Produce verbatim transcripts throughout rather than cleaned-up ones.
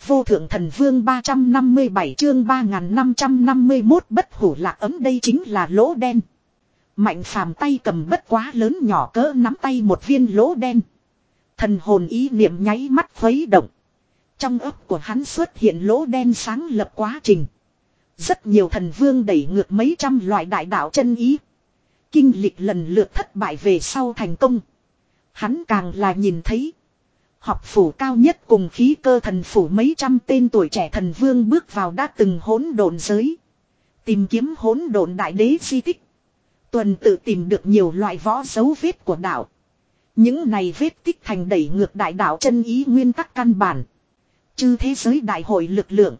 vô thượng thần vương ba trăm năm mươi bảy chương ba nghìn năm trăm năm mươi mốt bất hủ lạc ấm, đây chính là lỗ đen. Mạnh phàm tay cầm bất quá lớn nhỏ cỡ nắm tay một viên lỗ đen. Thần hồn ý niệm nháy mắt khuấy động. Trong ấp của hắn xuất hiện lỗ đen sáng lập quá trình. Rất nhiều thần vương đẩy ngược mấy trăm loại đại đạo chân ý. Kinh lịch lần lượt thất bại về sau thành công. Hắn càng là nhìn thấy. Học phủ cao nhất cùng khí cơ thần phủ mấy trăm tên tuổi trẻ thần vương bước vào đã từng hỗn độn giới. Tìm kiếm hỗn độn đại đế di tích. Tuần tự tìm được nhiều loại võ dấu vết của đạo. Những này vết tích thành đẩy ngược đại đạo chân ý nguyên tắc căn bản. Chư thế giới đại hội lực lượng.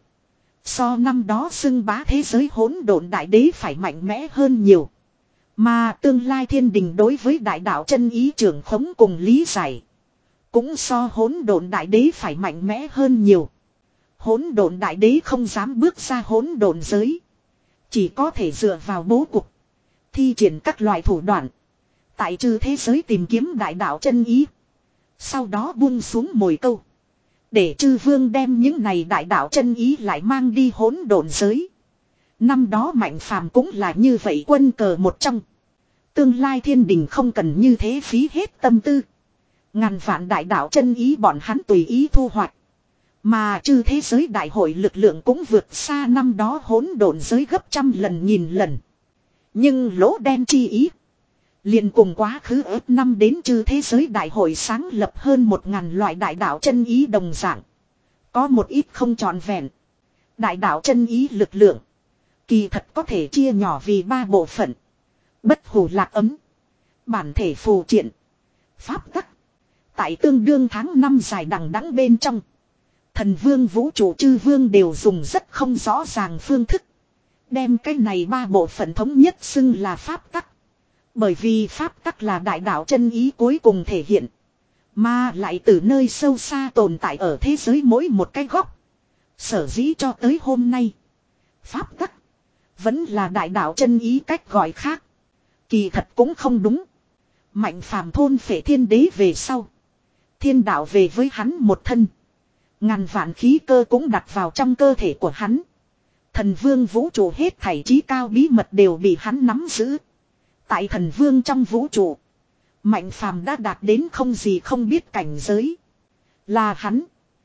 So năm đó xưng bá thế giới hỗn độn đại đế phải mạnh mẽ hơn nhiều. Mà tương lai thiên đình đối với đại đạo chân ý trưởng khống cùng lý giải. Cũng so hỗn độn đại đế phải mạnh mẽ hơn nhiều. Hỗn độn đại đế không dám bước ra hỗn độn giới. Chỉ có thể dựa vào bố cục. Thi triển các loại thủ đoạn. Tại chư thế giới tìm kiếm đại đạo chân ý. Sau đó buông xuống mồi câu. Để chư vương đem những này đại đạo chân ý lại mang đi hỗn độn giới. Năm đó Mạnh Phàm cũng là như vậy, quân cờ một trong. Tương lai thiên đình không cần như thế phí hết tâm tư. Ngàn vạn đại đạo chân ý bọn hắn tùy ý thu hoạch. Mà chư thế giới đại hội lực lượng cũng vượt xa năm đó hỗn độn giới gấp trăm lần nghìn lần. Nhưng lỗ đen chi ý. Liền cùng quá khứ ước năm đến chư thế giới đại hội sáng lập hơn một ngàn loại đại đạo chân ý đồng dạng. Có một ít không trọn vẹn. Đại đạo chân ý lực lượng. Kỳ thật có thể chia nhỏ vì ba bộ phận. Bất hủ lạc ấm. Bản thể phù triện. Pháp tắc. Tại tương đương tháng năm dài đằng đẵng bên trong. Thần vương vũ trụ chư vương đều dùng rất không rõ ràng phương thức. Đem cái này ba bộ phận thống nhất xưng là pháp tắc. Bởi vì pháp tắc là đại đạo chân ý cuối cùng thể hiện. Mà lại từ nơi sâu xa tồn tại ở thế giới mỗi một cái góc. Sở dĩ cho tới hôm nay. Pháp tắc. Vẫn là đại đạo chân ý cách gọi khác. Kỳ thật cũng không đúng. Mạnh phàm thôn phệ thiên đế về sau. Thiên đạo về với hắn một thân. Ngàn vạn khí cơ cũng đặt vào trong cơ thể của hắn. Thần vương vũ trụ hết thảy trí cao bí mật đều bị hắn nắm giữ. Tại thần vương trong vũ trụ. Mạnh phàm đã đạt đến không gì không biết cảnh giới. Là hắn.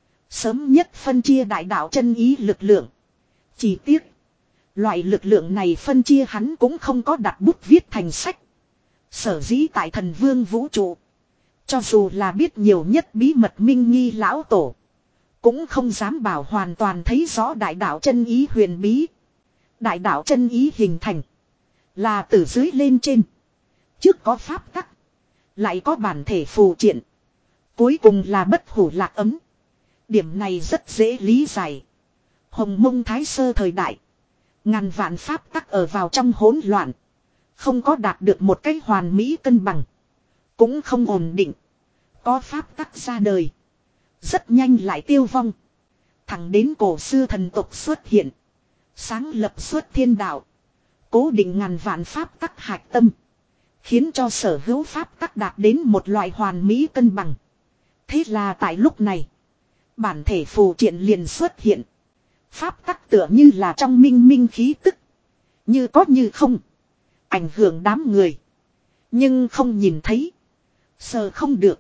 Sớm nhất phân chia đại đạo chân ý lực lượng. Chỉ tiếc. Loại lực lượng này phân chia hắn cũng không có đặt bút viết thành sách. Sở dĩ tại thần vương vũ trụ. Cho dù là biết nhiều nhất bí mật minh nghi lão tổ. Cũng không dám bảo hoàn toàn thấy rõ đại đạo chân ý huyền bí. Đại đạo chân ý hình thành. Là từ dưới lên trên. Trước có pháp tắc. Lại có bản thể phù triện. Cuối cùng là bất hủ lạc ấm. Điểm này rất dễ lý giải. Hồng Mông Thái Sơ thời đại. Ngàn vạn pháp tắc ở vào trong hỗn loạn. Không có đạt được một cách hoàn mỹ cân bằng. Cũng không ổn định. Có pháp tắc ra đời. Rất nhanh lại tiêu vong. Thẳng đến cổ xưa thần tộc xuất hiện. Sáng lập xuất thiên đạo. Cố định ngàn vạn pháp tắc hạch tâm. Khiến cho sở hữu pháp tắc đạt đến một loại hoàn mỹ cân bằng. Thế là tại lúc này. Bản thể phù triện liền xuất hiện. Pháp tắc tựa như là trong minh minh khí tức. Như có như không. Ảnh hưởng đám người. Nhưng không nhìn thấy. Sờ không được.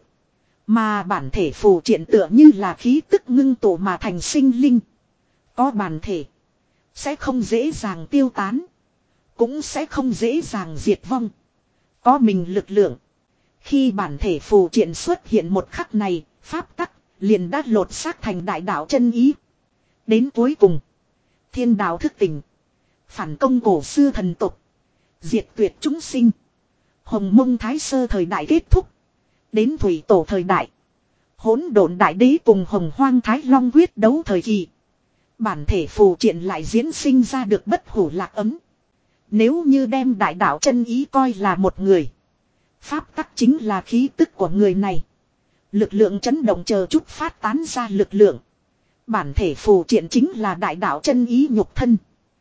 Mà bản thể phù triện tựa như là khí tức ngưng tụ mà thành sinh linh. Có bản thể. Sẽ không dễ dàng tiêu tán. Cũng sẽ không dễ dàng diệt vong. Có mình lực lượng. Khi bản thể phù triện xuất hiện một khắc này. Pháp tắc liền đã lột xác thành đại đạo chân ý. Đến cuối cùng. Thiên đạo thức tỉnh. Phản công cổ xưa thần tục. Diệt tuyệt chúng sinh. Hồng Mông Thái Sơ thời đại kết thúc. Đến Thủy Tổ thời đại. Hỗn độn đại đế cùng Hồng Hoang Thái Long quyết đấu thời kỳ. Bản thể phù triện lại diễn sinh ra được bất hủ lạc ấm. Nếu như đem đại đạo chân ý coi là một người. Pháp tắc chính là khí tức của người này. Lực lượng chấn động chờ chút phát tán ra lực lượng. Bản thể phù triện chính là đại đạo chân ý nhục thân.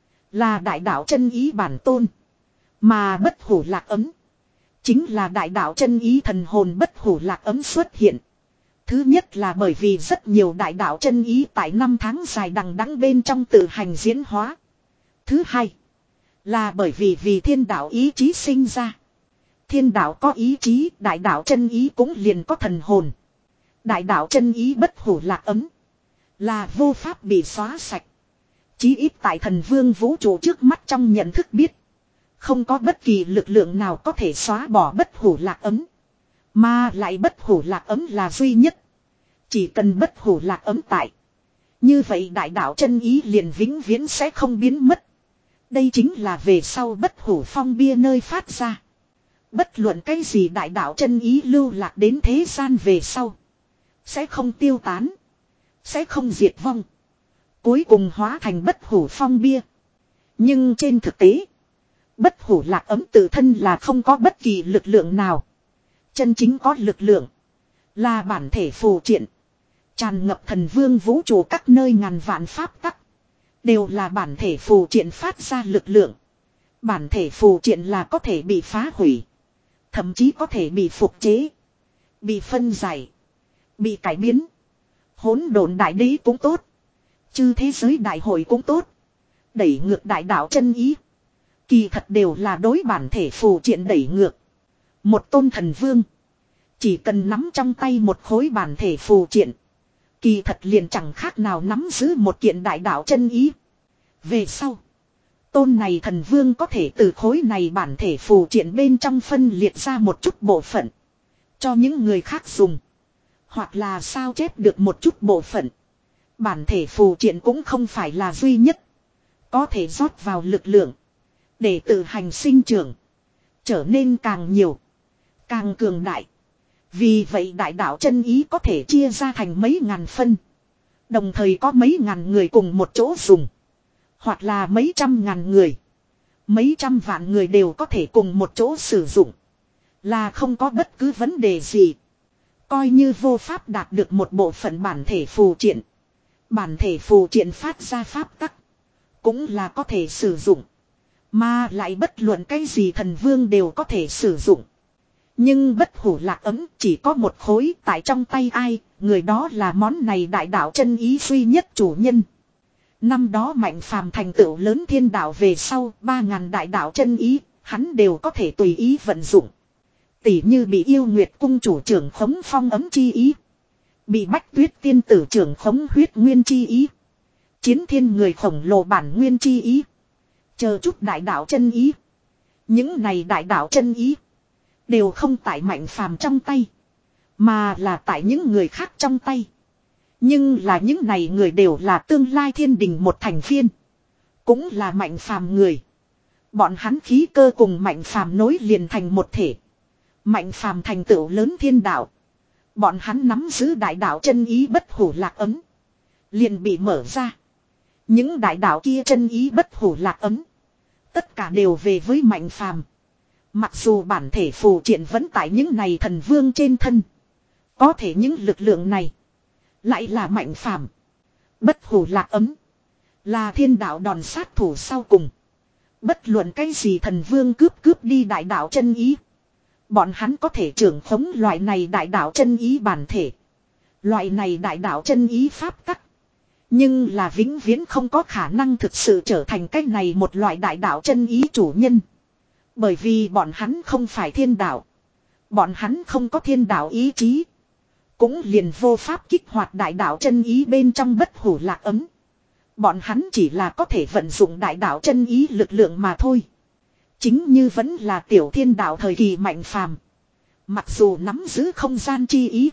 Là đại đạo chân ý bản tôn. Mà bất hủ lạc ấm. Chính là đại đạo chân ý thần hồn bất hủ lạc ấm xuất hiện. Thứ nhất là bởi vì rất nhiều đại đạo chân ý tại năm tháng dài đằng đẵng bên trong tự hành diễn hóa. Thứ hai là bởi vì vì thiên đạo ý chí sinh ra. Thiên đạo có ý chí, đại đạo chân ý cũng liền có thần hồn. Đại đạo chân ý bất hủ lạc ấm, là vô pháp bị xóa sạch. Chí ít tại thần vương vũ trụ trước mắt trong nhận thức biết. Không có bất kỳ lực lượng nào có thể xóa bỏ bất hủ lạc ấm. Mà lại bất hủ lạc ấm là duy nhất. Chỉ cần bất hủ lạc ấm tại. Như vậy đại đạo chân ý liền vĩnh viễn sẽ không biến mất. Đây chính là về sau bất hủ phong bia nơi phát ra. Bất luận cái gì đại đạo chân ý lưu lạc đến thế gian về sau. Sẽ không tiêu tán. Sẽ không diệt vong. Cuối cùng hóa thành bất hủ phong bia. Nhưng trên thực tế. Bất hủ lạc ấm tự thân là không có bất kỳ lực lượng nào. Chân chính có lực lượng. Là bản thể phù triện. Tràn ngập thần vương vũ trụ các nơi ngàn vạn pháp tắc. Đều là bản thể phù triện phát ra lực lượng. Bản thể phù triện là có thể bị phá hủy. Thậm chí có thể bị phục chế. Bị phân giải. Bị cải biến. Hỗn độn đại đế cũng tốt. Chư thế giới đại hội cũng tốt. Đẩy ngược đại đạo chân ý. Kỳ thật đều là đối bản thể phù triện đẩy ngược. Một tôn thần vương. Chỉ cần nắm trong tay một khối bản thể phù triện. Kỳ thật liền chẳng khác nào nắm giữ một kiện đại đạo chân ý. Về sau. Tôn này thần vương có thể từ khối này bản thể phù triện bên trong phân liệt ra một chút bộ phận. Cho những người khác dùng. Hoặc là sao chép được một chút bộ phận. Bản thể phù triện cũng không phải là duy nhất. Có thể rót vào lực lượng. Để tự hành sinh trưởng. Trở nên càng nhiều. Càng cường đại. Vì vậy đại đạo chân ý có thể chia ra thành mấy ngàn phân. Đồng thời có mấy ngàn người cùng một chỗ dùng. Hoặc là mấy trăm ngàn người. Mấy trăm vạn người đều có thể cùng một chỗ sử dụng. Là không có bất cứ vấn đề gì. Coi như vô pháp đạt được một bộ phận bản thể phù triện. Bản thể phù triện phát ra pháp tắc. Cũng là có thể sử dụng. Mà lại bất luận cái gì thần vương đều có thể sử dụng. Nhưng bất hủ lạc ấm chỉ có một khối tại trong tay ai, người đó là món này đại đạo chân ý duy nhất chủ nhân. Năm đó Mạnh Phàm thành tựu lớn thiên đạo về sau, ba ngàn đại đạo chân ý, hắn đều có thể tùy ý vận dụng. Tỷ như bị yêu nguyệt cung chủ trưởng khống phong ấm chi ý. Bị bách tuyết tiên tử trưởng khống huyết nguyên chi ý. Chiến thiên người khổng lồ bản nguyên chi ý. Chờ chút đại đạo chân ý. Những này đại đạo chân ý. Đều không tại Mạnh Phàm trong tay. Mà là tại những người khác trong tay. Nhưng là những này người đều là tương lai thiên đình một thành viên. Cũng là Mạnh Phàm người. Bọn hắn khí cơ cùng Mạnh Phàm nối liền thành một thể. Mạnh Phàm thành tựu lớn thiên đạo. Bọn hắn nắm giữ đại đạo chân ý bất hủ lạc ấm. Liền bị mở ra. Những đại đạo kia chân ý bất hủ lạc ấm. Tất cả đều về với Mạnh Phàm. Mặc dù bản thể phù triện vẫn tại những này thần vương trên thân. Có thể những lực lượng này. Lại là Mạnh Phàm. Bất hủ lạc ấm. Là thiên đạo đòn sát thủ sau cùng. Bất luận cái gì thần vương cướp cướp đi đại đạo chân ý. Bọn hắn có thể trưởng khống loại này đại đạo chân ý bản thể. Loại này đại đạo chân ý pháp tắc. Nhưng là vĩnh viễn không có khả năng thực sự trở thành cái này một loại đại đạo chân ý chủ nhân. Bởi vì bọn hắn không phải thiên đạo. Bọn hắn không có thiên đạo ý chí. Cũng liền vô pháp kích hoạt đại đạo chân ý bên trong bất hủ lạc ấm. Bọn hắn chỉ là có thể vận dụng đại đạo chân ý lực lượng mà thôi. Chính như vẫn là tiểu thiên đạo thời kỳ Mạnh Phàm. Mặc dù nắm giữ không gian chi ý.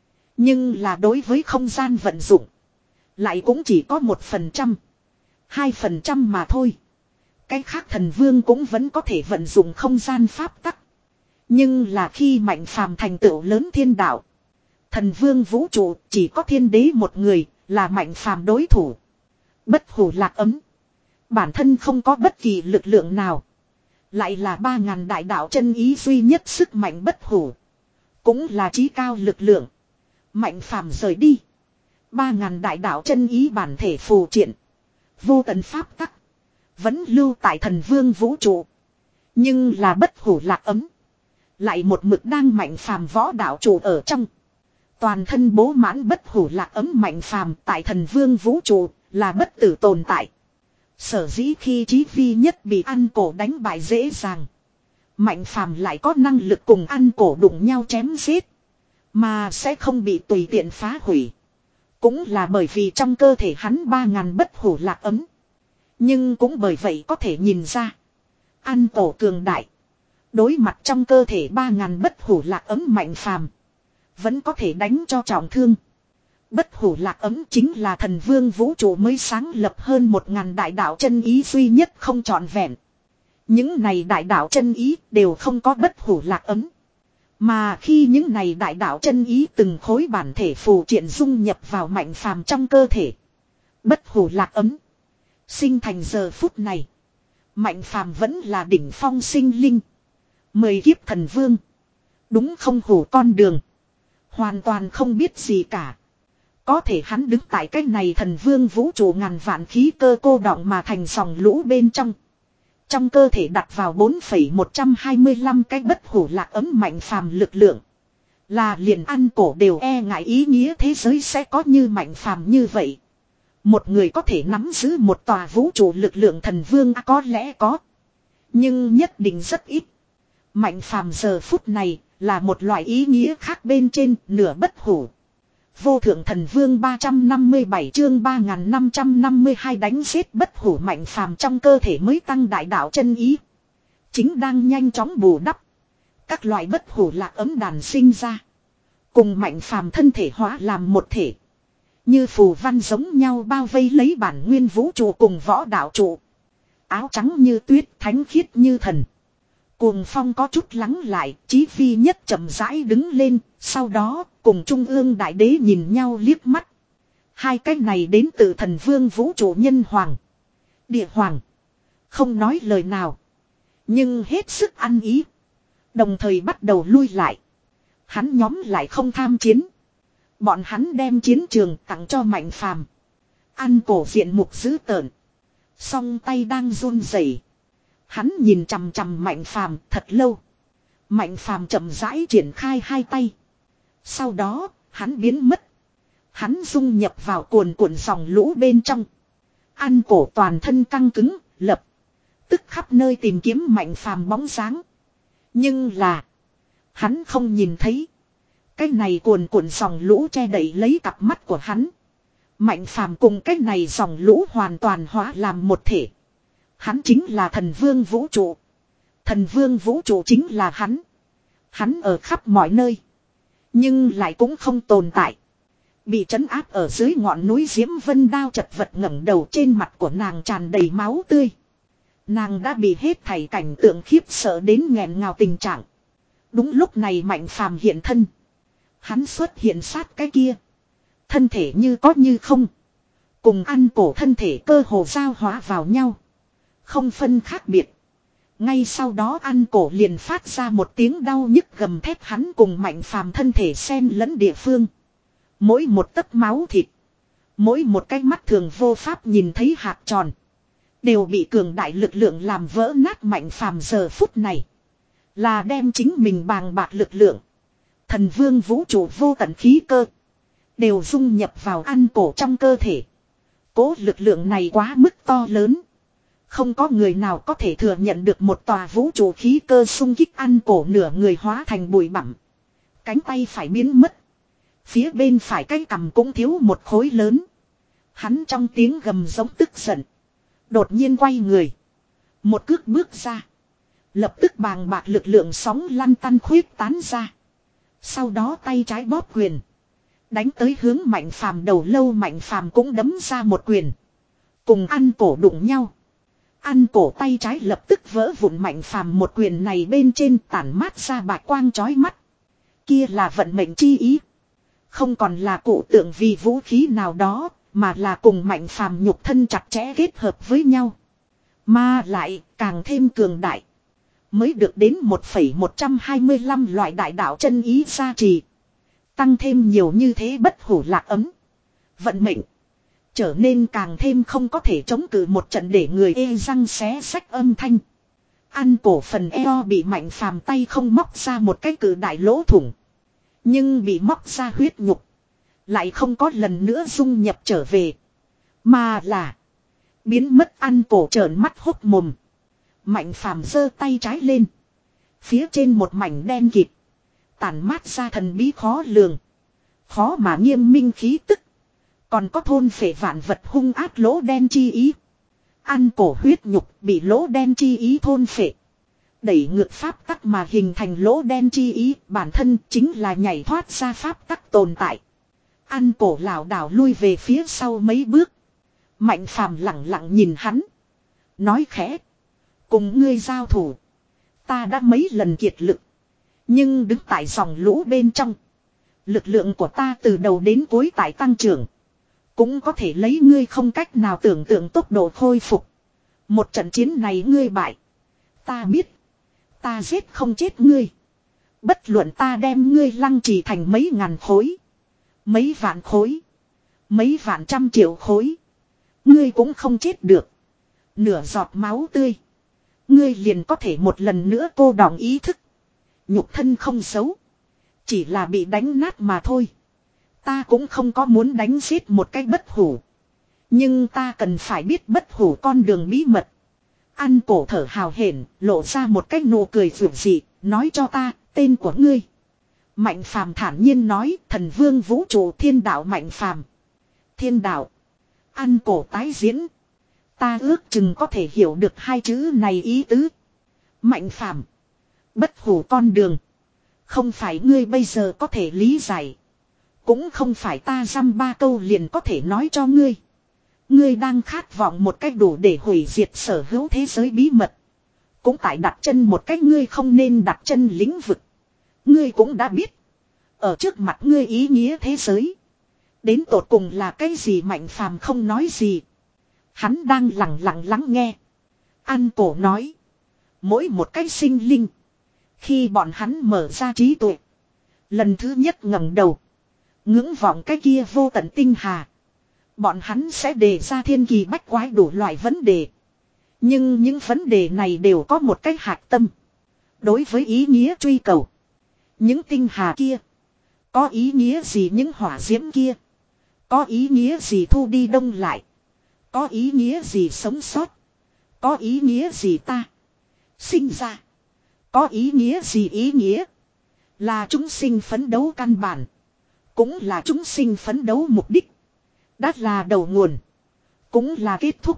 Nhưng là đối với không gian vận dụng. Lại cũng chỉ có một phần trăm. Hai phần trăm mà thôi. Cái khác thần vương cũng vẫn có thể vận dụng không gian pháp tắc. Nhưng là khi Mạnh Phàm thành tựu lớn thiên đạo. Thần vương vũ trụ chỉ có thiên đế một người là Mạnh Phàm đối thủ. Bất hủ lạc ấm. Bản thân không có bất kỳ lực lượng nào. Lại là ba ngàn đại đạo chân ý duy nhất sức mạnh bất hủ. Cũng là chí cao lực lượng. Mạnh Phàm rời đi. Ba ngàn đại đạo chân ý bản thể phù triện. Vô tận pháp tắc. Vẫn lưu tại thần vương vũ trụ. Nhưng là bất hủ lạc ấm. Lại một mực đang Mạnh Phàm võ đạo trụ ở trong. Toàn thân bố mãn bất hủ lạc ấm mạnh phàm tại thần vương vũ trụ là bất tử tồn tại. Sở dĩ khi Chí Vi nhất bị ăn cổ đánh bại dễ dàng. Mạnh phàm lại có năng lực cùng ăn cổ đụng nhau chém giết. Mà sẽ không bị tùy tiện phá hủy. Cũng là bởi vì trong cơ thể hắn ba ngàn bất hủ lạc ấm. Nhưng cũng bởi vậy có thể nhìn ra. Ăn cổ cường đại. Đối mặt trong cơ thể ba ngàn bất hủ lạc ấm mạnh phàm. Vẫn có thể đánh cho trọng thương. Bất hủ lạc ấm chính là thần vương vũ trụ mới sáng lập hơn một ngàn đại đạo chân ý duy nhất không trọn vẹn. Những này đại đạo chân ý đều không có bất hủ lạc ấm. Mà khi những này đại đạo chân ý từng khối bản thể phù triện dung nhập vào mạnh phàm trong cơ thể. Bất hủ lạc ấm. Sinh thành giờ phút này. Mạnh phàm vẫn là đỉnh phong sinh linh. Mười kiếp thần vương. Đúng không hủ con đường. Hoàn toàn không biết gì cả. Có thể hắn đứng tại cái này thần vương vũ trụ ngàn vạn khí cơ cô đọng mà thành dòng lũ bên trong. Trong cơ thể đặt vào bốn phẩy một hai lăm cái bất hủ lạc ấm mạnh phàm lực lượng. Là liền ăn cổ đều e ngại ý nghĩa thế giới sẽ có như mạnh phàm như vậy. Một người có thể nắm giữ một tòa vũ trụ lực lượng thần vương có lẽ có. Nhưng nhất định rất ít. Mạnh phàm giờ phút này là một loại ý nghĩa khác bên trên nửa bất hủ. Vô thượng thần vương ba trăm năm mươi bảy chương ba nghìn năm trăm năm mươi hai đánh giết bất hủ mạnh phàm trong cơ thể mới tăng đại đạo chân ý. Chính đang nhanh chóng bù đắp. Các loại bất hủ lạc ấm đàn sinh ra. Cùng mạnh phàm thân thể hóa làm một thể. Như phù văn giống nhau bao vây lấy bản nguyên vũ trụ cùng võ đạo trụ. Áo trắng như tuyết thánh khiết như thần. Cuồng phong có chút lắng lại, Chí Vi nhất chậm rãi đứng lên, sau đó cùng trung ương đại đế nhìn nhau liếc mắt. Hai cái này đến từ thần vương vũ trụ nhân hoàng. Địa hoàng. Không nói lời nào. Nhưng hết sức ăn ý. Đồng thời bắt đầu lui lại. Hắn nhóm lại không tham chiến. Bọn hắn đem chiến trường tặng cho mạnh phàm. Ăn cổ diện mục dữ tợn. Song tay đang run rẩy. Hắn nhìn chằm chằm mạnh phàm thật lâu. Mạnh phàm chậm rãi triển khai hai tay. Sau đó, hắn biến mất. Hắn dung nhập vào cuồn cuộn dòng lũ bên trong. Ăn cổ toàn thân căng cứng, lập. Tức khắp nơi tìm kiếm mạnh phàm bóng dáng. Nhưng là, hắn không nhìn thấy. Cái này cuồn cuộn dòng lũ che đậy lấy cặp mắt của hắn. Mạnh phàm cùng cái này dòng lũ hoàn toàn hóa làm một thể. Hắn chính là thần vương vũ trụ. Thần vương vũ trụ chính là hắn. Hắn ở khắp mọi nơi. Nhưng lại cũng không tồn tại. Bị trấn áp ở dưới ngọn núi Diễm Vân Đao chật vật ngẩng đầu, trên mặt của nàng tràn đầy máu tươi. Nàng đã bị hết thảy cảnh tượng khiếp sợ đến nghẹn ngào tình trạng. Đúng lúc này mạnh phàm hiện thân. Hắn xuất hiện sát cái kia. Thân thể như có như không. Cùng ăn cổ thân thể cơ hồ giao hóa vào nhau. Không phân khác biệt. Ngay sau đó ăn cổ liền phát ra một tiếng đau nhức gầm thét, hắn cùng mạnh phàm thân thể xen lẫn địa phương. Mỗi một tấc máu thịt. Mỗi một cái mắt thường vô pháp nhìn thấy hạt tròn. Đều bị cường đại lực lượng làm vỡ nát. Mạnh phàm giờ phút này. Là đem chính mình bàng bạc lực lượng. Thần vương vũ trụ vô tận khí cơ. Đều dung nhập vào ăn cổ trong cơ thể. Cố lực lượng này quá mức to lớn. Không có người nào có thể thừa nhận được một tòa vũ trụ khí cơ xung kích. Ăn cổ nửa người hóa thành bụi bặm. Cánh tay phải biến mất. Phía bên phải cái cằm cũng thiếu một khối lớn. Hắn trong tiếng gầm giống tức giận. Đột nhiên quay người. Một cước bước ra. Lập tức bàng bạc lực lượng sóng lăn tăn khuyết tán ra. Sau đó tay trái bóp quyền. Đánh tới hướng mạnh phàm đầu lâu. Mạnh phàm cũng đấm ra một quyền. Cùng ăn cổ đụng nhau. Ăn cổ tay trái lập tức vỡ vụn. Mạnh phàm một quyền này bên trên tản mát ra bạch quang chói mắt. Kia là vận mệnh chi ý. Không còn là cụ tượng vì vũ khí nào đó, mà là cùng mạnh phàm nhục thân chặt chẽ kết hợp với nhau. Mà lại càng thêm cường đại. Mới được đến một phẩy một hai lăm loại đại đạo chân ý gia trì. Tăng thêm nhiều như thế bất hủ lạc ấm. Vận mệnh. Trở nên càng thêm không có thể chống cự một trận để người ê răng xé sách âm thanh. Ăn cổ phần eo bị mạnh phàm tay không móc ra một cái cự đại lỗ thủng. Nhưng bị móc ra huyết nhục. Lại không có lần nữa dung nhập trở về. Mà là. Biến mất ăn cổ trợn mắt hốc mồm. Mạnh phàm giơ tay trái lên. Phía trên một mảnh đen kịt. Tản mát ra thần bí khó lường. Khó mà nghiêm minh khí tức. Còn có thôn phệ vạn vật hung ác lỗ đen chi ý. Ăn cổ huyết nhục bị lỗ đen chi ý thôn phệ. Đẩy ngược pháp tắc mà hình thành lỗ đen chi ý. Bản thân chính là nhảy thoát ra pháp tắc tồn tại. Ăn cổ lảo đảo lui về phía sau mấy bước. Mạnh phàm lặng lặng nhìn hắn. Nói khẽ. Cùng ngươi giao thủ. Ta đã mấy lần kiệt lực. Nhưng đứng tại dòng lũ bên trong. Lực lượng của ta từ đầu đến cuối tại tăng trưởng. Cũng có thể lấy ngươi không cách nào tưởng tượng tốc độ khôi phục. Một trận chiến này ngươi bại. Ta biết. Ta giết không chết ngươi. Bất luận ta đem ngươi lăng trì thành mấy ngàn khối. Mấy vạn khối. Mấy vạn trăm triệu khối. Ngươi cũng không chết được. Nửa giọt máu tươi. Ngươi liền có thể một lần nữa cô đọng ý thức. Nhục thân không xấu. Chỉ là bị đánh nát mà thôi. Ta cũng không có muốn đánh giết một cái bất hủ. Nhưng ta cần phải biết bất hủ con đường bí mật. Ăn cổ thở hào hển, lộ ra một cái nụ cười vượt dị, nói cho ta, tên của ngươi. Mạnh phàm thản nhiên nói, thần vương vũ trụ thiên đạo mạnh phàm. Thiên đạo. Ăn cổ tái diễn. Ta ước chừng có thể hiểu được hai chữ này ý tứ. Mạnh phàm. Bất hủ con đường. Không phải ngươi bây giờ có thể lý giải. Cũng không phải ta dăm ba câu liền có thể nói cho ngươi. Ngươi đang khát vọng một cách đủ để hủy diệt sở hữu thế giới bí mật. Cũng tại đặt chân một cách ngươi không nên đặt chân lĩnh vực. Ngươi cũng đã biết. Ở trước mặt ngươi ý nghĩa thế giới. Đến tột cùng là cái gì mạnh phàm không nói gì. Hắn đang lặng lặng lắng nghe. Ăn cổ nói. Mỗi một cái sinh linh. Khi bọn hắn mở ra trí tuệ. Lần thứ nhất ngẩng đầu. Ngưỡng vọng cái kia vô tận tinh hà. Bọn hắn sẽ đề ra thiên kỳ bách quái đủ loại vấn đề. Nhưng những vấn đề này đều có một cái hạch tâm. Đối với ý nghĩa truy cầu. Những tinh hà kia. Có ý nghĩa gì những hỏa diễm kia. Có ý nghĩa gì thu đi đông lại. Có ý nghĩa gì sống sót. Có ý nghĩa gì ta. Sinh ra. Có ý nghĩa gì ý nghĩa. Là chúng sinh phấn đấu căn bản. Cũng là chúng sinh phấn đấu mục đích. Đã là đầu nguồn. Cũng là kết thúc.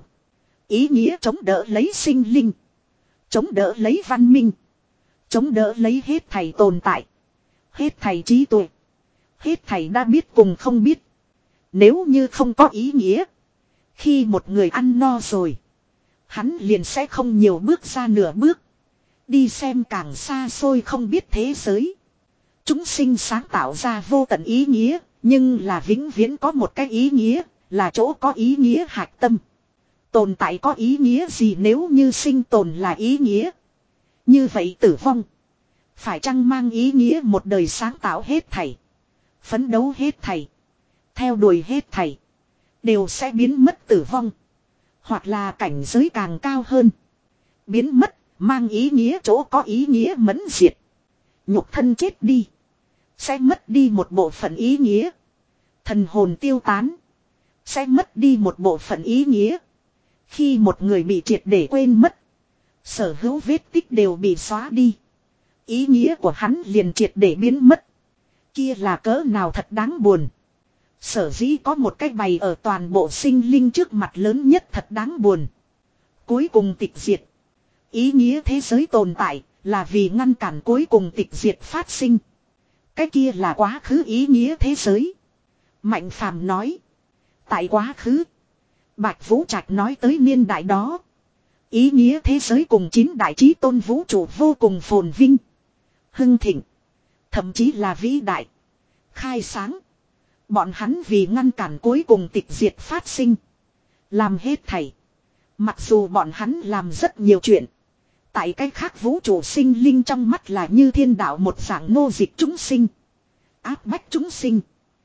Ý nghĩa chống đỡ lấy sinh linh. Chống đỡ lấy văn minh. Chống đỡ lấy hết thảy tồn tại. Hết thảy trí tuệ. Hết thảy đã biết cùng không biết. Nếu như không có ý nghĩa. Khi một người ăn no rồi. Hắn liền sẽ không nhiều bước ra nửa bước. Đi xem càng xa xôi không biết thế giới. Chúng sinh sáng tạo ra vô tận ý nghĩa. Nhưng là vĩnh viễn có một cái ý nghĩa. Là chỗ có ý nghĩa hạch tâm. Tồn tại có ý nghĩa gì nếu như sinh tồn là ý nghĩa. Như vậy tử vong. Phải chăng mang ý nghĩa một đời sáng tạo hết thảy. Phấn đấu hết thảy. Theo đuổi hết thảy. Đều sẽ biến mất tử vong. Hoặc là cảnh giới càng cao hơn. Biến mất. Mang ý nghĩa chỗ có ý nghĩa mẫn diệt. Nhục thân chết đi. Sẽ mất đi một bộ phận ý nghĩa. Thần hồn tiêu tán. Sẽ mất đi một bộ phận ý nghĩa. Khi một người bị triệt để quên mất. Sở hữu vết tích đều bị xóa đi. Ý nghĩa của hắn liền triệt để biến mất. Kia là cỡ nào thật đáng buồn. Sở dĩ có một cái bày ở toàn bộ sinh linh trước mặt lớn nhất thật đáng buồn. Cuối cùng tịch diệt. Ý nghĩa thế giới tồn tại là vì ngăn cản cuối cùng tịch diệt phát sinh. Cái kia là quá khứ ý nghĩa thế giới. Mạnh phàm nói. Tại quá khứ. Bạch Vũ Trạch nói tới niên đại đó. Ý nghĩa thế giới cùng chín đại chí tôn vũ trụ vô cùng phồn vinh. Hưng thịnh. Thậm chí là vĩ đại. Khai sáng. Bọn hắn vì ngăn cản cuối cùng tịch diệt phát sinh. Làm hết thảy. Mặc dù bọn hắn làm rất nhiều chuyện. Tại cách khác vũ trụ sinh linh trong mắt là như thiên đạo một dạng nô dịch chúng sinh. Áp bách chúng sinh.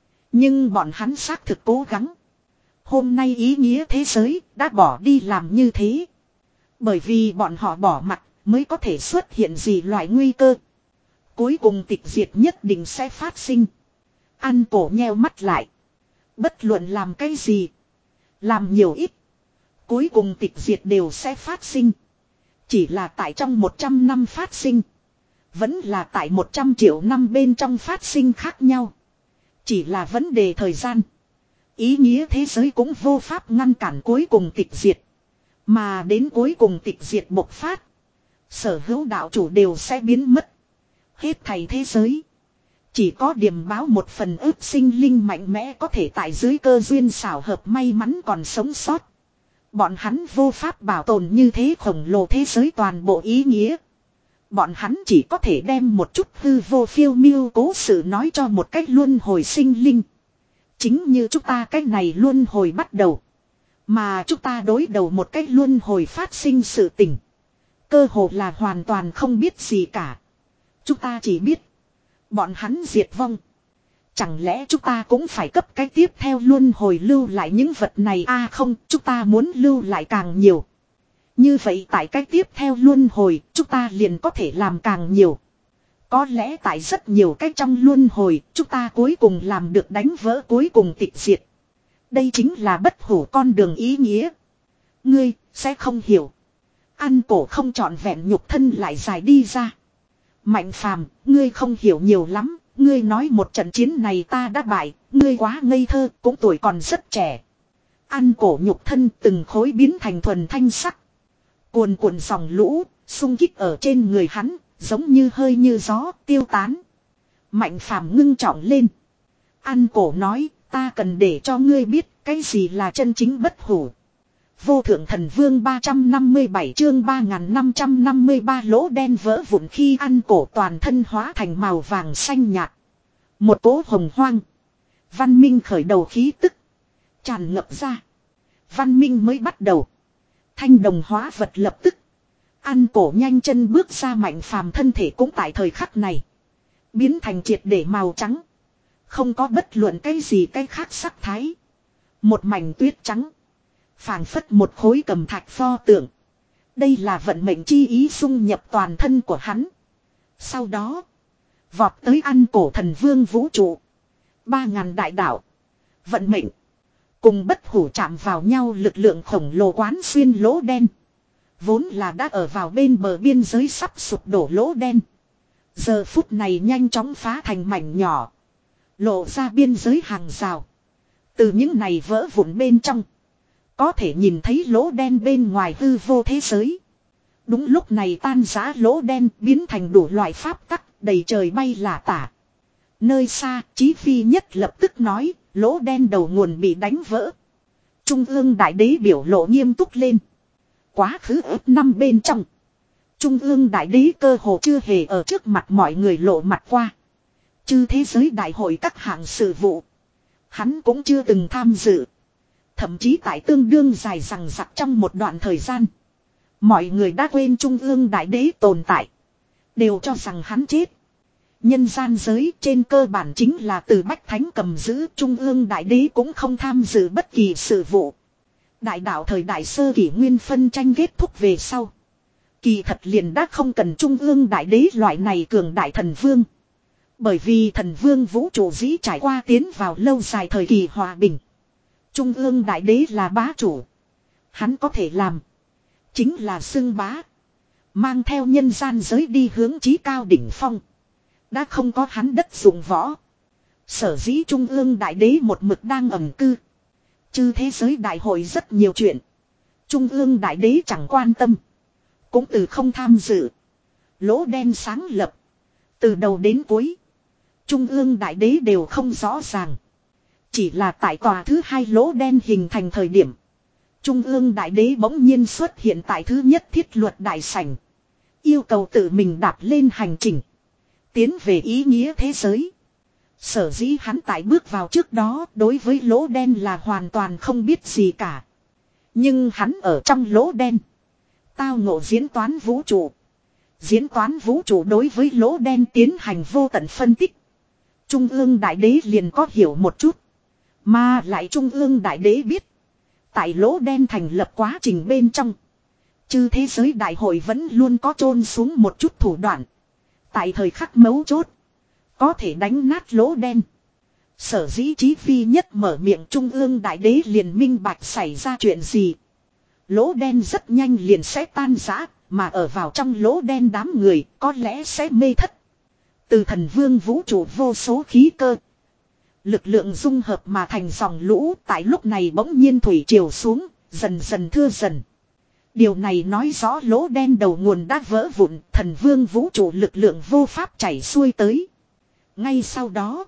Nhưng bọn hắn xác thực cố gắng. Hôm nay ý nghĩa thế giới đã bỏ đi làm như thế. Bởi vì bọn họ bỏ mặt mới có thể xuất hiện gì loại nguy cơ. Cuối cùng tịch diệt nhất định sẽ phát sinh. Ăn cổ nheo mắt lại. Bất luận làm cái gì. Làm nhiều ít. Cuối cùng tịch diệt đều sẽ phát sinh. Chỉ là tại trong một trăm năm phát sinh. Vẫn là tại một trăm triệu năm bên trong phát sinh khác nhau. Chỉ là vấn đề thời gian. Ý nghĩa thế giới cũng vô pháp ngăn cản cuối cùng tịch diệt. Mà đến cuối cùng tịch diệt bộc phát. Sở hữu đạo chủ đều sẽ biến mất. Hết thảy thế giới. Chỉ có điểm báo một phần ước sinh linh mạnh mẽ có thể tại dưới cơ duyên xảo hợp may mắn còn sống sót. Bọn hắn vô pháp bảo tồn như thế khổng lồ thế giới toàn bộ ý nghĩa. Bọn hắn chỉ có thể đem một chút hư vô phiêu miêu cố sự nói cho một cách luân hồi sinh linh. Chính như chúng ta cách này luân hồi bắt đầu. Mà chúng ta đối đầu một cách luân hồi phát sinh sự tình. Cơ hồ là hoàn toàn không biết gì cả. Chúng ta chỉ biết. Bọn hắn diệt vong. Chẳng lẽ chúng ta cũng phải cấp cái tiếp theo luân hồi lưu lại những vật này a à không, chúng ta muốn lưu lại càng nhiều. Như vậy tại cái tiếp theo luân hồi, chúng ta liền có thể làm càng nhiều. Có lẽ tại rất nhiều cách trong luân hồi, chúng ta cuối cùng làm được đánh vỡ cuối cùng tịch diệt. Đây chính là bất hủ con đường ý nghĩa. Ngươi, sẽ không hiểu. Ăn cổ không trọn vẹn nhục thân lại dài đi ra. Mạnh phàm, ngươi không hiểu nhiều lắm. Ngươi nói một trận chiến này ta đã bại, ngươi quá ngây thơ, cũng tuổi còn rất trẻ. Ăn cổ nhục thân từng khối biến thành thuần thanh sắc. Cuồn cuộn dòng lũ, xung kích ở trên người hắn, giống như hơi như gió, tiêu tán. Mạnh phàm ngưng trọng lên. Ăn cổ nói, ta cần để cho ngươi biết, cái gì là chân chính bất hủ. Vô thượng thần vương ba trăm năm mươi bảy chương ba nghìn năm trăm năm mươi ba lỗ đen vỡ vụn khi ăn cổ toàn thân hóa thành màu vàng xanh nhạt. Một cỗ hồng hoang. Văn minh khởi đầu khí tức. Tràn ngập ra. Văn minh mới bắt đầu. Thanh đồng hóa vật lập tức. Ăn cổ nhanh chân bước ra mạnh phàm thân thể cũng tại thời khắc này. Biến thành triệt để màu trắng. Không có bất luận cái gì cái khác sắc thái. Một mảnh tuyết trắng. Phảng phất một khối cầm thạch pho tượng. Đây là vận mệnh chi ý xung nhập toàn thân của hắn. Sau đó. Vọt tới ăn cổ thần vương vũ trụ. Ba ngàn đại đạo. Vận mệnh. Cùng bất hủ chạm vào nhau lực lượng khổng lồ quán xuyên lỗ đen. Vốn là đã ở vào bên bờ biên giới sắp sụp đổ lỗ đen. Giờ phút này nhanh chóng phá thành mảnh nhỏ. Lộ ra biên giới hàng rào. Từ những này vỡ vụn bên trong. Có thể nhìn thấy lỗ đen bên ngoài hư vô thế giới. Đúng lúc này tan rã lỗ đen biến thành đủ loại pháp tắc đầy trời bay lả tả. Nơi xa, Chí Phi nhất lập tức nói, lỗ đen đầu nguồn bị đánh vỡ. Trung ương đại đế biểu lộ nghiêm túc lên. Quá khứ ước năm bên trong. Trung ương đại đế cơ hồ chưa hề ở trước mặt mọi người lộ mặt qua. Chư thế giới đại hội các hạng sự vụ. Hắn cũng chưa từng tham dự. Thậm chí tại tương đương dài rằng rặc trong một đoạn thời gian. Mọi người đã quên Trung ương đại đế tồn tại. Đều cho rằng hắn chết. Nhân gian giới trên cơ bản chính là từ Bách Thánh cầm giữ, Trung ương đại đế cũng không tham dự bất kỳ sự vụ. Đại đạo thời đại sơ kỷ nguyên phân tranh kết thúc về sau. Kỳ thật liền đã không cần Trung ương đại đế loại này cường đại thần vương. Bởi vì thần vương vũ trụ dĩ trải qua tiến vào lâu dài thời kỳ hòa bình. Trung ương đại đế là bá chủ. Hắn có thể làm. Chính là xưng bá. Mang theo nhân gian giới đi hướng chí cao đỉnh phong. Đã không có hắn đất dụng võ. Sở dĩ Trung ương đại đế một mực đang ẩn cư. Chư thế giới đại hội rất nhiều chuyện. Trung ương đại đế chẳng quan tâm. Cũng từ không tham dự. Lỗ đen sáng lập. Từ đầu đến cuối. Trung ương đại đế đều không rõ ràng. Chỉ là tại tòa thứ hai lỗ đen hình thành thời điểm. Trung ương đại đế bỗng nhiên xuất hiện tại thứ nhất thiết luật đại sảnh. Yêu cầu tự mình đạp lên hành trình. Tiến về ý nghĩa thế giới. Sở dĩ hắn tại bước vào trước đó đối với lỗ đen là hoàn toàn không biết gì cả. Nhưng hắn ở trong lỗ đen. Tao ngộ diễn toán vũ trụ. Diễn toán vũ trụ đối với lỗ đen tiến hành vô tận phân tích. Trung ương đại đế liền có hiểu một chút. Mà lại Trung ương đại đế biết. Tại lỗ đen thành lập quá trình bên trong. Chư thế giới đại hội vẫn luôn có chôn xuống một chút thủ đoạn. Tại thời khắc mấu chốt. Có thể đánh nát lỗ đen. Sở dĩ Chí Phi Nhất mở miệng Trung ương đại đế liền minh bạch xảy ra chuyện gì. Lỗ đen rất nhanh liền sẽ tan rã. Mà ở vào trong lỗ đen đám người có lẽ sẽ mê thất. Từ thần vương vũ trụ vô số khí cơ. Lực lượng dung hợp mà thành dòng lũ tại lúc này bỗng nhiên thủy triều xuống, dần dần thưa dần. Điều này nói rõ lỗ đen đầu nguồn đã vỡ vụn, thần vương vũ trụ lực lượng vô pháp chảy xuôi tới. Ngay sau đó,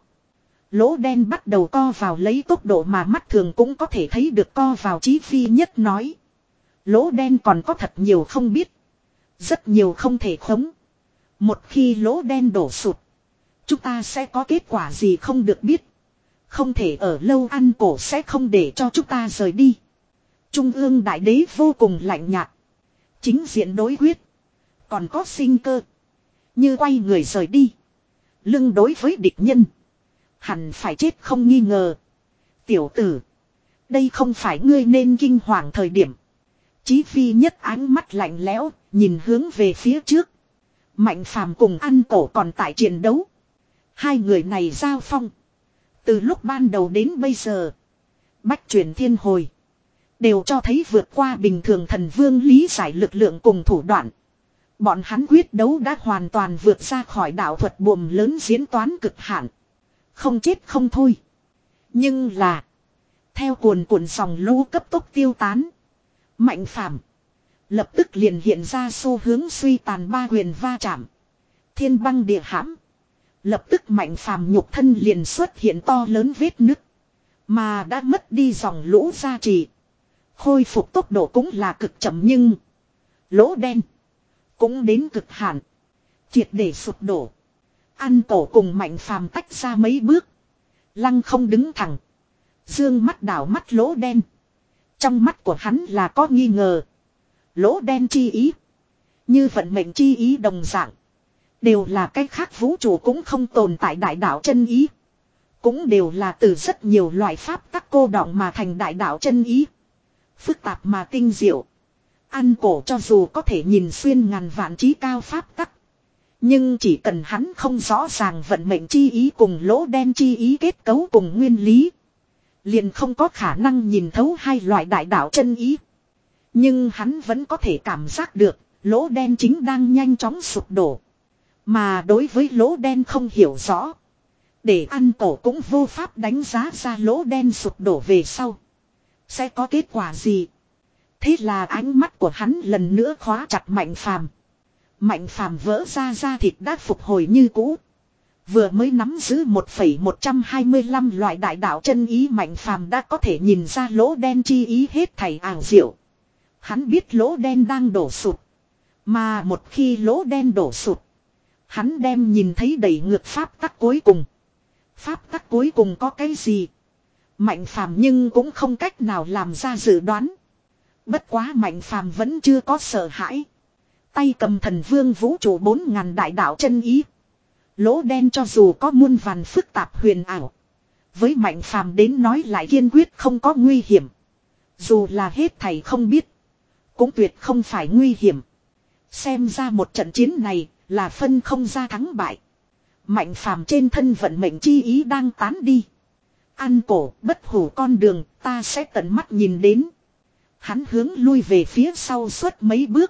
lỗ đen bắt đầu co vào lấy tốc độ mà mắt thường cũng có thể thấy được co vào. Chí Phi Nhất nói. Lỗ đen còn có thật nhiều không biết. Rất nhiều không thể khống. Một khi lỗ đen đổ sụt, chúng ta sẽ có kết quả gì không được biết. Không thể ở lâu ăn cổ sẽ không để cho chúng ta rời đi. Trung ương đại đế vô cùng lạnh nhạt. Chính diện đối quyết. Còn có sinh cơ. Như quay người rời đi. Lưng đối với địch nhân. Hẳn phải chết không nghi ngờ. Tiểu tử. Đây không phải ngươi nên kinh hoàng thời điểm. Chí Phi Nhất ánh mắt lạnh lẽo. Nhìn hướng về phía trước. Mạnh Phàm cùng Ăn Cổ còn tại chiến đấu. Hai người này giao phong. Từ lúc ban đầu đến bây giờ. Bách chuyển thiên hồi. Đều cho thấy vượt qua bình thường thần vương lý giải lực lượng cùng thủ đoạn. Bọn hắn quyết đấu đã hoàn toàn vượt ra khỏi đạo thuật buồm lớn diễn toán cực hạn. Không chết không thôi. Nhưng là. Theo cuồn cuộn dòng lũ cấp tốc tiêu tán. Mạnh Phàm lập tức liền hiện ra xu hướng suy tàn ba huyền va chạm. Thiên băng địa hãm. Lập tức Mạnh Phàm nhục thân liền xuất hiện to lớn vết nứt. Mà đã mất đi dòng lũ gia trì. Khôi phục tốc độ cũng là cực chậm nhưng. Lỗ đen. Cũng đến cực hạn. Triệt để sụp đổ. Ăn Cổ cùng Mạnh Phàm tách ra mấy bước. Lăng không đứng thẳng. Dương mắt đảo mắt lỗ đen. Trong mắt của hắn là có nghi ngờ. Lỗ đen chi ý. Như vận mệnh chi ý đồng dạng. Đều là cách khác vũ trụ cũng không tồn tại đại đạo chân ý. Cũng đều là từ rất nhiều loại pháp tắc cô đọng mà thành đại đạo chân ý. Phức tạp mà tinh diệu. Ăn Cổ cho dù có thể nhìn xuyên ngàn vạn trí cao pháp tắc. Nhưng chỉ cần hắn không rõ ràng vận mệnh chi ý cùng lỗ đen chi ý kết cấu cùng nguyên lý. Liền không có khả năng nhìn thấu hai loại đại đạo chân ý. Nhưng hắn vẫn có thể cảm giác được lỗ đen chính đang nhanh chóng sụp đổ. Mà đối với lỗ đen không hiểu rõ. Để Ăn Cổ cũng vô pháp đánh giá ra lỗ đen sụp đổ về sau. Sẽ có kết quả gì. Thế là ánh mắt của hắn lần nữa khóa chặt Mạnh Phàm. Mạnh Phàm vỡ ra da thịt đã phục hồi như cũ. Vừa mới nắm giữ một phẩy một hai lăm loại đại đạo chân ý Mạnh Phàm đã có thể nhìn ra lỗ đen chi ý hết thảy ảo diệu. Hắn biết lỗ đen đang đổ sụt. Mà một khi lỗ đen đổ sụt. Hắn đem nhìn thấy đầy ngược pháp tắc cuối cùng. Pháp tắc cuối cùng có cái gì? Mạnh Phàm nhưng cũng không cách nào làm ra dự đoán. Bất quá Mạnh Phàm vẫn chưa có sợ hãi. Tay cầm thần vương vũ trụ bốn ngàn đại đạo chân ý. Lỗ đen cho dù có muôn vàn phức tạp huyền ảo. Với Mạnh Phàm đến nói lại kiên quyết không có nguy hiểm. Dù là hết thầy không biết. Cũng tuyệt không phải nguy hiểm. Xem ra một trận chiến này là phân không ra thắng bại. Mạnh Phàm trên thân vận mệnh chi ý đang tán đi. Ăn Cổ bất hủ con đường ta sẽ tận mắt nhìn đến. Hắn hướng lui về phía sau suốt mấy bước.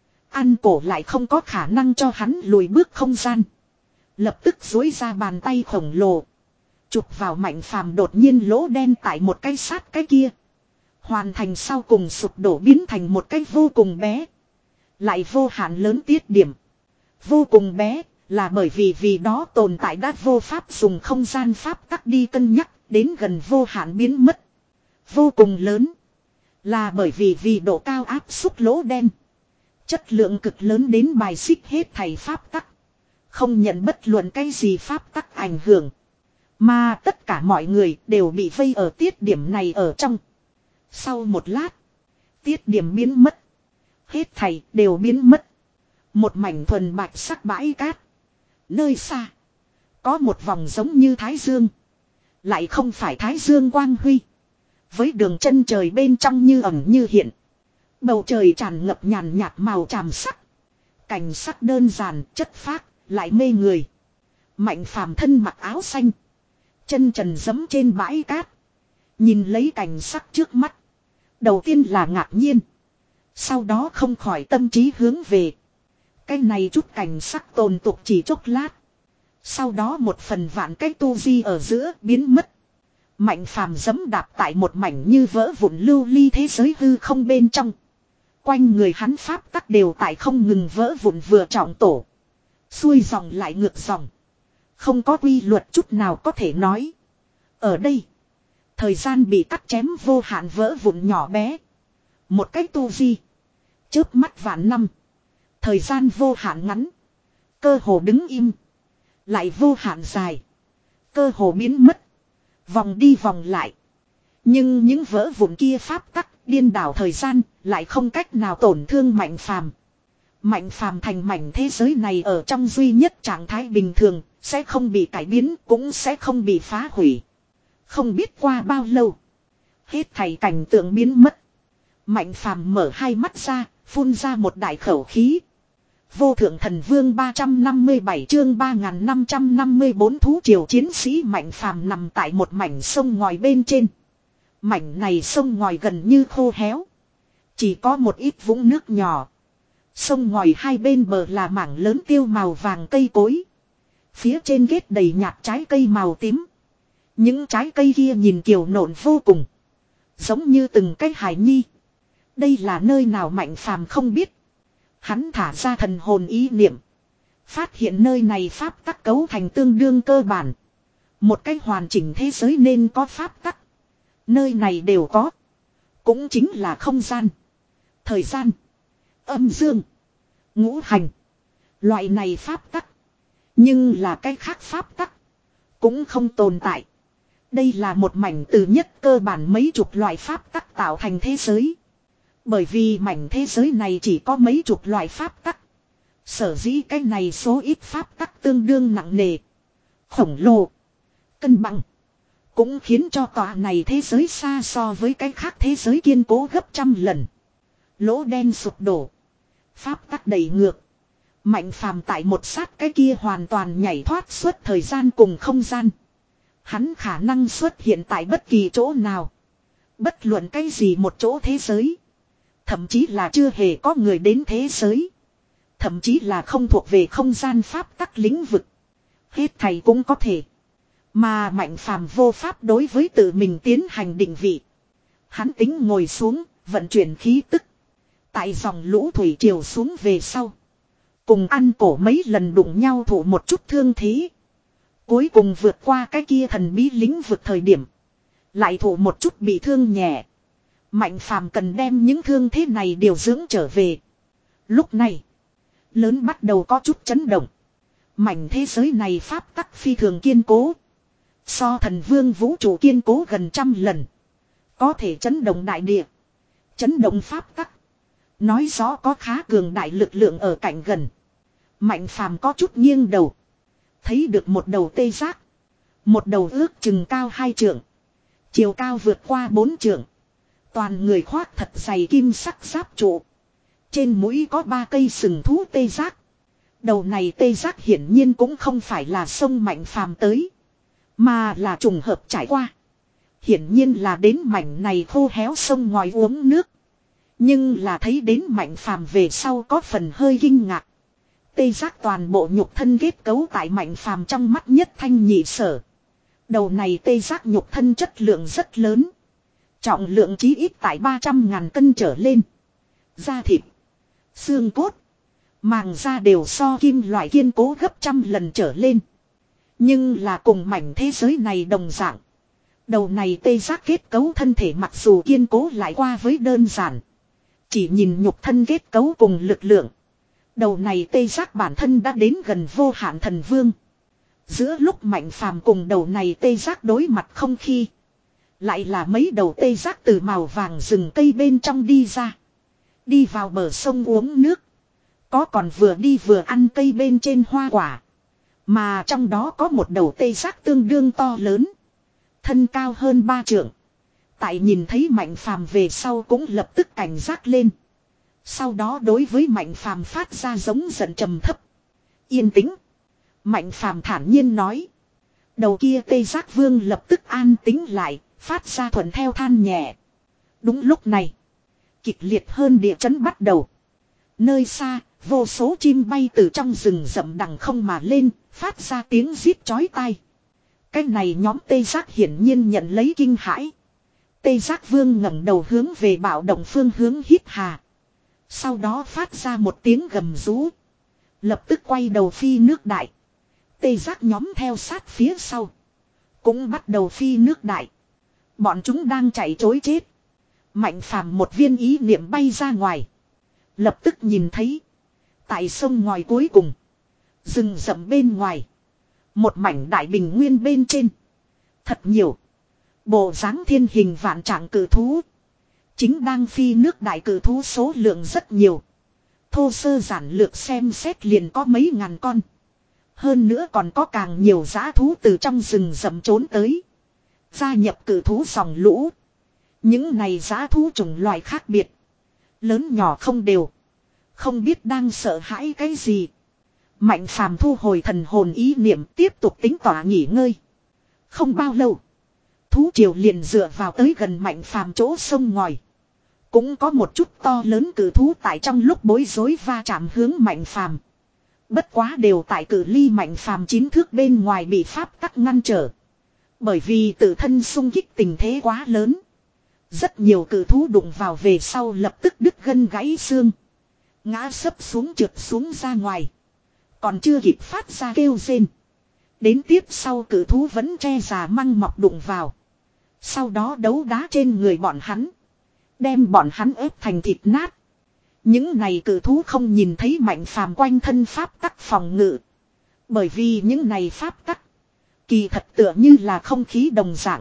Ăn Cổ lại không có khả năng cho hắn lùi bước không gian. Lập tức duỗi ra bàn tay khổng lồ. Chụp vào Mạnh Phàm đột nhiên lỗ đen tại một cái sát cái kia. Hoàn thành sau cùng sụp đổ biến thành một cái vô cùng bé. Lại vô hạn lớn tiết điểm. Vô cùng bé là bởi vì vì đó tồn tại đã vô pháp dùng không gian pháp tắc đi cân nhắc đến gần vô hạn biến mất. Vô cùng lớn là bởi vì vì độ cao áp suất lỗ đen. Chất lượng cực lớn đến bài xích hết thảy pháp tắc. Không nhận bất luận cái gì pháp tắc ảnh hưởng. Mà tất cả mọi người đều bị vây ở tiết điểm này ở trong. Sau một lát. Tiết điểm biến mất. Hết thảy đều biến mất. Một mảnh thuần bạch sắc bãi cát. Nơi xa. Có một vòng giống như thái dương. Lại không phải thái dương quang huy. Với đường chân trời bên trong như ẩn như hiện. Bầu trời tràn ngập nhàn nhạt màu tràm sắc. Cảnh sắc đơn giản, chất phác, lại mê người. Mạnh Phàm thân mặc áo xanh, chân trần giẫm trên bãi cát, nhìn lấy cảnh sắc trước mắt, đầu tiên là ngạc nhiên, sau đó không khỏi tâm trí hướng về. Cái này chút cảnh sắc tồn tục chỉ chốc lát, sau đó một phần vạn cái tu di ở giữa biến mất. Mạnh Phàm giẫm đạp tại một mảnh như vỡ vụn lưu ly thế giới hư không bên trong. Quanh người hắn pháp tắc đều tại không ngừng vỡ vụn, vừa trọng tổ, xuôi dòng lại ngược dòng, không có quy luật chút nào có thể nói. Ở đây, thời gian bị cắt chém vô hạn vỡ vụn nhỏ bé. Một cách tu di, chớp mắt vạn năm. Thời gian vô hạn ngắn, cơ hồ đứng im. Lại vô hạn dài, cơ hồ biến mất. Vòng đi vòng lại. Nhưng những vỡ vụn kia pháp tắc, điên đảo thời gian, lại không cách nào tổn thương Mạnh Phàm. Mạnh Phàm thành mảnh thế giới này ở trong duy nhất trạng thái bình thường, sẽ không bị cải biến, cũng sẽ không bị phá hủy. Không biết qua bao lâu, hết thảy cảnh tượng biến mất. Mạnh Phàm mở hai mắt ra, phun ra một đại khẩu khí. Vô thượng thần vương ba trăm năm mươi bảy chương ba nghìn năm trăm năm mươi bốn thú triều chiến sĩ. Mạnh Phàm nằm tại một mảnh sông ngòi bên trên. Mảnh này sông ngòi gần như khô héo, chỉ có một ít vũng nước nhỏ. Sông ngòi hai bên bờ là mảng lớn tiêu màu vàng cây cối, phía trên ghét đầy nhạt trái cây màu tím. Những trái cây kia nhìn kiều nộn vô cùng, giống như từng cái hài nhi. Đây là nơi nào Mạnh Phàm không biết. Hắn thả ra thần hồn ý niệm, phát hiện nơi này pháp tắc cấu thành tương đương cơ bản. Một cái hoàn chỉnh thế giới nên có pháp tắc, nơi này đều có. Cũng chính là không gian, thời gian, âm dương, ngũ hành, loại này pháp tắc. Nhưng là cái khác pháp tắc cũng không tồn tại. Đây là một mảnh từ nhất cơ bản mấy chục loại pháp tắc tạo thành thế giới. Bởi vì mảnh thế giới này chỉ có mấy chục loại pháp tắc, sở dĩ cái này số ít pháp tắc tương đương nặng nề, khổng lồ, cân bằng, cũng khiến cho tòa này thế giới xa so với cái khác thế giới kiên cố gấp trăm lần. Lỗ đen sụp đổ, pháp tắc đầy ngược. Mạnh Phàm tại một sát cái kia hoàn toàn nhảy thoát suốt thời gian cùng không gian. Hắn khả năng xuất hiện tại bất kỳ chỗ nào, bất luận cái gì một chỗ thế giới. Thậm chí là chưa hề có người đến thế giới, thậm chí là không thuộc về không gian pháp tắc lĩnh vực. Hết thầy cũng có thể. Mà Mạnh Phàm vô pháp đối với tự mình tiến hành định vị. Hắn tính ngồi xuống, vận chuyển khí tức. Tại dòng lũ thủy triều xuống về sau, cùng ăn cổ mấy lần đụng nhau thụ một chút thương thế. Cuối cùng vượt qua cái kia thần bí lĩnh vực thời điểm, lại thụ một chút bị thương nhẹ. Mạnh Phàm cần đem những thương thế này điều dưỡng trở về. Lúc này, lớn bắt đầu có chút chấn động. Mảnh thế giới này pháp tắc phi thường kiên cố, so thần vương vũ trụ kiên cố gần trăm lần. Có thể chấn động đại địa, chấn động pháp tắc, nói rõ có khá cường đại lực lượng ở cạnh gần. Mạnh Phàm có chút nghiêng đầu, thấy được một đầu tê giác. Một đầu ước chừng cao hai trượng, chiều cao vượt qua bốn trượng. Toàn người khoác thật dày kim sắc giáp trụ, trên mũi có ba cây sừng thú tê giác. Đầu này tê giác hiển nhiên cũng không phải là sông Mạnh Phàm tới, mà là trùng hợp trải qua. Hiển nhiên là đến mảnh này khô héo sông ngòi uống nước. Nhưng là thấy đến Mạnh Phàm về sau có phần hơi kinh ngạc. Tê giác toàn bộ nhục thân kết cấu tại Mạnh Phàm trong mắt nhất thanh nhị sở. Đầu này tê giác nhục thân chất lượng rất lớn, trọng lượng chí ít tại ba trăm ngàn cân trở lên. Da thịt, xương cốt, màng da đều so kim loại kiên cố gấp trăm lần trở lên. Nhưng là cùng mảnh thế giới này đồng dạng, đầu này tê giác kết cấu thân thể mặc dù kiên cố lại qua với đơn giản. Chỉ nhìn nhục thân kết cấu cùng lực lượng, đầu này tê giác bản thân đã đến gần vô hạn thần vương. Giữa lúc Mạnh Phàm cùng đầu này tê giác đối mặt không khi, lại là mấy đầu tê giác từ màu vàng rừng cây bên trong đi ra, đi vào bờ sông uống nước. Có còn vừa đi vừa ăn cây bên trên hoa quả. Mà trong đó có một đầu tê giác tương đương to lớn, thân cao hơn ba trượng. Tại nhìn thấy Mạnh Phàm về sau cũng lập tức cảnh giác lên. Sau đó đối với Mạnh Phàm phát ra giống giận trầm thấp. Yên tĩnh, Mạnh phàm thản nhiên nói. Đầu kia Tê Giác Vương lập tức an tĩnh lại, phát ra thuận theo than nhẹ. Đúng lúc này, kịch liệt hơn địa chấn bắt đầu. Nơi xa, vô số chim bay từ trong rừng rậm đằng không mà lên, phát ra tiếng rít chói tai. Cái này nhóm Tê Giác hiển nhiên nhận lấy kinh hãi. Tê Giác Vương ngẩng đầu hướng về bạo động phương hướng hít hà. Sau đó phát ra một tiếng gầm rú. Lập tức quay đầu phi nước đại. Tê Giác nhóm theo sát phía sau. Cũng bắt đầu phi nước đại. Bọn chúng đang chạy trối chết. Mạnh phàm một viên ý niệm bay ra ngoài. Lập tức nhìn thấy. Tại sông ngòi cuối cùng. Rừng rậm bên ngoài. Một mảnh đại bình nguyên bên trên. Thật nhiều. Bộ dáng thiên hình vạn trạng cử thú. Chính đang phi nước đại cử thú số lượng rất nhiều. Thô sơ giản lược xem xét liền có mấy ngàn con. Hơn nữa còn có càng nhiều dã thú từ trong rừng rậm trốn tới. Gia nhập cử thú dòng lũ. Những này dã thú chủng loại khác biệt. Lớn nhỏ không đều. Không biết đang sợ hãi cái gì. Mạnh phàm thu hồi thần hồn ý niệm tiếp tục tính tỏa nghỉ ngơi. Không bao lâu. Thú triều liền dựa vào tới gần mạnh phàm chỗ sông ngòi. Cũng có một chút to lớn cử thú tại trong lúc bối rối va chạm hướng mạnh phàm. Bất quá đều tại cử ly mạnh phàm chín thước bên ngoài bị pháp tắc ngăn trở. Bởi vì tự thân xung kích tình thế quá lớn. Rất nhiều cử thú đụng vào về sau lập tức đứt gân gãy xương. Ngã sấp xuống trượt xuống ra ngoài. Còn chưa kịp phát ra kêu rên. Đến tiếp sau cử thú vẫn che già măng mọc đụng vào. Sau đó đấu đá trên người bọn hắn. Đem bọn hắn ép thành thịt nát. Những này cử thú không nhìn thấy mạnh phàm quanh thân pháp tắc phòng ngự. Bởi vì những này pháp tắc. Kỳ thật tựa như là không khí đồng dạng.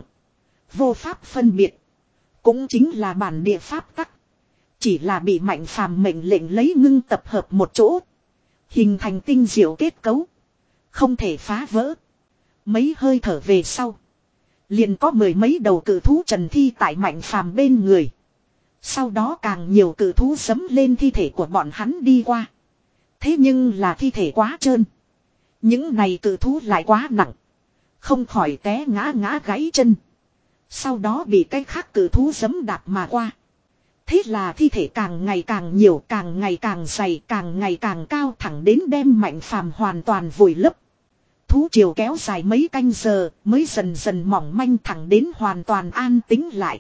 Vô pháp phân biệt. Cũng chính là bản địa pháp tắc. Chỉ là bị mạnh phàm mệnh lệnh lấy ngưng tập hợp một chỗ. Hình thành tinh diệu kết cấu. Không thể phá vỡ. Mấy hơi thở về sau. Liền có mười mấy đầu cử thú trần thi tại mạnh phàm bên người. Sau đó càng nhiều cử thú giẫm lên thi thể của bọn hắn đi qua. Thế nhưng là thi thể quá trơn. Những này cử thú lại quá nặng. Không khỏi té ngã ngã gãy chân. Sau đó bị cái khác cử thú giẫm đạp mà qua. Thế là thi thể càng ngày càng nhiều, càng ngày càng dày, càng ngày càng cao, thẳng đến đem mạnh phàm hoàn toàn vùi lấp. Thú triều kéo dài mấy canh giờ mới dần dần mỏng manh thẳng đến hoàn toàn an tĩnh lại.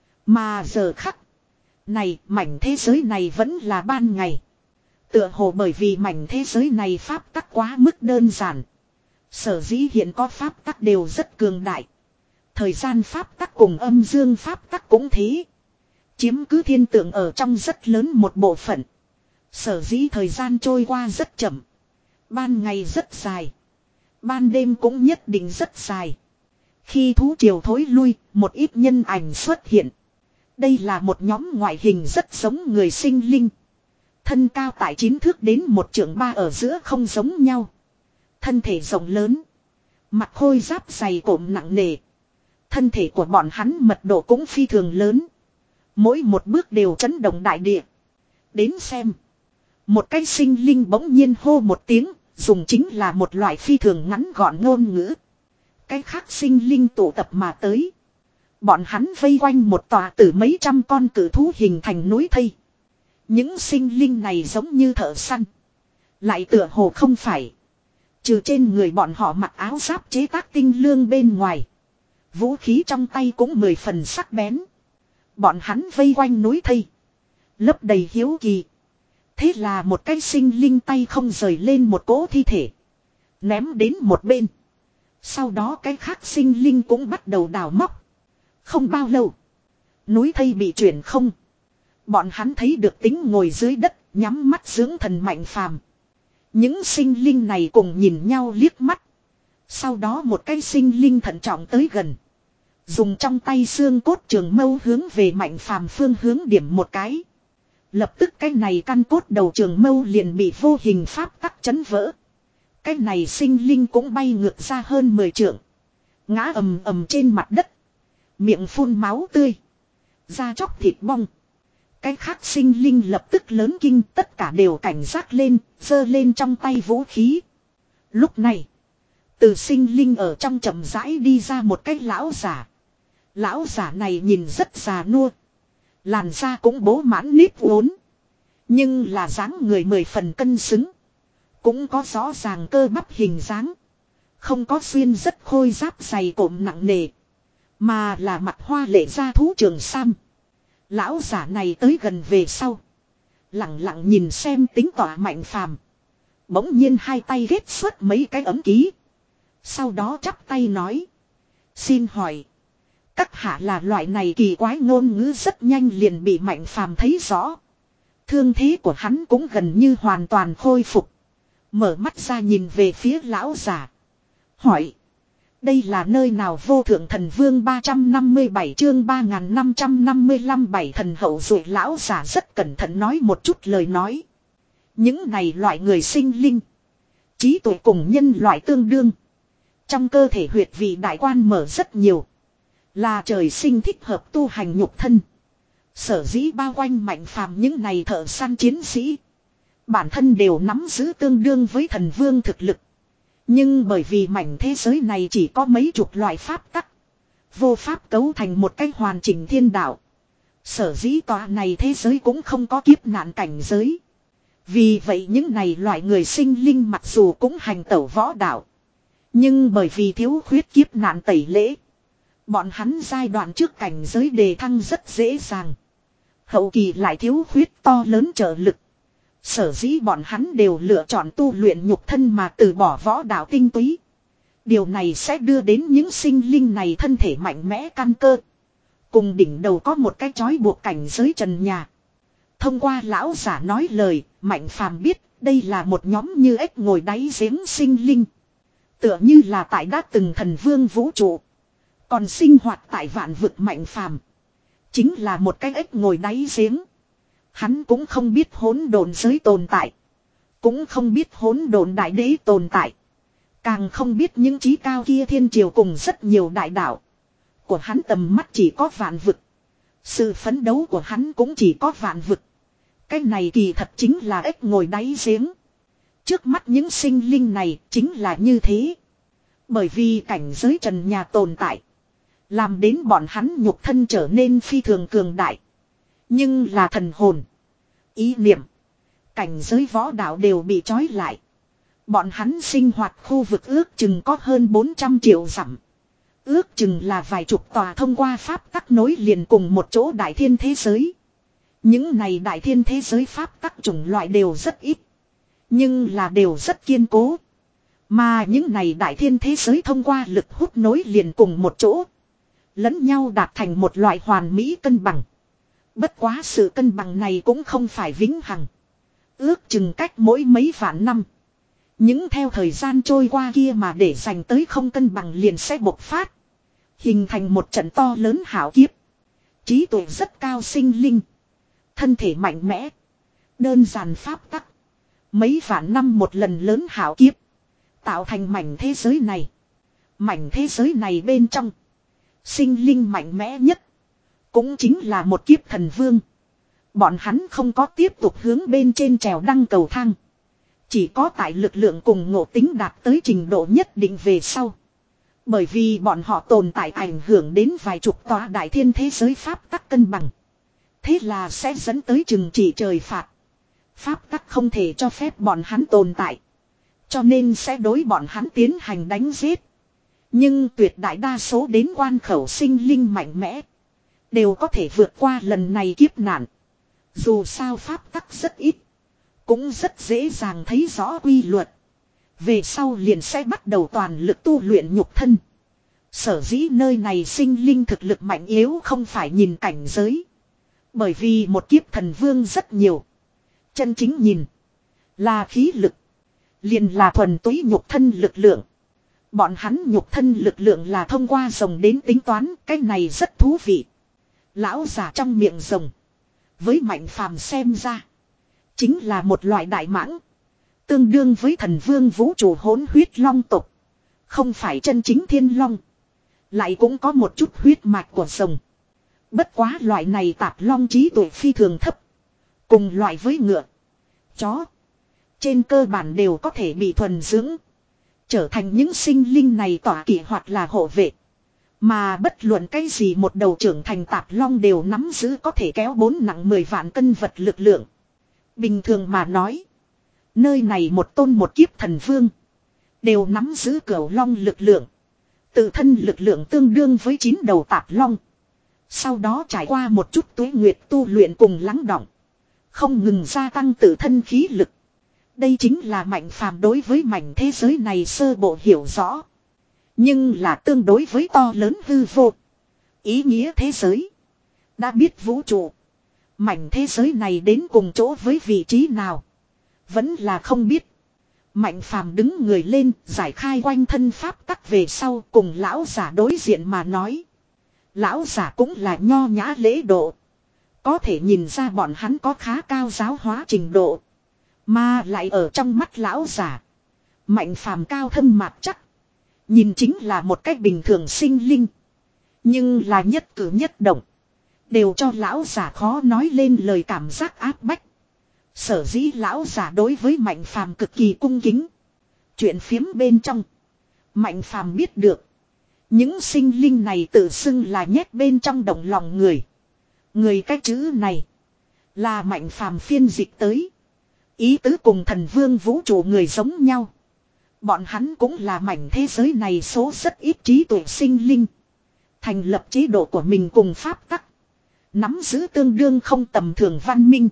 Mà giờ khắc này, mảnh thế giới này vẫn là ban ngày. Tựa hồ bởi vì mảnh thế giới này pháp tắc quá mức đơn giản. Sở dĩ hiện có pháp tắc đều rất cường đại. Thời gian pháp tắc cùng âm dương pháp tắc cũng thế. Chiếm cứ thiên tượng ở trong rất lớn một bộ phận. Sở dĩ thời gian trôi qua rất chậm. Ban ngày rất dài. Ban đêm cũng nhất định rất dài. Khi thú triều thối lui, một ít nhân ảnh xuất hiện. Đây là một nhóm ngoại hình rất giống người sinh linh. Thân cao tại chín thước đến một trượng ba ở giữa không giống nhau. Thân thể rộng lớn. Mặt khôi giáp dày cộm nặng nề. Thân thể của bọn hắn mật độ cũng phi thường lớn. Mỗi một bước đều chấn động đại địa. Đến xem. Một cái sinh linh bỗng nhiên hô một tiếng. Dùng chính là một loại phi thường ngắn gọn ngôn ngữ. Cái khác sinh linh tụ tập mà tới. Bọn hắn vây quanh một tòa từ mấy trăm con cử thú hình thành núi thây. Những sinh linh này giống như thợ săn. Lại tựa hồ không phải. Trừ trên người bọn họ mặc áo giáp chế tác tinh lương bên ngoài. Vũ khí trong tay cũng mười phần sắc bén. Bọn hắn vây quanh núi thây. Lấp đầy hiếu kỳ. Thế là một cái sinh linh tay không rời lên một cỗ thi thể. Ném đến một bên. Sau đó cái khác sinh linh cũng bắt đầu đào móc. Không bao lâu. Núi thây bị chuyển không. Bọn hắn thấy được tính ngồi dưới đất. Nhắm mắt dưỡng thần mạnh phàm. Những sinh linh này cùng nhìn nhau liếc mắt. Sau đó một cái sinh linh thận trọng tới gần. Dùng trong tay xương cốt trường mâu hướng về mạnh phàm phương hướng điểm một cái. Lập tức cái này căn cốt đầu trường mâu liền bị vô hình pháp tắc chấn vỡ. Cái này sinh linh cũng bay ngược ra hơn mười trượng. Ngã ầm ầm trên mặt đất. Miệng phun máu tươi. Da chóc thịt bong. Cái khác sinh linh lập tức lớn kinh, tất cả đều cảnh giác lên, giơ lên trong tay vũ khí. Lúc này, Từ sinh linh ở trong chậm rãi đi ra một cái lão giả. Lão giả này nhìn rất già nua. Làn da cũng bố mãn nếp uốn. Nhưng là dáng người mười phần cân xứng. Cũng có rõ ràng cơ bắp hình dáng. Không có xuyên rất khôi giáp dày cộm nặng nề. Mà là mặt hoa lệ da thú trường sam. Lão giả này tới gần về sau. Lặng lặng nhìn xem tính tỏa Mạnh Phàm. Bỗng nhiên hai tay ghét xuất mấy cái ấm ký. Sau đó chắp tay nói. Xin hỏi. Các hạ là loại này kỳ quái ngôn ngữ rất nhanh liền bị Mạnh Phàm thấy rõ. Thương thế của hắn cũng gần như hoàn toàn khôi phục. Mở mắt ra nhìn về phía lão giả. Hỏi. Đây là nơi nào vô thượng thần vương ba trăm năm mươi bảy chương ba nghìn năm trăm năm mươi lăm bảy thần hậu rồi lão giả rất cẩn thận nói một chút lời nói. Những này loại người sinh linh. Trí tuệ cùng nhân loại tương đương. Trong cơ thể huyệt vị đại quan mở rất nhiều. Là trời sinh thích hợp tu hành nhục thân. Sở dĩ bao quanh Mạnh Phàm những này thợ săn chiến sĩ. Bản thân đều nắm giữ tương đương với thần vương thực lực. Nhưng bởi vì mảnh thế giới này chỉ có mấy chục loại pháp tắc. Vô pháp cấu thành một cái hoàn chỉnh thiên đạo. Sở dĩ tòa này thế giới cũng không có kiếp nạn cảnh giới. Vì vậy những này loại người sinh linh mặc dù cũng hành tẩu võ đạo. Nhưng bởi vì thiếu khuyết kiếp nạn tẩy lễ. Bọn hắn giai đoạn trước cảnh giới đề thăng rất dễ dàng. Hậu kỳ lại thiếu khuyết to lớn trợ lực. Sở dĩ bọn hắn đều lựa chọn tu luyện nhục thân mà từ bỏ võ đạo tinh túy. Điều này sẽ đưa đến những sinh linh này thân thể mạnh mẽ căn cơ. Cùng đỉnh đầu có một cái chói buộc cảnh giới trần nhà. Thông qua lão giả nói lời, Mạnh Phàm biết đây là một nhóm như ếch ngồi đáy giếng sinh linh. Tựa như là tại đã từng thần vương vũ trụ. Còn sinh hoạt tại vạn vực Mạnh Phàm chính là một cái ếch ngồi đáy giếng. Hắn cũng không biết hỗn độn giới tồn tại. Cũng không biết hỗn độn đại đế tồn tại. Càng không biết những chí cao kia thiên triều cùng rất nhiều đại đạo. Của hắn tầm mắt chỉ có vạn vực. Sự phấn đấu của hắn cũng chỉ có vạn vực. Cái này kỳ thật chính là ếch ngồi đáy giếng. Trước mắt những sinh linh này chính là như thế. Bởi vì cảnh giới trần nhà tồn tại. Làm đến bọn hắn nhục thân trở nên phi thường cường đại. Nhưng là thần hồn. Ý niệm. Cảnh giới võ đạo đều bị trói lại. Bọn hắn sinh hoạt khu vực ước chừng có hơn bốn trăm triệu dặm. Ước chừng là vài chục tòa thông qua pháp tắc nối liền cùng một chỗ đại thiên thế giới. Những này đại thiên thế giới pháp tắc chủng loại đều rất ít. Nhưng là đều rất kiên cố. Mà những này đại thiên thế giới thông qua lực hút nối liền cùng một chỗ. Lẫn nhau đạt thành một loại hoàn mỹ cân bằng. Bất quá sự cân bằng này cũng không phải vĩnh hằng. Ước chừng cách mỗi mấy vạn năm. Những theo thời gian trôi qua kia mà để dành tới không cân bằng liền sẽ bộc phát. Hình thành một trận to lớn hảo kiếp. Trí tuệ rất cao sinh linh. Thân thể mạnh mẽ. Đơn giản pháp tắc. Mấy vạn năm một lần lớn hảo kiếp. Tạo thành mảnh thế giới này. Mảnh thế giới này bên trong. Sinh linh mạnh mẽ nhất. Cũng chính là một kiếp thần vương. Bọn hắn không có tiếp tục hướng bên trên trèo đăng cầu thang. Chỉ có tại lực lượng cùng ngộ tính đạt tới trình độ nhất định về sau. Bởi vì bọn họ tồn tại ảnh hưởng đến vài chục tòa đại thiên thế giới pháp tắc cân bằng. Thế là sẽ dẫn tới trừng trị trời phạt. Pháp tắc không thể cho phép bọn hắn tồn tại. Cho nên sẽ đối bọn hắn tiến hành đánh giết. Nhưng tuyệt đại đa số đến quan khẩu sinh linh mạnh mẽ. Đều có thể vượt qua lần này kiếp nạn. Dù sao pháp tắc rất ít. Cũng rất dễ dàng thấy rõ quy luật. Về sau liền sẽ bắt đầu toàn lực tu luyện nhục thân. Sở dĩ nơi này sinh linh thực lực mạnh yếu không phải nhìn cảnh giới. Bởi vì một kiếp thần vương rất nhiều. Chân chính nhìn. Là khí lực. Liền là thuần túy nhục thân lực lượng. Bọn hắn nhục thân lực lượng là thông qua rồng đến tính toán. Cái này rất thú vị. Lão già trong miệng rồng. Với Mạnh Phàm xem ra. Chính là một loại đại mãng. Tương đương với thần vương vũ trụ hỗn huyết long tộc. Không phải chân chính thiên long. Lại cũng có một chút huyết mạch của rồng. Bất quá loại này tạp long trí tuệ phi thường thấp. Cùng loại với ngựa. Chó. Trên cơ bản đều có thể bị thuần dưỡng. Trở thành những sinh linh này tỏa kỵ hoặc là hộ vệ. Mà bất luận cái gì một đầu trưởng thành tạp long đều nắm giữ có thể kéo bốn nặng mười vạn cân vật lực lượng. Bình thường mà nói. Nơi này một tôn một kiếp thần vương. Đều nắm giữ cửu long lực lượng. Tự thân lực lượng tương đương với chín đầu tạp long. Sau đó trải qua một chút tuế nguyệt tu luyện cùng lắng đọng. Không ngừng gia tăng tự thân khí lực. Đây chính là Mạnh Phàm đối với mảnh thế giới này sơ bộ hiểu rõ. Nhưng là tương đối với to lớn hư vô. Ý nghĩa thế giới. Đã biết vũ trụ. Mảnh thế giới này đến cùng chỗ với vị trí nào. Vẫn là không biết. Mạnh Phàm đứng người lên, giải khai quanh thân pháp tắc về sau cùng lão giả đối diện mà nói. Lão giả cũng là nho nhã lễ độ. Có thể nhìn ra bọn hắn có khá cao giáo hóa trình độ. Mà lại ở trong mắt lão giả. Mạnh Phàm cao thâm mạc chắc. Nhìn chính là một cách bình thường sinh linh. Nhưng là nhất cử nhất động. Đều cho lão giả khó nói lên lời cảm giác áp bách. Sở dĩ lão giả đối với Mạnh Phàm cực kỳ cung kính. Chuyện phiếm bên trong. Mạnh Phàm biết được. Những sinh linh này tự xưng là nhét bên trong động lòng người. Người cái chữ này. Là Mạnh Phàm phiên dịch tới. Ý tứ cùng thần vương vũ trụ người giống nhau. Bọn hắn cũng là mảnh thế giới này số rất ít trí tuệ sinh linh. Thành lập chế độ của mình cùng pháp tắc. Nắm giữ tương đương không tầm thường văn minh.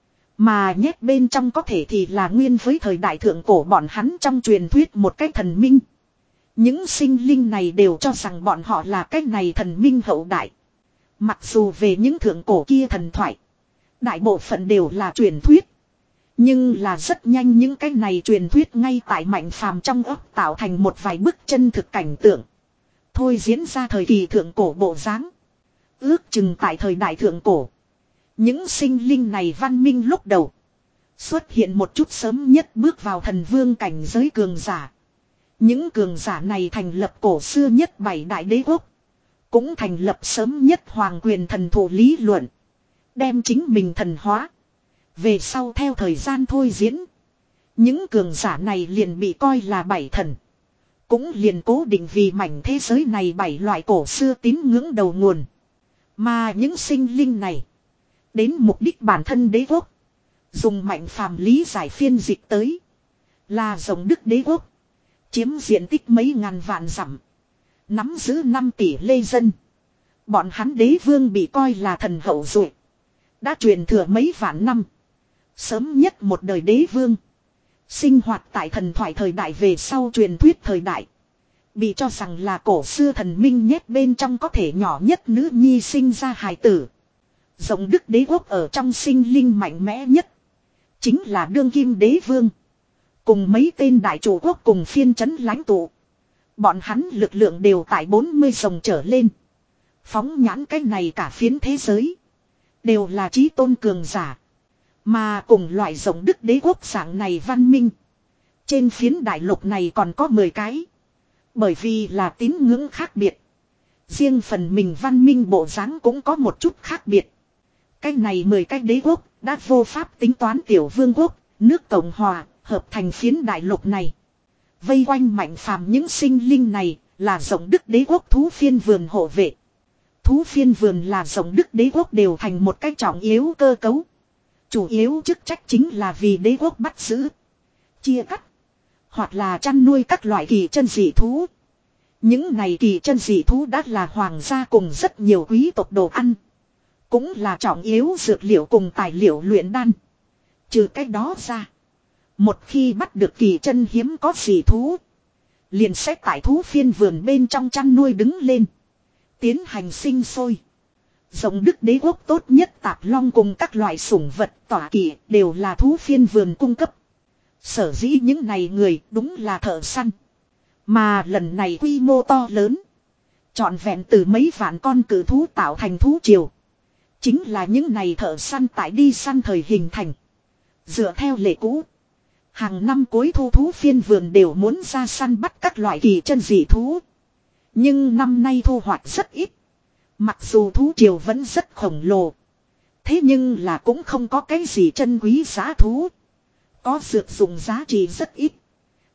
Mà nhét bên trong có thể thì là nguyên với thời đại thượng cổ bọn hắn trong truyền thuyết một cái thần minh. Những sinh linh này đều cho rằng bọn họ là cái này thần minh hậu đại. Mặc dù về những thượng cổ kia thần thoại. Đại bộ phận đều là truyền thuyết. Nhưng là rất nhanh những cái này truyền thuyết ngay tại Mạnh Phàm trong ấp tạo thành một vài bức chân thực cảnh tượng. Thôi diễn ra thời kỳ thượng cổ bộ dáng. Ước chừng tại thời đại thượng cổ. Những sinh linh này văn minh lúc đầu. Xuất hiện một chút sớm nhất bước vào thần vương cảnh giới cường giả. Những cường giả này thành lập cổ xưa nhất bảy đại đế quốc. Cũng thành lập sớm nhất hoàng quyền thần thủ lý luận. Đem chính mình thần hóa. Về sau theo thời gian thôi diễn. Những cường giả này liền bị coi là bảy thần. Cũng liền cố định vì mảnh thế giới này bảy loại cổ xưa tín ngưỡng đầu nguồn. Mà những sinh linh này. Đến mục đích bản thân đế quốc. Dùng Mạnh Phàm lý giải phiên dịch tới. Là rồng Đức đế quốc. Chiếm diện tích mấy ngàn vạn dặm. Nắm giữ năm tỷ lê dân. Bọn hắn đế vương bị coi là thần hậu duệ. Đã truyền thừa mấy vạn năm. Sớm nhất một đời đế vương. Sinh hoạt tại thần thoại thời đại về sau truyền thuyết thời đại. Bị cho rằng là cổ xưa thần minh nhét bên trong có thể nhỏ nhất nữ nhi sinh ra hài tử. Rồng Đức đế quốc ở trong sinh linh mạnh mẽ nhất. Chính là đương kim đế vương. Cùng mấy tên đại chủ quốc cùng phiên trấn lãnh tụ. Bọn hắn lực lượng đều tại bốn mươi rồng trở lên. Phóng nhãn cái này cả phiến thế giới. Đều là chí tôn cường giả. Mà cùng loại rồng Đức đế quốc dạng này văn minh. Trên phiến đại lục này còn có mười cái. Bởi vì là tín ngưỡng khác biệt. Riêng phần mình văn minh bộ dáng cũng có một chút khác biệt. Cái này mười cái đế quốc đã vô pháp tính toán tiểu vương quốc, nước Cộng Hòa, hợp thành phiến đại lục này. Vây quanh Mạnh Phàm những sinh linh này là rồng Đức đế quốc thú phiên vườn hộ vệ. Thú phiên vườn là rồng Đức đế quốc đều thành một cái trọng yếu cơ cấu. Chủ yếu chức trách chính là vì đế quốc bắt giữ, chia cắt, hoặc là chăn nuôi các loại kỳ chân dị thú. Những này kỳ chân dị thú đã là hoàng gia cùng rất nhiều quý tộc đồ ăn. Cũng là trọng yếu dược liệu cùng tài liệu luyện đan. Trừ cách đó ra. Một khi bắt được kỳ chân hiếm có dị thú. Liền sẽ tại thú phiên vườn bên trong chăn nuôi đứng lên. Tiến hành sinh sôi. Rồng Đức đế quốc tốt nhất tạp long cùng các loại sủng vật tỏa kỵ đều là thú phiên vườn cung cấp. Sở dĩ những này người đúng là thợ săn. Mà lần này quy mô to lớn. Trọn vẹn từ mấy vạn con cử thú tạo thành thú triều. Chính là những này thợ săn tại đi săn thời hình thành. Dựa theo lệ cũ. Hàng năm cuối thu thú phiên vườn đều muốn ra săn bắt các loại kỳ chân dị thú. Nhưng năm nay thu hoạch rất ít. Mặc dù thú triều vẫn rất khổng lồ. Thế nhưng là cũng không có cái gì chân quý giá thú. Có dược dụng giá trị rất ít.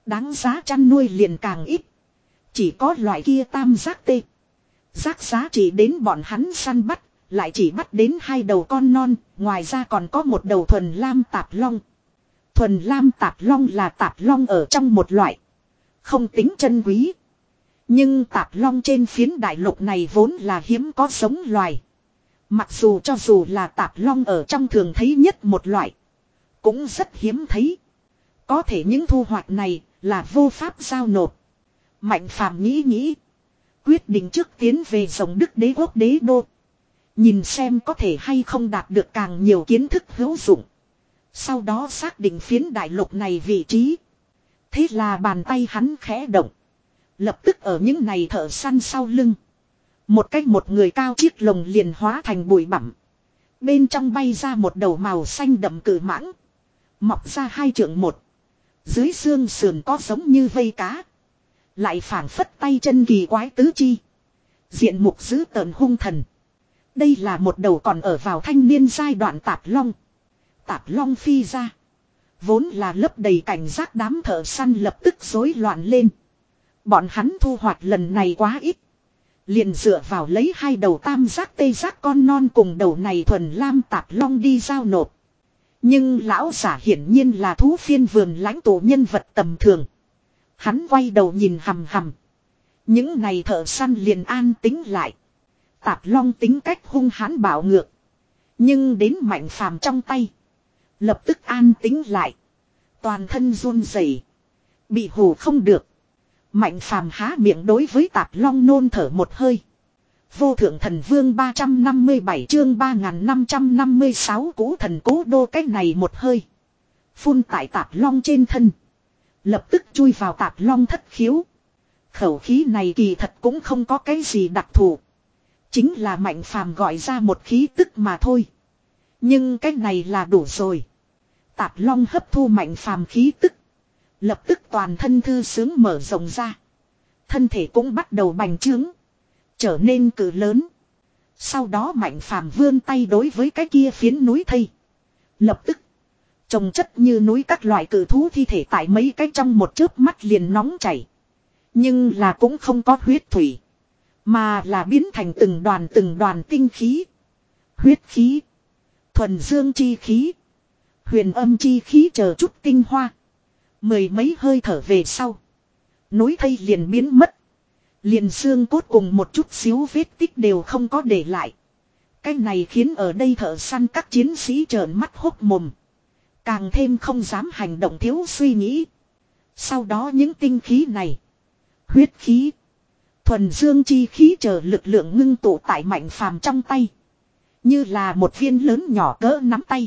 Đáng giá chăn nuôi liền càng ít. Chỉ có loại kia tam giác tê. Giác giá trị đến bọn hắn săn bắt. Lại chỉ bắt đến hai đầu con non. Ngoài ra còn có một đầu thuần lam tạp long. Thuần lam tạp long là tạp long ở trong một loại. Không tính chân quý. Nhưng tạp long trên phiến đại lục này vốn là hiếm có giống loài. Mặc dù cho dù là tạp long ở trong thường thấy nhất một loại. Cũng rất hiếm thấy. Có thể những thu hoạch này là vô pháp giao nộp. Mạnh phàm nghĩ nghĩ. Quyết định trước tiến về Rồng Đức đế quốc đế đô. Nhìn xem có thể hay không đạt được càng nhiều kiến thức hữu dụng. Sau đó xác định phiến đại lục này vị trí. Thế là bàn tay hắn khẽ động. Lập tức ở những này thợ săn sau lưng. Một cách một người cao chiếc lồng liền hóa thành bụi bặm. Bên trong bay ra một đầu màu xanh đậm cử mãng. Mọc ra hai trượng một. Dưới xương sườn có giống như vây cá. Lại phảng phất tay chân kỳ quái tứ chi. Diện mục dữ tợn hung thần. Đây là một đầu còn ở vào thanh niên giai đoạn tạp long. Tạp long phi ra. Vốn là lấp đầy cảnh giác đám thợ săn lập tức rối loạn lên. Bọn hắn thu hoạch lần này quá ít. Liền dựa vào lấy hai đầu tam giác tê giác con non cùng đầu này thuần lam tạp long đi giao nộp. Nhưng lão giả hiển nhiên là thú phiên vườn lãnh tụ nhân vật tầm thường. Hắn quay đầu nhìn hầm hầm. Những này thợ săn liền an tính lại. Tạp long tính cách hung hãn bạo ngược. Nhưng đến Mạnh Phàm trong tay. Lập tức an tính lại. Toàn thân run rẩy, bị hù không được. Mạnh Phàm há miệng đối với tạp long nôn thở một hơi. Vô thượng thần vương ba trăm năm mươi bảy chương ba nghìn năm trăm năm mươi sáu cũ thần cố đô cách này một hơi. Phun tại tạp long trên thân. Lập tức chui vào tạp long thất khiếu. Khẩu khí này kỳ thật cũng không có cái gì đặc thù. Chính là Mạnh Phàm gọi ra một khí tức mà thôi. Nhưng cái này là đủ rồi. Tạp long hấp thu Mạnh Phàm khí tức. Lập tức toàn thân thư sướng mở rộng ra. Thân thể cũng bắt đầu bành trướng. Trở nên cự lớn. Sau đó Mạnh Phàm vươn tay đối với cái kia phiến núi thây. Lập tức. Trồng chất như núi các loại cự thú thi thể tại mấy cái trong một chớp mắt liền nóng chảy. Nhưng là cũng không có huyết thủy. Mà là biến thành từng đoàn từng đoàn tinh khí. Huyết khí. Thuần dương chi khí. Huyền âm chi khí chờ chút tinh hoa. Mười mấy hơi thở về sau. Núi thây liền biến mất. Liền xương cốt cùng một chút xíu vết tích đều không có để lại. Cái này khiến ở đây thợ săn các chiến sĩ trợn mắt hốc mồm. Càng thêm không dám hành động thiếu suy nghĩ. Sau đó những tinh khí này. Huyết khí. Thuần dương chi khí chờ lực lượng ngưng tụ tại Mạnh Phàm trong tay. Như là một viên lớn nhỏ cỡ nắm tay.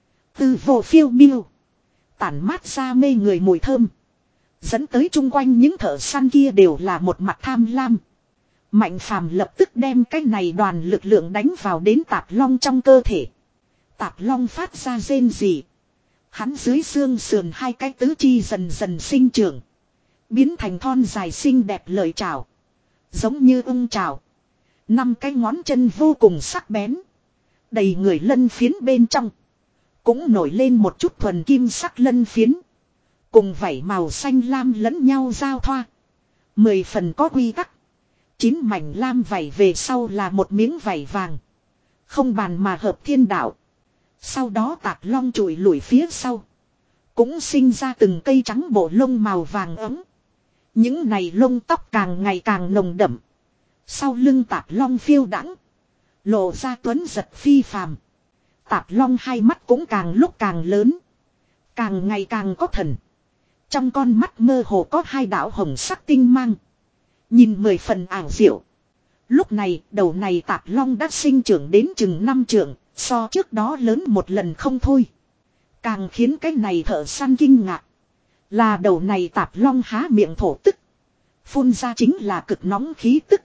Từ vô phiêu miêu. Tản mát ra mê người mùi thơm. Dẫn tới chung quanh những thợ săn kia đều là một mặt tham lam. Mạnh Phàm lập tức đem cái này đoàn lực lượng đánh vào đến tạp long trong cơ thể. Tạp long phát ra rên rỉ. Hắn dưới xương sườn hai cái tứ chi dần dần sinh trưởng. Biến thành thon dài xinh đẹp lợi trảo. Giống như ung trảo. Năm cái ngón chân vô cùng sắc bén. Đầy người lân phiến bên trong. Cũng nổi lên một chút thuần kim sắc lân phiến. Cùng vảy màu xanh lam lẫn nhau giao thoa. Mười phần có quy tắc. Chín mảnh lam vảy về sau là một miếng vảy vàng. Không bàn mà hợp thiên đạo. Sau đó tạp long trụi lủi phía sau. Cũng sinh ra từng cây trắng bộ lông màu vàng ấm. Những này lông tóc càng ngày càng nồng đậm. Sau lưng tạp long phiêu đãng, lộ ra tuấn giật phi phàm. Tạp long hai mắt cũng càng lúc càng lớn. Càng ngày càng có thần. Trong con mắt mơ hồ có hai đạo hồng sắc tinh mang. Nhìn mười phần ảo diệu. Lúc này đầu này tạp long đã sinh trưởng đến chừng năm trượng. So trước đó lớn một lần không thôi. Càng khiến cái này thợ săn kinh ngạc. Là đầu này tạp long há miệng thổ tức. Phun ra chính là cực nóng khí tức.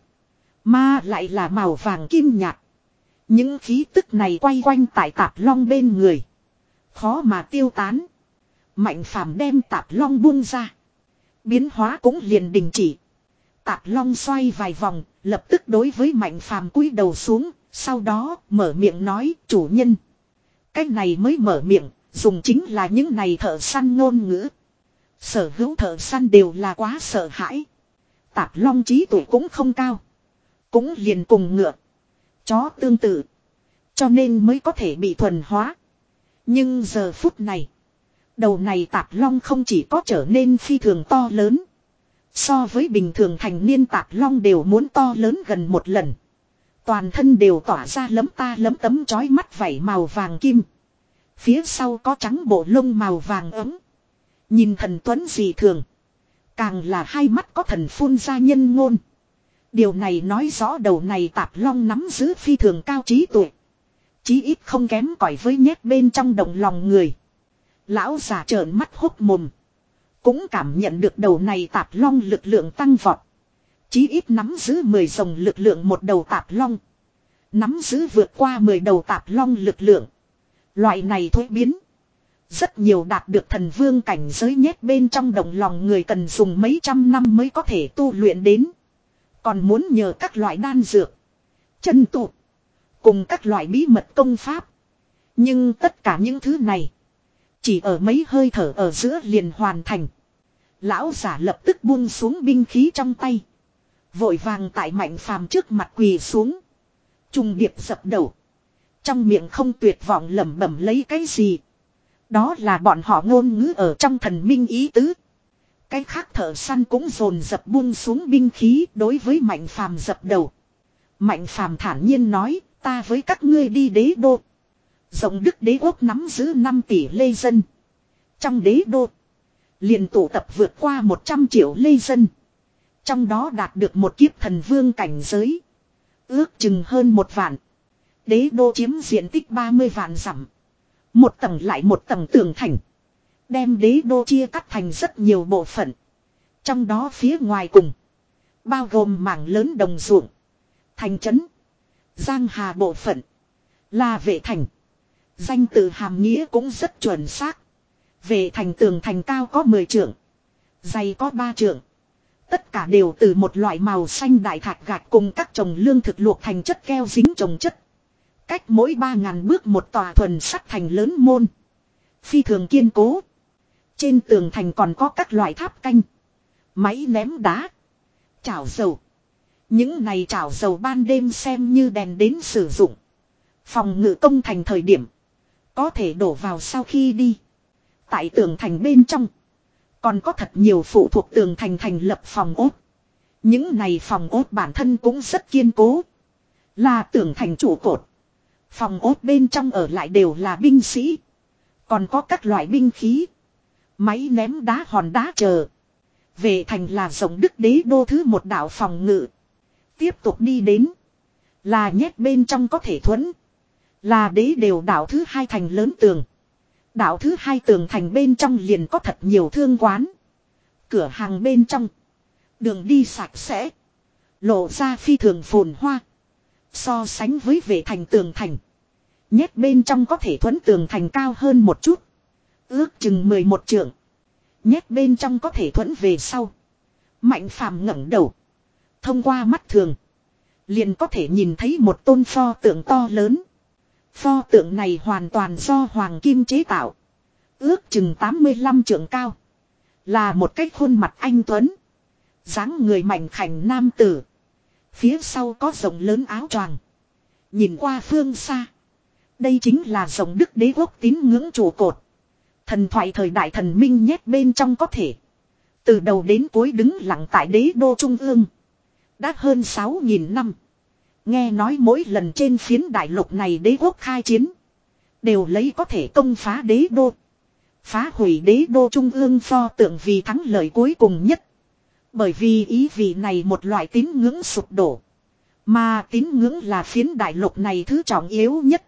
Mà lại là màu vàng kim nhạt. Những khí tức này quay quanh tại tạp long bên người. Khó mà tiêu tán. Mạnh Phàm đem tạp long buông ra. Biến hóa cũng liền đình chỉ. Tạp long xoay vài vòng. Lập tức đối với Mạnh Phàm cúi đầu xuống. Sau đó mở miệng nói chủ nhân. Cái này mới mở miệng. Dùng chính là những này thợ săn ngôn ngữ. Sở hữu thợ săn đều là quá sợ hãi. Tạp long trí tuệ cũng không cao. Cũng liền cùng ngựa, chó tương tự. Cho nên mới có thể bị thuần hóa. Nhưng giờ phút này, đầu này tạp long không chỉ có trở nên phi thường to lớn. So với bình thường thành niên tạp long đều muốn to lớn gần một lần. Toàn thân đều tỏa ra lấm ta lấm tấm chói mắt vảy màu vàng kim. Phía sau có trắng bộ lông màu vàng ấm. Nhìn thần tuấn dị thường. Càng là hai mắt có thần phun ra nhân ngôn. Điều này nói rõ đầu này tạp long nắm giữ phi thường cao trí tuệ. Chí ít không kém cỏi với nhét bên trong động lòng người. Lão già trợn mắt hốc mồm. Cũng cảm nhận được đầu này tạp long lực lượng tăng vọt. Chí ít nắm giữ mười dòng lực lượng một đầu tạp long. Nắm giữ vượt qua mười đầu tạp long lực lượng. Loại này thuế biến. Rất nhiều đạt được thần vương cảnh giới nhét bên trong động lòng người cần dùng mấy trăm năm mới có thể tu luyện đến. Còn muốn nhờ các loại đan dược, chân tụ, cùng các loại bí mật công pháp. Nhưng tất cả những thứ này chỉ ở mấy hơi thở ở giữa liền hoàn thành. Lão giả lập tức buông xuống binh khí trong tay. Vội vàng tại Mạnh Phàm trước mặt quỳ xuống. Trùng điệp dập đầu. Trong miệng không tuyệt vọng lẩm bẩm lấy cái gì. Đó là bọn họ ngôn ngữ ở trong thần minh ý tứ. Cái khác thợ săn cũng dồn dập buông xuống binh khí đối với Mạnh Phàm dập đầu. Mạnh Phàm thản nhiên nói, ta với các ngươi đi đế đô. Rộng Đức đế quốc nắm giữ năm tỷ lê dân. Trong đế đô, liền tụ tập vượt qua một trăm triệu lê dân. Trong đó đạt được một kiếp thần vương cảnh giới. Ước chừng hơn một vạn. Đế đô chiếm diện tích ba mươi vạn dặm. Một tầng lại một tầng tường thành. Đem đế đô chia cắt thành rất nhiều bộ phận. Trong đó phía ngoài cùng, bao gồm mảng lớn đồng ruộng, thành trấn, giang hà bộ phận, là vệ thành. Danh từ hàm nghĩa cũng rất chuẩn xác. Vệ thành tường thành cao có mười trượng, dày có ba trượng. Tất cả đều từ một loại màu xanh đại thạch gạch cùng các trồng lương thực luộc thành chất keo dính trồng chất. Cách mỗi ba ngàn bước một tòa thuần sắt thành lớn môn. Phi thường kiên cố. Trên tường thành còn có các loại tháp canh, máy ném đá, chảo dầu. Những này chảo dầu ban đêm xem như đèn đến sử dụng. Phòng ngự công thành thời điểm, có thể đổ vào sau khi đi. Tại tường thành bên trong, còn có thật nhiều phụ thuộc tường thành thành lập phòng ốt. Những này phòng ốt bản thân cũng rất kiên cố. Là tường thành trụ cột. Phòng ốt bên trong ở lại đều là binh sĩ. Còn có các loại binh khí, máy ném đá hòn đá chờ. Vệ thành là Rộng Đức đế đô thứ một đạo phòng ngự. Tiếp tục đi đến, là nhét bên trong có thể thuẫn. Là đế đều đạo thứ hai thành lớn tường. Đạo thứ hai tường thành bên trong liền có thật nhiều thương quán, cửa hàng bên trong. Đường đi sạch sẽ, lộ ra phi thường phồn hoa. So sánh với vệ thành tường thành, nhét bên trong có thể thuẫn tường thành cao hơn một chút. Ước chừng mười một trượng. Nhét bên trong có thể thuẫn về sau. Mạnh Phàm ngẩng đầu, thông qua mắt thường, liền có thể nhìn thấy một tôn pho tượng to lớn. Pho tượng này hoàn toàn do hoàng kim chế tạo. Ước chừng tám mươi lăm trượng cao. Là một cái khuôn mặt anh tuấn, dáng người mảnh khảnh nam tử. Phía sau có rộng lớn áo choàng. Nhìn qua phương xa, đây chính là Rộng Đức đế quốc tín ngưỡng trụ cột. Thần thoại thời đại thần minh nhét bên trong có thể từ đầu đến cuối đứng lặng tại đế đô trung ương. Đã hơn sáu nghìn năm. Nghe nói mỗi lần trên phiến đại lục này đế quốc khai chiến, đều lấy có thể công phá đế đô, phá hủy đế đô trung ương pho tượng vì thắng lợi cuối cùng nhất. Bởi vì ý vị này một loại tín ngưỡng sụp đổ. Mà tín ngưỡng là phiến đại lục này thứ trọng yếu nhất.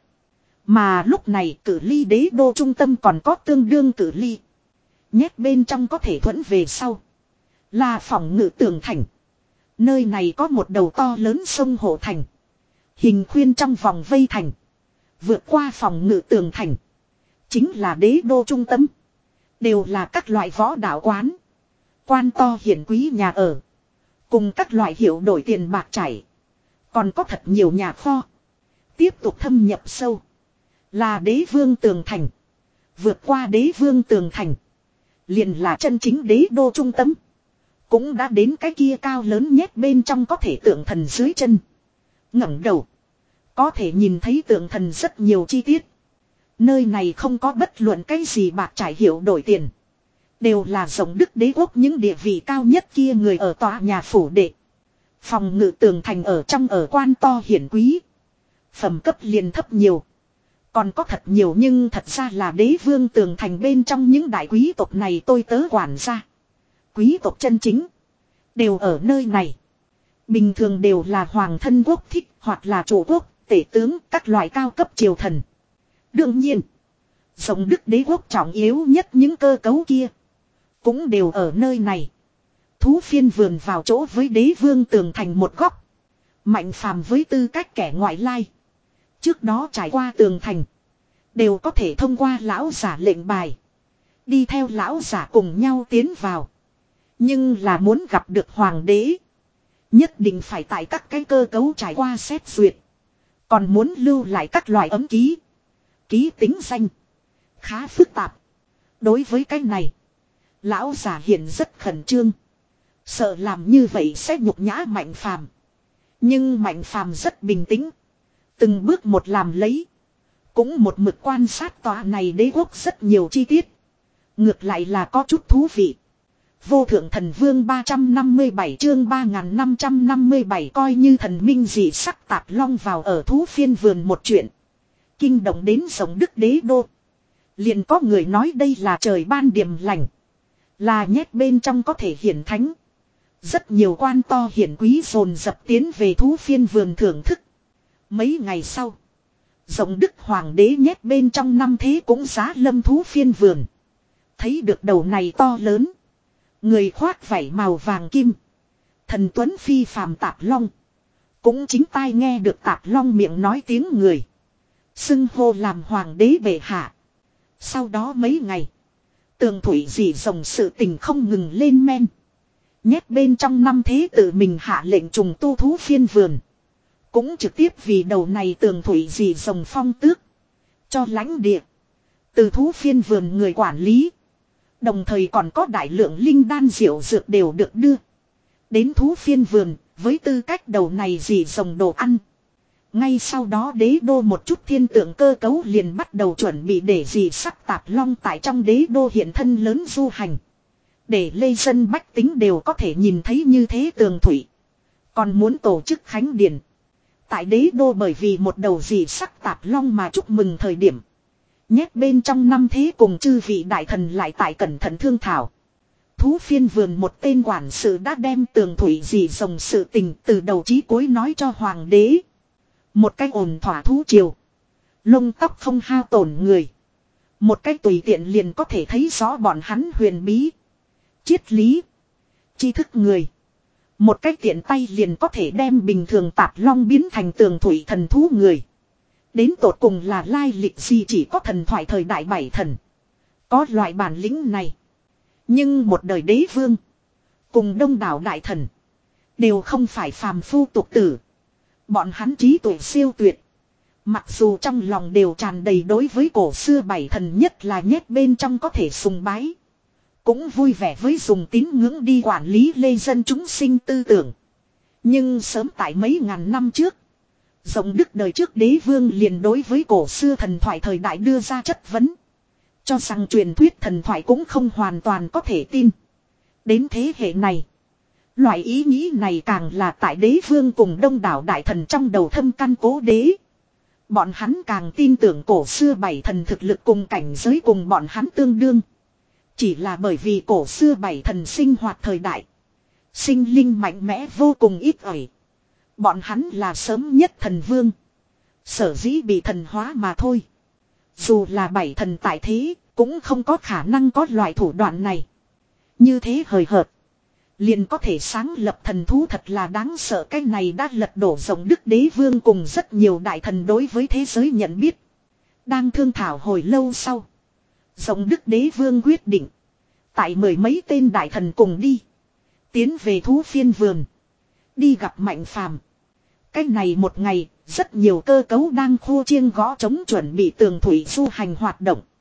Mà lúc này cử ly đế đô trung tâm còn có tương đương cử ly. Nhét bên trong có thể thuẫn về sau, là phòng ngự tường thành. Nơi này có một đầu to lớn sông hộ thành, hình khuyên trong vòng vây thành. Vượt qua phòng ngự tường thành, chính là đế đô trung tâm. Đều là các loại võ đạo quán, quan to hiển quý nhà ở, cùng các loại hiệu đổi tiền bạc chảy. Còn có thật nhiều nhà kho. Tiếp tục thâm nhập sâu, là đế vương tường thành. Vượt qua đế vương tường thành, liền là chân chính đế đô trung tâm. Cũng đã đến cái kia cao lớn nhất bên trong có thể tượng thần dưới chân. Ngẩng đầu. Có thể nhìn thấy tượng thần rất nhiều chi tiết. Nơi này không có bất luận cái gì bạc trải hiệu đổi tiền. Đều là rộng đức đế quốc những địa vị cao nhất kia người ở tòa nhà phủ đệ. Phòng ngự tường thành ở trong ở quan to hiển quý. Phẩm cấp liền thấp nhiều. Còn có thật nhiều nhưng thật ra là đế vương tường thành bên trong những đại quý tộc này tôi tớ quản gia. Quý tộc chân chính. Đều ở nơi này. Bình thường đều là hoàng thân quốc thích hoặc là chủ quốc, tể tướng, các loại cao cấp triều thần. Đương nhiên. Rộng đức đế quốc trọng yếu nhất những cơ cấu kia. Cũng đều ở nơi này. Thú phiên vườn vào chỗ với đế vương tường thành một góc. Mạnh phàm với tư cách kẻ ngoại lai. Trước đó trải qua tường thành. Đều có thể thông qua lão giả lệnh bài. Đi theo lão giả cùng nhau tiến vào. Nhưng là muốn gặp được hoàng đế. Nhất định phải tại các cái cơ cấu trải qua xét duyệt. Còn muốn lưu lại các loại ấm ký. Ký tính danh. Khá phức tạp. Đối với cái này. Lão giả hiện rất khẩn trương. Sợ làm như vậy sẽ nhục nhã Mạnh Phàm. Nhưng Mạnh Phàm rất bình tĩnh. Từng bước một làm lấy. Cũng một mực quan sát tòa này đế quốc rất nhiều chi tiết. Ngược lại là có chút thú vị. Vô thượng thần vương ba trăm năm mươi bảy chương ba nghìn năm trăm năm mươi bảy coi như thần minh dị sắc tạp long vào ở thú phiên vườn một chuyện. Kinh động đến rộng đức đế đô. Liền có người nói đây là trời ban điểm lành. Là nhét bên trong có thể hiển thánh. Rất nhiều quan to hiển quý dồn dập tiến về thú phiên vườn thưởng thức. Mấy ngày sau. Rộng đức hoàng đế nhét bên trong năm thế cũng giá lâm thú phiên vườn. Thấy được đầu này to lớn. Người khoác vảy màu vàng kim. Thần tuấn phi phàm tạp long. Cũng chính tai nghe được tạp long miệng nói tiếng người. Xưng hô làm hoàng đế bệ hạ. Sau đó mấy ngày. Tường thủy dì dòng sự tình không ngừng lên men. Nhét bên trong năm thế tự mình hạ lệnh trùng tu thú phiên vườn. Cũng trực tiếp vì đầu này tường thủy dì dòng phong tước. Cho lãnh địa. Từ thú phiên vườn người quản lý. Đồng thời còn có đại lượng linh đan diệu dược đều được đưa. Đến thú phiên vườn với tư cách đầu này dì dòng đồ ăn. Ngay sau đó đế đô một chút thiên tượng cơ cấu liền bắt đầu chuẩn bị để dì sắc tạp long tại trong đế đô hiện thân lớn du hành. Để lê dân bách tính đều có thể nhìn thấy như thế tường thủy. Còn muốn tổ chức khánh điển. Tại đế đô bởi vì một đầu dì sắc tạp long mà chúc mừng thời điểm. Nhét bên trong năm thế cùng chư vị đại thần lại tại cẩn thận thương thảo. Thú phiên vườn một tên quản sự đã đem tường thủy dì dòng sự tình từ đầu chí cuối nói cho hoàng đế. Một cách ổn thỏa thú triều. Lông tóc không hao tổn người. Một cách tùy tiện liền có thể thấy rõ bọn hắn huyền bí. Triết lý. Tri thức người. Một cách tiện tay liền có thể đem bình thường tạp long biến thành tường thủy thần thú người. Đến tột cùng là lai lịch gì chỉ có thần thoại thời đại bảy thần. Có loại bản lĩnh này. Nhưng một đời đế vương. Cùng đông đảo đại thần. Đều không phải phàm phu tục tử. Bọn hắn trí tuệ siêu tuyệt. Mặc dù trong lòng đều tràn đầy đối với cổ xưa bảy thần nhất là nhét bên trong có thể sùng bái. Cũng vui vẻ với dùng tín ngưỡng đi quản lý lê dân chúng sinh tư tưởng. Nhưng sớm tại mấy ngàn năm trước. Rộng đức đời trước đế vương liền đối với cổ xưa thần thoại thời đại đưa ra chất vấn. Cho rằng truyền thuyết thần thoại cũng không hoàn toàn có thể tin. Đến thế hệ này. Loại ý nghĩ này càng là tại đế vương cùng đông đảo đại thần trong đầu thâm căn cố đế. Bọn hắn càng tin tưởng cổ xưa bảy thần thực lực cùng cảnh giới cùng bọn hắn tương đương. Chỉ là bởi vì cổ xưa bảy thần sinh hoạt thời đại. Sinh linh mạnh mẽ vô cùng ít ỏi. Bọn hắn là sớm nhất thần vương. Sở dĩ bị thần hóa mà thôi. Dù là bảy thần tại thế, cũng không có khả năng có loại thủ đoạn này. Như thế hời hợt. Liền có thể sáng lập thần thú thật là đáng sợ. Cái này đã lật đổ rộng đức đế vương cùng rất nhiều đại thần đối với thế giới nhận biết. Đang thương thảo hồi lâu sau. Rộng đức đế vương quyết định. Tại mười mấy tên đại thần cùng đi. Tiến về thú phiên vườn. Đi gặp Mạnh Phàm. Cái này một ngày, rất nhiều cơ cấu đang khô chiêng gõ trống chuẩn bị tường thủy du hành hoạt động.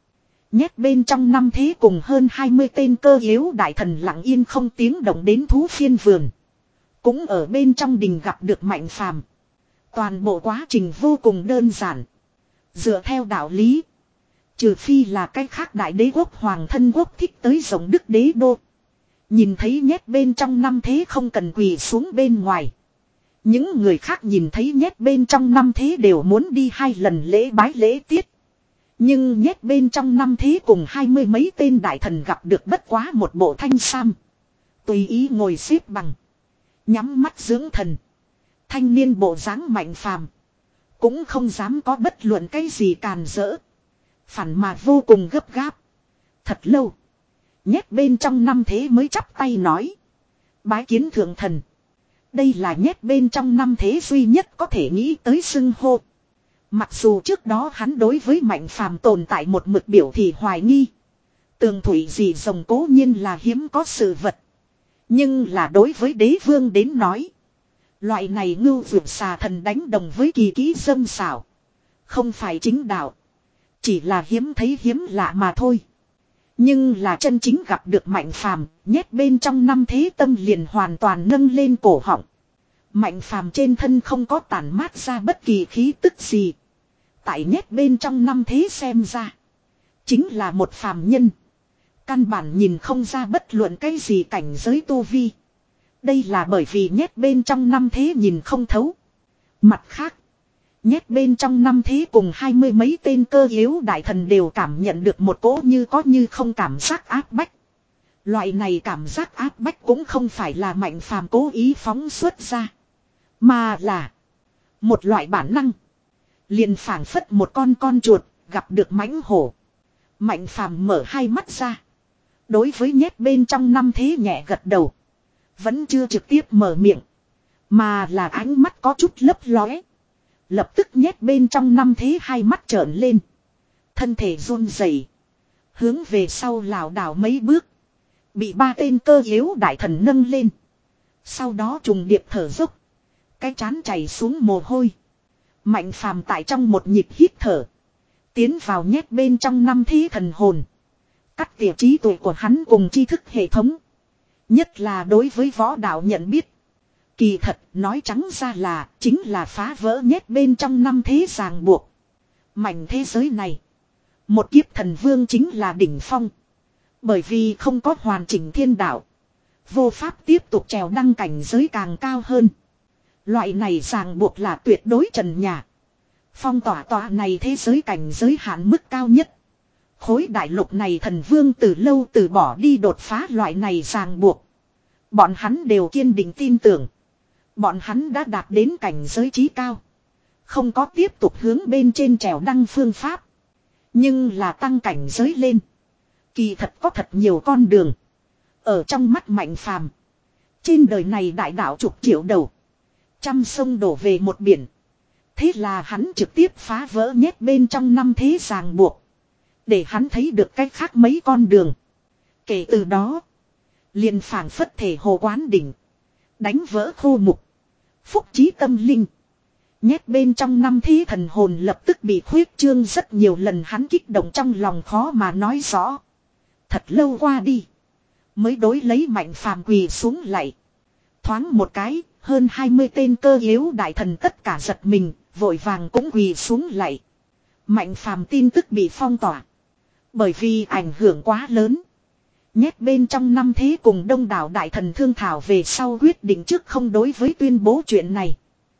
Nhét bên trong năm thế cùng hơn hai mươi tên cơ yếu đại thần lặng yên không tiếng động đến thú phiên vườn. Cũng ở bên trong đình gặp được Mạnh Phàm. Toàn bộ quá trình vô cùng đơn giản. Dựa theo đạo lý. Trừ phi là cái khác đại đế quốc hoàng thân quốc thích tới rộng đức đế đô. Nhìn thấy nhét bên trong năm thế không cần quỳ xuống bên ngoài. Những người khác nhìn thấy nhét bên trong năm thế đều muốn đi hai lần lễ bái lễ tiết. Nhưng nhét bên trong năm thế cùng hai mươi mấy tên đại thần gặp được bất quá một bộ thanh sam. Tùy ý ngồi xếp bằng. Nhắm mắt dưỡng thần. Thanh niên bộ dáng Mạnh Phàm cũng không dám có bất luận cái gì càn rỡ. Phản mà vô cùng gấp gáp. Thật lâu. Nhét bên trong năm thế mới chắp tay nói. Bái kiến thượng thần. Đây là nhét bên trong năm thế duy nhất có thể nghĩ tới xưng hô. Mặc dù trước đó hắn đối với Mạnh Phàm tồn tại một mực biểu thị hoài nghi. Tường thủy gì rồng cố nhiên là hiếm có sự vật. Nhưng là đối với đế vương đến nói. Loại này ngưu vượt xà thần đánh đồng với kỳ kỹ dâm xảo. Không phải chính đạo. Chỉ là hiếm thấy hiếm lạ mà thôi. Nhưng là chân chính gặp được Mạnh Phàm, nhét bên trong năm thế tâm liền hoàn toàn nâng lên cổ họng. Mạnh Phàm trên thân không có tản mát ra bất kỳ khí tức gì. Tại nhét bên trong năm thế xem ra. Chính là một phàm nhân. Căn bản nhìn không ra bất luận cái gì cảnh giới tu vi. Đây là bởi vì nhét bên trong năm thế nhìn không thấu. Mặt khác. Nhét bên trong năm thế cùng hai mươi mấy tên cơ yếu đại thần đều cảm nhận được một cỗ như có như không cảm giác áp bách. Loại này cảm giác áp bách cũng không phải là Mạnh Phàm cố ý phóng xuất ra. Mà là một loại bản năng. Liền phảng phất một con con chuột gặp được mãnh hổ. Mạnh Phàm mở hai mắt ra. Đối với nhét bên trong năm thế nhẹ gật đầu. Vẫn chưa trực tiếp mở miệng. Mà là ánh mắt có chút lấp lóe. Lập tức nhét bên trong năm thế hai mắt trợn lên. Thân thể run rẩy, hướng về sau lảo đảo mấy bước. Bị ba tên cơ yếu đại thần nâng lên. Sau đó trùng điệp thở dốc. Cái trán chảy xuống mồ hôi. Mạnh Phàm tại trong một nhịp hít thở. Tiến vào nhét bên trong năm thế thần hồn. Cắt tỉa trí tuệ của hắn cùng tri thức hệ thống. Nhất là đối với võ đạo nhận biết. Kỳ thật nói trắng ra là chính là phá vỡ nhét bên trong năm thế ràng buộc. Mảnh thế giới này. Một kiếp thần vương chính là đỉnh phong. Bởi vì không có hoàn chỉnh thiên đạo. Vô pháp tiếp tục trèo đăng cảnh giới càng cao hơn. Loại này ràng buộc là tuyệt đối trần nhà. Phong tỏa tỏa này thế giới cảnh giới hạn mức cao nhất. Khối đại lục này thần vương từ lâu từ bỏ đi đột phá loại này ràng buộc. Bọn hắn đều kiên định tin tưởng. Bọn hắn đã đạt đến cảnh giới trí cao. Không có tiếp tục hướng bên trên trèo đăng phương pháp. Nhưng là tăng cảnh giới lên. Kỳ thật có thật nhiều con đường. Ở trong mắt Mạnh Phàm, trên đời này đại đạo chục triệu đầu. Trăm sông đổ về một biển. Thế là hắn trực tiếp phá vỡ nhét bên trong năm thế ràng buộc. Để hắn thấy được cách khác mấy con đường. Kể từ đó, liền phảng phất thể hồ quán đỉnh. Đánh vỡ khô mục. Phúc trí tâm linh. Nhét bên trong năm thế thần hồn lập tức bị khuyết trương rất nhiều lần, hắn kích động trong lòng khó mà nói rõ. Thật lâu qua đi. Mới đối lấy Mạnh Phàm quỳ xuống lại. Thoáng một cái, hơn hai mươi tên cơ yếu đại thần tất cả giật mình, vội vàng cũng quỳ xuống lại. Mạnh Phàm tin tức bị phong tỏa. Bởi vì ảnh hưởng quá lớn. Nhét bên trong năm thế cùng đông đảo đại thần thương thảo về sau quyết định trước không đối với tuyên bố chuyện này.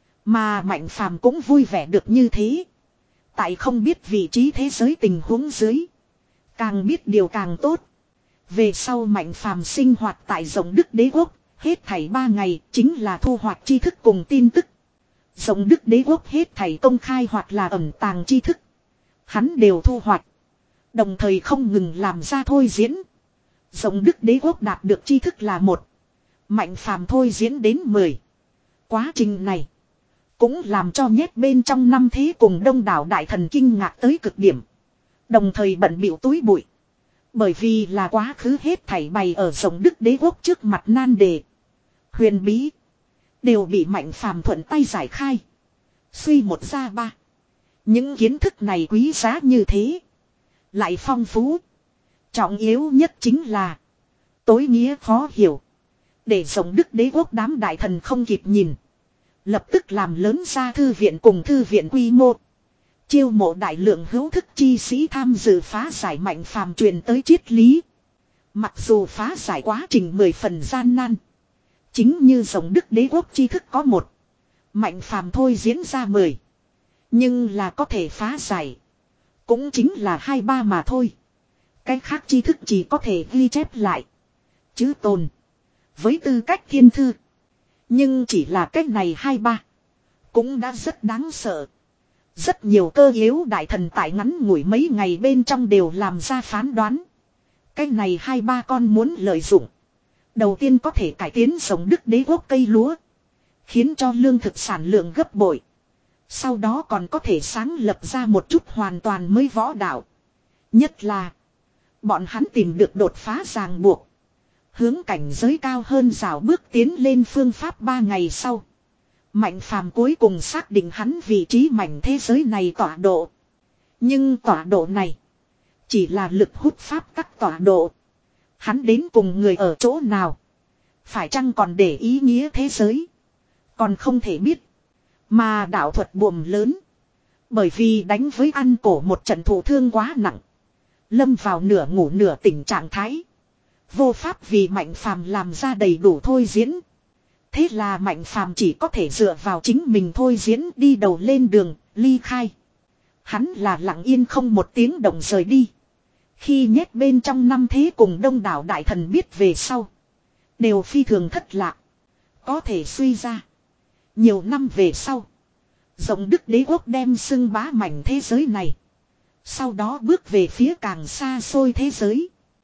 Mà Mạnh Phàm cũng vui vẻ được như thế. Tại không biết vị trí thế giới tình huống dưới. Càng biết điều càng tốt. Về sau Mạnh Phàm sinh hoạt tại Rộng Đức Đế Quốc. Hết thảy ba ngày chính là thu hoạch tri thức cùng tin tức. Rộng Đức Đế Quốc hết thảy công khai hoặc là ẩn tàng tri thức. Hắn đều thu hoạch. Đồng thời không ngừng làm ra thôi diễn. Rộng Đức Đế Quốc đạt được tri thức là một. Mạnh Phàm thôi diễn đến mười. Quá trình này cũng làm cho nhét bên trong năm thế cùng đông đảo đại thần kinh ngạc tới cực điểm. Đồng thời bận bịu túi bụi. Bởi vì là quá khứ hết thảy bày ở Rộng Đức Đế Quốc trước mặt nan đề. Huyền bí. Đều bị Mạnh Phàm thuận tay giải khai. Suy một ra ba. Những kiến thức này quý giá như thế. Lại phong phú. Trọng yếu nhất chính là. Tối nghĩa khó hiểu. Để rộng đức đế quốc đám đại thần không kịp nhìn. Lập tức làm lớn ra thư viện cùng thư viện quy mô. Chiêu mộ đại lượng hữu thức chi sĩ tham dự phá giải Mạnh Phàm truyền tới triết lý. Mặc dù phá giải quá trình mười phần gian nan. Chính như rộng đức đế quốc tri thức có một. Mạnh Phàm thôi diễn ra mười. Nhưng là có thể phá giải. Cũng chính là hai ba mà thôi. Cái khác tri thức chỉ có thể ghi chép lại. Chứ tồn. Với tư cách thiên thư. Nhưng chỉ là cách này hai ba. Cũng đã rất đáng sợ. Rất nhiều cơ yếu đại thần tại ngắn ngủi mấy ngày bên trong đều làm ra phán đoán. Cái này hai ba con muốn lợi dụng. Đầu tiên có thể cải tiến giống đức đế quốc cây lúa. Khiến cho lương thực sản lượng gấp bội. Sau đó còn có thể sáng lập ra một chút hoàn toàn mới võ đạo. Nhất là. Bọn hắn tìm được đột phá ràng buộc. Hướng cảnh giới cao hơn rào bước tiến lên phương pháp ba ngày sau. Mạnh Phàm cuối cùng xác định hắn vị trí mảnh thế giới này tọa độ. Nhưng tọa độ này. Chỉ là lực hút pháp tắc tọa độ. Hắn đến cùng người ở chỗ nào. Phải chăng còn để ý nghĩa thế giới. Còn không thể biết. Mà đạo thuật buồm lớn. Bởi vì đánh với ăn cổ một trận thụ thương quá nặng. Lâm vào nửa ngủ nửa tỉnh trạng thái. Vô pháp vì Mạnh Phàm làm ra đầy đủ thôi diễn. Thế là Mạnh Phàm chỉ có thể dựa vào chính mình thôi diễn đi đầu lên đường, ly khai. Hắn là lặng yên không một tiếng động rời đi. Khi nhét bên trong năm thế cùng đông đảo đại thần biết về sau. Đều phi thường thất lạc. Có thể suy ra. Nhiều năm về sau. Rộng đức đế quốc đem xưng bá mảnh thế giới này. Sau đó bước về phía càng xa xôi thế giới.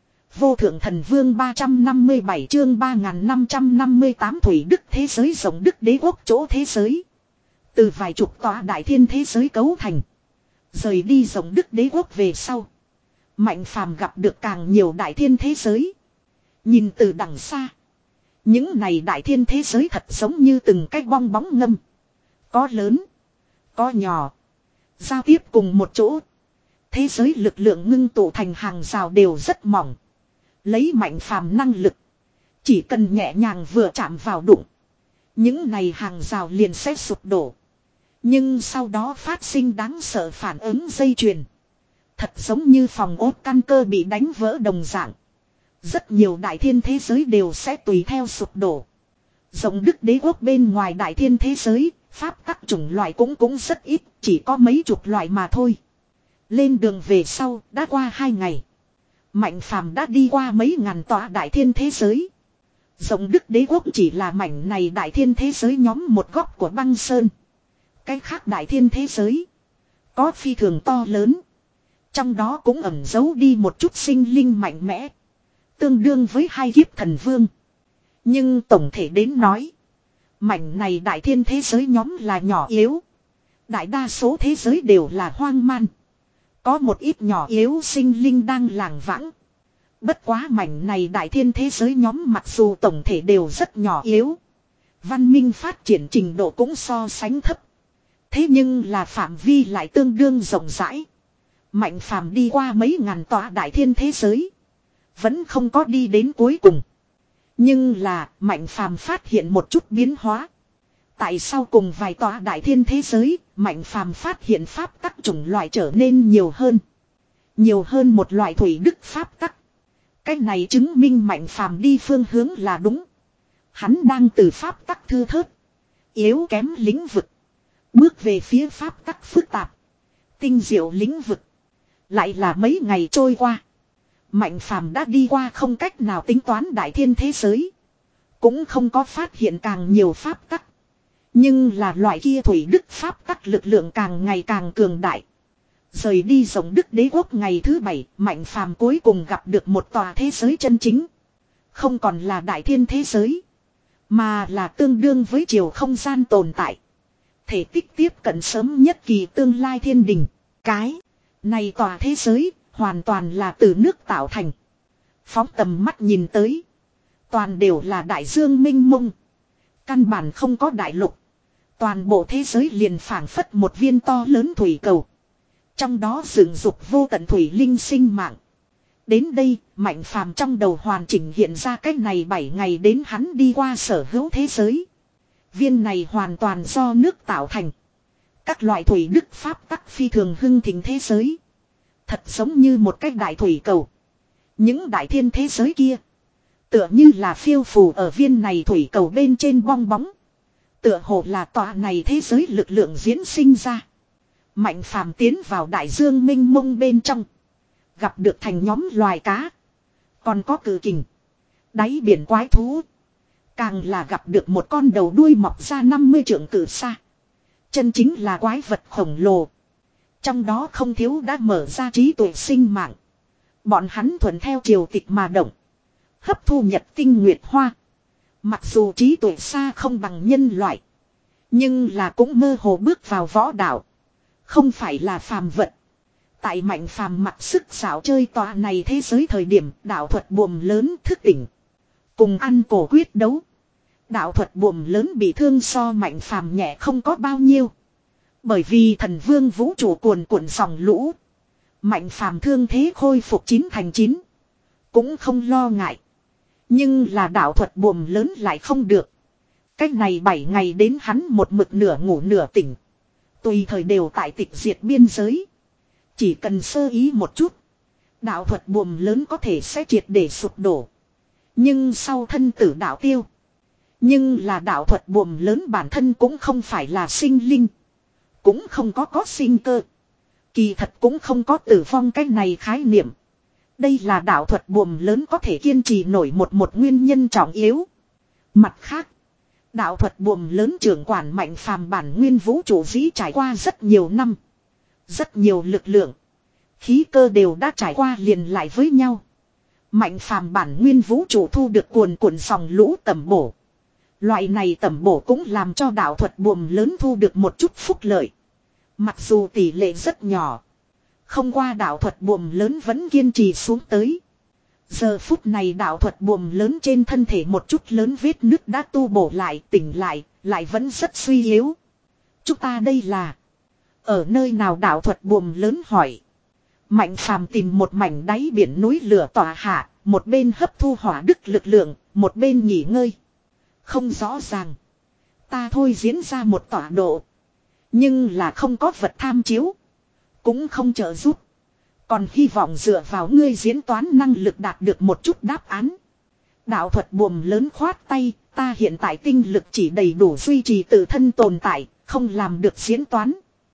Vô thượng thần vương ba trăm năm mươi bảy chương ba nghìn năm trăm năm mươi tám thủy đức thế giới rộng đức đế quốc chỗ thế giới. Từ vài chục tòa đại thiên thế giới cấu thành. Rời đi rộng đức đế quốc về sau. Mạnh Phàm gặp được càng nhiều đại thiên thế giới. Nhìn từ đằng xa. Những này đại thiên thế giới thật giống như từng cái bong bóng ngâm. Có lớn. Có nhỏ. Giao tiếp cùng một chỗ. Thế giới lực lượng ngưng tụ thành hàng rào đều rất mỏng. Lấy Mạnh Phàm năng lực. Chỉ cần nhẹ nhàng vừa chạm vào đụng. Những này hàng rào liền sẽ sụp đổ. Nhưng sau đó phát sinh đáng sợ phản ứng dây chuyền. Thật giống như phòng ốt căn cơ bị đánh vỡ đồng dạng. Rất nhiều đại thiên thế giới đều sẽ tùy theo sụp đổ. Rộng đức đế quốc bên ngoài đại thiên thế giới, pháp tắc chủng loại cũng cũng rất ít, chỉ có mấy chục loại mà thôi. Lên đường về sau, đã qua hai ngày. Mạnh Phàm đã đi qua mấy ngàn tòa đại thiên thế giới. Rộng đức đế quốc chỉ là mảnh này đại thiên thế giới nhóm một góc của băng sơn. Cái khác đại thiên thế giới. Có phi thường to lớn. Trong đó cũng ẩn giấu đi một chút sinh linh mạnh mẽ. Tương đương với hai kiếp thần vương. Nhưng tổng thể đến nói. Mảnh này đại thiên thế giới nhóm là nhỏ yếu. Đại đa số thế giới đều là hoang man. Có một ít nhỏ yếu sinh linh đang lảng vãng. Bất quá mảnh này đại thiên thế giới nhóm mặc dù tổng thể đều rất nhỏ yếu. Văn minh phát triển trình độ cũng so sánh thấp. Thế nhưng là phạm vi lại tương đương rộng rãi. Mạnh Phàm đi qua mấy ngàn tòa đại thiên thế giới. Vẫn không có đi đến cuối cùng. Nhưng là Mạnh Phàm phát hiện một chút biến hóa. Tại sao cùng vài tòa đại thiên thế giới, Mạnh Phàm phát hiện pháp tắc chủng loại trở nên nhiều hơn. Nhiều hơn một loại thủy đức pháp tắc. Cái này chứng minh Mạnh Phàm đi phương hướng là đúng. Hắn đang từ pháp tắc thưa thớt. Yếu kém lĩnh vực. Bước về phía pháp tắc phức tạp. Tinh diệu lĩnh vực. Lại là mấy ngày trôi qua. Mạnh Phàm đã đi qua không cách nào tính toán đại thiên thế giới. Cũng không có phát hiện càng nhiều pháp tắc. Nhưng là loại kia thủy đức pháp tắc lực lượng càng ngày càng cường đại. Rời đi rộng đức đế quốc ngày thứ bảy, Mạnh Phàm cuối cùng gặp được một tòa thế giới chân chính. Không còn là đại thiên thế giới. Mà là tương đương với chiều không gian tồn tại. Thể tích tiếp cận sớm nhất kỳ tương lai thiên đình. Cái này tòa thế giới hoàn toàn là từ nước tạo thành. Phóng tầm mắt nhìn tới. Toàn đều là đại dương minh mông. Căn bản không có đại lục. Toàn bộ thế giới liền phảng phất một viên to lớn thủy cầu. Trong đó dựng dục vô tận thủy linh sinh mạng. Đến đây, Mạnh Phàm trong đầu hoàn chỉnh hiện ra cách này bảy ngày đến hắn đi qua sở hữu thế giới. Viên này hoàn toàn do nước tạo thành. Các loại thủy đức pháp tắc phi thường hưng thịnh thế giới. Thật giống như một cái đại thủy cầu. Những đại thiên thế giới kia. Tựa như là phiêu phù ở viên này thủy cầu bên trên bong bóng. Tựa hồ là tòa này thế giới lực lượng diễn sinh ra. Mạnh Phàm tiến vào đại dương mênh mông bên trong. Gặp được thành nhóm loài cá. Còn có cự kình. Đáy biển quái thú. Càng là gặp được một con đầu đuôi mọc ra năm mươi trượng cự xa. Chân chính là quái vật khổng lồ. Trong đó không thiếu đã mở ra trí tuệ sinh mạng. Bọn hắn thuận theo triều tịch mà động. Hấp thu nhật tinh nguyệt hoa. Mặc dù trí tuệ xa không bằng nhân loại. Nhưng là cũng mơ hồ bước vào võ đạo. Không phải là phàm vật. Tại Mạnh Phàm mặc sức xảo chơi tòa này thế giới thời điểm đạo thuật buồm lớn thức tỉnh. Cùng ăn cổ quyết đấu. Đạo thuật buồm lớn bị thương so Mạnh Phàm nhẹ không có bao nhiêu. Bởi vì thần vương vũ trụ cuồn cuộn dòng lũ. Mạnh Phàm thương thế khôi phục chín thành chín. Cũng không lo ngại. Nhưng là đạo thuật buồm lớn lại không được. Cách này bảy ngày đến hắn một mực nửa ngủ nửa tỉnh. Tùy thời đều tại tịch diệt biên giới. Chỉ cần sơ ý một chút. Đạo thuật buồm lớn có thể sẽ triệt để sụp đổ. Nhưng sau thân tử đạo tiêu. Nhưng là đạo thuật buồm lớn bản thân cũng không phải là sinh linh. Cũng không có có sinh cơ. Kỳ thật cũng không có tử vong cái này khái niệm. Đây là đạo thuật buồm lớn có thể kiên trì nổi một một nguyên nhân trọng yếu. Mặt khác. Đạo thuật buồm lớn trưởng quản Mạnh Phàm bản nguyên vũ trụ dĩ trải qua rất nhiều năm. Rất nhiều lực lượng. Khí cơ đều đã trải qua liền lại với nhau. Mạnh Phàm bản nguyên vũ trụ thu được cuồn cuộn dòng lũ tẩm bổ. Loại này tẩm bổ cũng làm cho đạo thuật buồm lớn thu được một chút phúc lợi. Mặc dù tỷ lệ rất nhỏ. Không qua đạo thuật buồm lớn vẫn kiên trì xuống tới. Giờ phút này đạo thuật buồm lớn trên thân thể một chút lớn vết nứt đã tu bổ lại, tỉnh lại, lại vẫn rất suy yếu. Chúng ta đây là... Ở nơi nào đạo thuật buồm lớn hỏi. Mạnh Phàm tìm một mảnh đáy biển núi lửa tỏa hạ, một bên hấp thu hỏa đức lực lượng, một bên nghỉ ngơi. Không rõ ràng. Ta thôi diễn ra một tọa độ. Nhưng là không có vật tham chiếu. Cũng không trợ giúp. Còn hy vọng dựa vào ngươi diễn toán năng lực đạt được một chút đáp án. Đạo thuật buồm lớn khoát tay, ta hiện tại tinh lực chỉ đầy đủ duy trì tự thân tồn tại, không làm được diễn toán.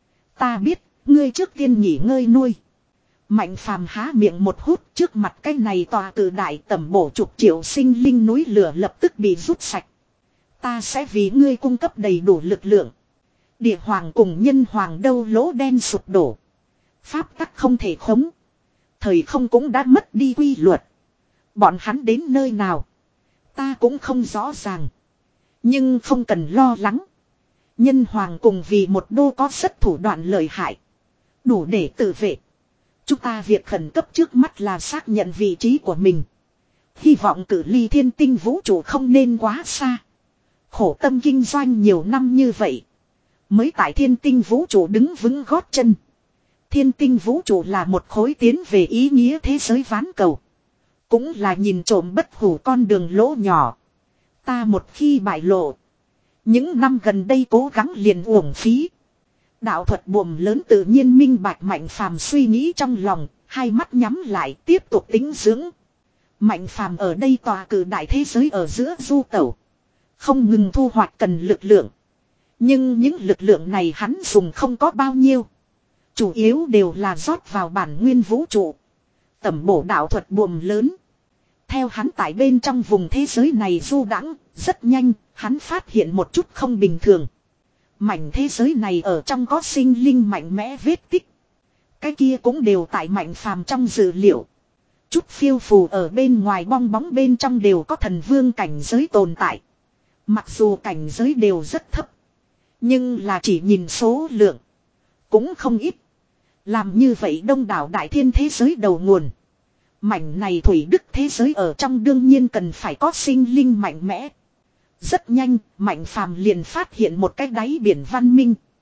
Ta biết, ngươi trước tiên nghỉ ngơi nuôi. Mạnh Phàm há miệng một hút trước mặt cái này tòa cử đại tẩm bổ chục triệu sinh linh núi lửa lập tức bị rút sạch. Ta sẽ vì ngươi cung cấp đầy đủ lực lượng. Địa hoàng cùng nhân hoàng đâu lỗ đen sụp đổ. Pháp tắc không thể khống. Thời không cũng đã mất đi quy luật. Bọn hắn đến nơi nào. Ta cũng không rõ ràng. Nhưng không cần lo lắng. Nhân hoàng cùng vì một đô có rất thủ đoạn lợi hại. Đủ để tự vệ. Chúng ta việc khẩn cấp trước mắt là xác nhận vị trí của mình. Hy vọng cử ly thiên tinh vũ trụ không nên quá xa. Khổ tâm kinh doanh nhiều năm như vậy. Mới tại thiên tinh vũ trụ đứng vững gót chân. Thiên tinh vũ trụ là một khối tiến về ý nghĩa thế giới ván cầu. Cũng là nhìn trộm bất hủ con đường lỗ nhỏ. Ta một khi bại lộ. Những năm gần đây cố gắng liền uổng phí. Đạo thuật buồm lớn tự nhiên minh bạch Mạnh Phàm suy nghĩ trong lòng. Hai mắt nhắm lại tiếp tục tính dưỡng. Mạnh Phàm ở đây tòa cử đại thế giới ở giữa du tẩu. Không ngừng thu hoạch cần lực lượng. Nhưng những lực lượng này hắn dùng không có bao nhiêu. Chủ yếu đều là rót vào bản nguyên vũ trụ. Tẩm bổ đạo thuật buồm lớn. Theo hắn tại bên trong vùng thế giới này du đãng, rất nhanh, hắn phát hiện một chút không bình thường. Mảnh thế giới này ở trong có sinh linh mạnh mẽ vết tích. Cái kia cũng đều tại Mạnh Phàm trong dữ liệu. Chút phiêu phù ở bên ngoài bong bóng bên trong đều có thần vương cảnh giới tồn tại. Mặc dù cảnh giới đều rất thấp. Nhưng là chỉ nhìn số lượng. Cũng không ít. Làm như vậy đông đảo đại thiên thế giới đầu nguồn. Mảnh này thủy đức thế giới ở trong đương nhiên cần phải có sinh linh mạnh mẽ. Rất nhanh, Mạnh Phàm liền phát hiện một cái đáy biển văn minh.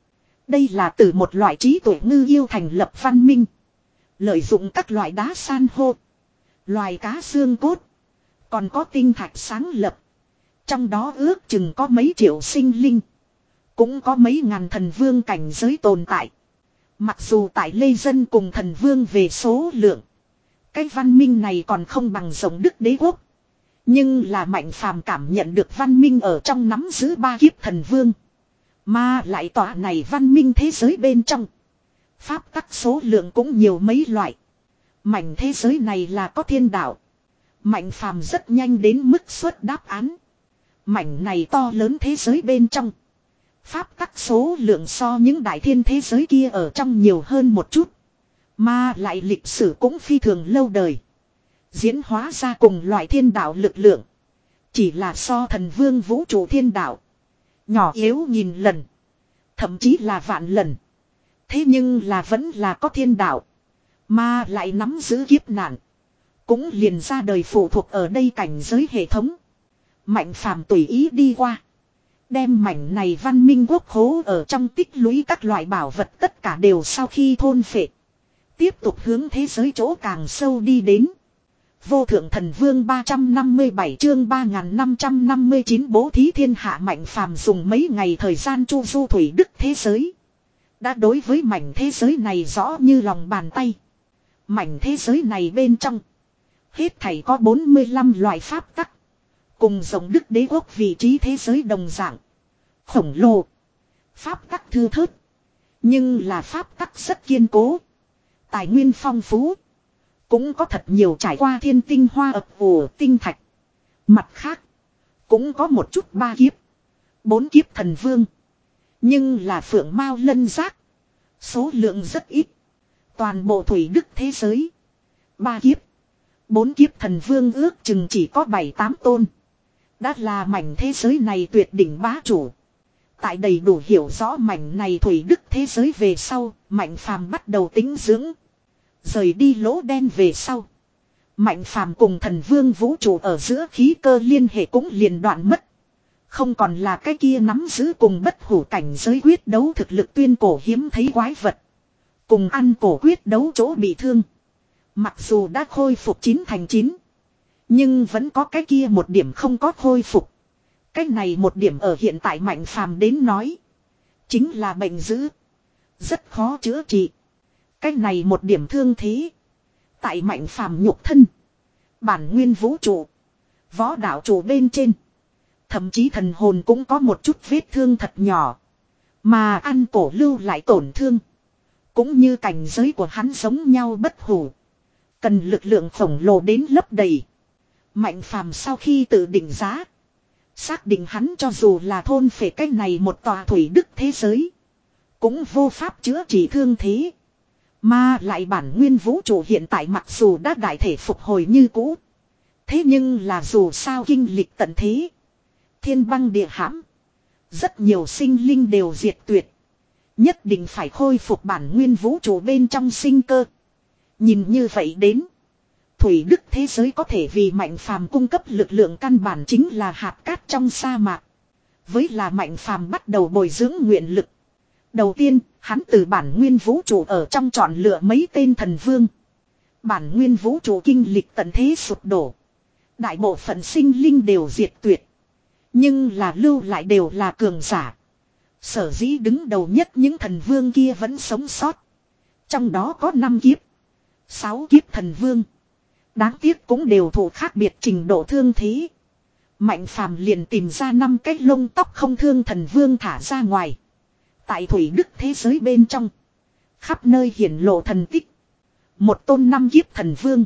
Đây là từ một loại trí tuệ ngư yêu thành lập văn minh. Lợi dụng các loại đá san hô, loài cá xương cốt, còn có tinh thạch sáng lập. Trong đó ước chừng có mấy triệu sinh linh, cũng có mấy ngàn thần vương cảnh giới tồn tại. Mặc dù tại Lê Dân cùng thần vương về số lượng, cái văn minh này còn không bằng rồng Đức đế quốc. Nhưng là Mạnh Phàm cảm nhận được văn minh ở trong nắm giữ ba kiếp thần vương. Mà lại tòa này văn minh thế giới bên trong, pháp tắc số lượng cũng nhiều mấy loại. Mảnh thế giới này là có thiên đạo. Mạnh Phàm rất nhanh đến mức xuất đáp án. Mảnh này to lớn thế giới bên trong, pháp tắc số lượng so những đại thiên thế giới kia ở trong nhiều hơn một chút. Mà lại lịch sử cũng phi thường lâu đời. Diễn hóa ra cùng loại thiên đạo lực lượng, chỉ là so thần vương vũ trụ thiên đạo nhỏ yếu nghìn lần, thậm chí là vạn lần. Thế nhưng là vẫn là có thiên đạo, mà lại nắm giữ kiếp nạn, cũng liền ra đời phụ thuộc ở đây cảnh giới hệ thống. Mạnh Phàm tùy ý đi qua, đem mảnh này văn minh quốc khố ở trong tích lũy các loại bảo vật tất cả đều sau khi thôn phệ, tiếp tục hướng thế giới chỗ càng sâu đi đến. Vô thượng thần vương ba trăm năm mươi bảy chương ba nghìn năm trăm năm mươi chín bố thí thiên hạ. Mạnh Phàm dùng mấy ngày thời gian chu du thủy đức thế giới, đã đối với mảnh thế giới này rõ như lòng bàn tay. Mảnh thế giới này bên trong, hết thảy có bốn mươi lăm loại pháp tắc, cùng rồng Đức đế quốc vị trí thế giới đồng dạng khổng lồ. Pháp tắc thưa thớt, nhưng là pháp tắc rất kiên cố, tài nguyên phong phú, cũng có thật nhiều trải qua thiên tinh hoa ập ùa tinh thạch. Mặt khác, cũng có một chút ba kiếp, bốn kiếp thần vương, nhưng là phượng mao lân giác, số lượng rất ít. Toàn bộ thủy đức thế giới, ba kiếp, bốn kiếp thần vương ước chừng chỉ có bảy tám tôn. Đã là mảnh thế giới này tuyệt đỉnh bá chủ. Tại đầy đủ hiểu rõ mảnh này thủy đức thế giới về sau, Mạnh Phàm bắt đầu tính dưỡng. Rời đi lỗ đen về sau, Mạnh Phàm cùng thần vương vũ trụ ở giữa khí cơ liên hệ cũng liền đoạn mất. Không còn là cái kia nắm giữ cùng bất hủ cảnh giới quyết đấu thực lực tuyên cổ hiếm thấy quái vật, cùng ăn cổ quyết đấu chỗ bị thương. Mặc dù đã khôi phục chín thành chín, nhưng vẫn có cái kia một điểm không có khôi phục. Cái này một điểm ở hiện tại Mạnh Phàm đến nói, chính là bệnh dữ, rất khó chữa trị. Cái này một điểm thương thế, tại Mạnh Phàm nhục thân, bản nguyên vũ trụ, võ đạo trụ bên trên, thậm chí thần hồn cũng có một chút vết thương thật nhỏ. Mà ăn cổ lưu lại tổn thương, cũng như cảnh giới của hắn giống nhau bất hủ, cần lực lượng khổng lồ đến lấp đầy. Mạnh Phàm sau khi tự định giá, xác định hắn cho dù là thôn phệ cái này một tòa thủy đức thế giới, cũng vô pháp chữa trị thương thế. Mà lại bản nguyên vũ trụ hiện tại mặc dù đã đại thể phục hồi như cũ, thế nhưng là dù sao kinh lịch tận thế, thiên băng địa hãm, rất nhiều sinh linh đều diệt tuyệt. Nhất định phải khôi phục bản nguyên vũ trụ bên trong sinh cơ. Nhìn như vậy đến, thủy đức thế giới có thể vì Mạnh Phàm cung cấp lực lượng căn bản chính là hạt cát trong sa mạc. Với là Mạnh Phàm bắt đầu bồi dưỡng nguyện lực. Đầu tiên, hắn từ bản nguyên vũ trụ ở trong chọn lựa mấy tên thần vương. Bản nguyên vũ trụ kinh lịch tận thế sụp đổ, đại bộ phận sinh linh đều diệt tuyệt, nhưng là lưu lại đều là cường giả. Sở dĩ đứng đầu nhất những thần vương kia vẫn sống sót. Trong đó có năm kiếp, sáu kiếp thần vương. Đáng tiếc cũng đều thụ khác biệt trình độ thương thế. Mạnh Phàm liền tìm ra năm cái lông tóc không thương thần vương thả ra ngoài. Tại thủy đức thế giới bên trong, khắp nơi hiển lộ thần tích. Một tôn năm kiếp thần vương,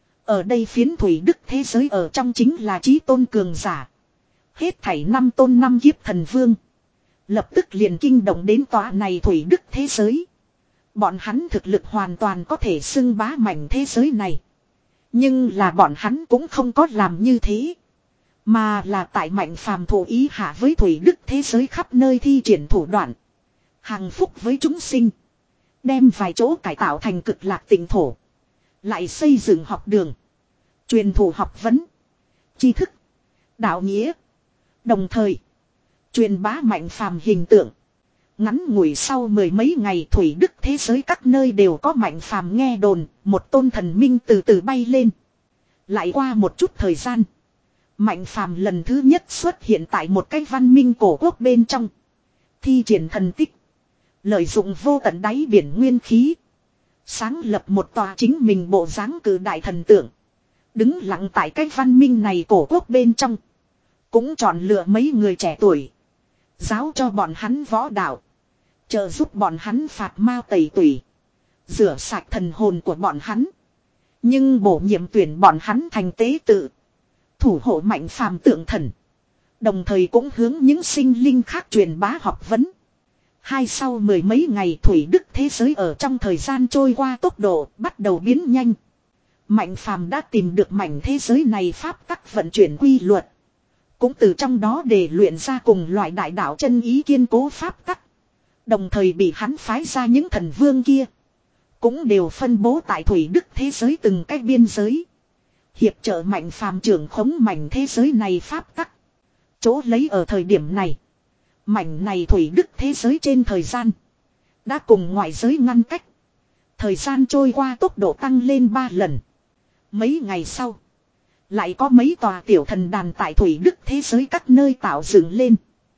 ở đây phiến thủy đức thế giới ở trong chính là chí tôn cường giả. Hết thảy năm tôn năm kiếp thần vương, lập tức liền kinh động đến tòa này thủy đức thế giới. Bọn hắn thực lực hoàn toàn có thể xưng bá mảnh thế giới này. Nhưng là bọn hắn cũng không có làm như thế, mà là tại Mạnh Phàm thụ ý hạ với thủy đức thế giới khắp nơi thi triển thủ đoạn, hằng phúc với chúng sinh, đem vài chỗ cải tạo thành cực lạc tịnh thổ, lại xây dựng học đường, truyền thụ học vấn, tri thức, đạo nghĩa, đồng thời truyền bá Mạnh Phàm hình tượng. Ngắn ngủi sau mười mấy ngày Thủy Đức thế giới các nơi đều có Mạnh Phàm nghe đồn, một tôn thần minh từ từ bay lên. Lại qua một chút thời gian, Mạnh Phàm lần thứ nhất xuất hiện tại một cái văn minh cổ quốc bên trong. Thi triển thần tích, lợi dụng vô tận đáy biển nguyên khí, sáng lập một tòa chính mình bộ dáng cử đại thần tượng. Đứng lặng tại cái văn minh này cổ quốc bên trong. Cũng chọn lựa mấy người trẻ tuổi, giáo cho bọn hắn võ đạo, trợ giúp bọn hắn phạt ma tẩy tủy, rửa sạch thần hồn của bọn hắn. Nhưng bổ nhiệm tuyển bọn hắn thành tế tự, thủ hộ Mạnh Phàm tượng thần. Đồng thời cũng hướng những sinh linh khác truyền bá học vấn. Hai sau mười mấy ngày Thủy Đức thế giới ở trong thời gian trôi qua tốc độ bắt đầu biến nhanh. Mạnh Phàm đã tìm được mảnh thế giới này pháp tắc vận chuyển quy luật. Cũng từ trong đó để luyện ra cùng loại đại đạo chân ý kiên cố pháp tắc. Đồng thời bị hắn phái ra những thần vương kia, cũng đều phân bố tại Thủy Đức thế giới từng cái biên giới. Hiệp trợ Mạnh Phàm trưởng khống mảnh thế giới này pháp tắc. Chỗ lấy ở thời điểm này, mảnh này Thủy Đức thế giới trên thời gian đã cùng ngoại giới ngăn cách. Thời gian trôi qua tốc độ tăng lên ba lần. Mấy ngày sau, lại có mấy tòa tiểu thần đàn tại Thủy Đức thế giới các nơi tạo dựng lên.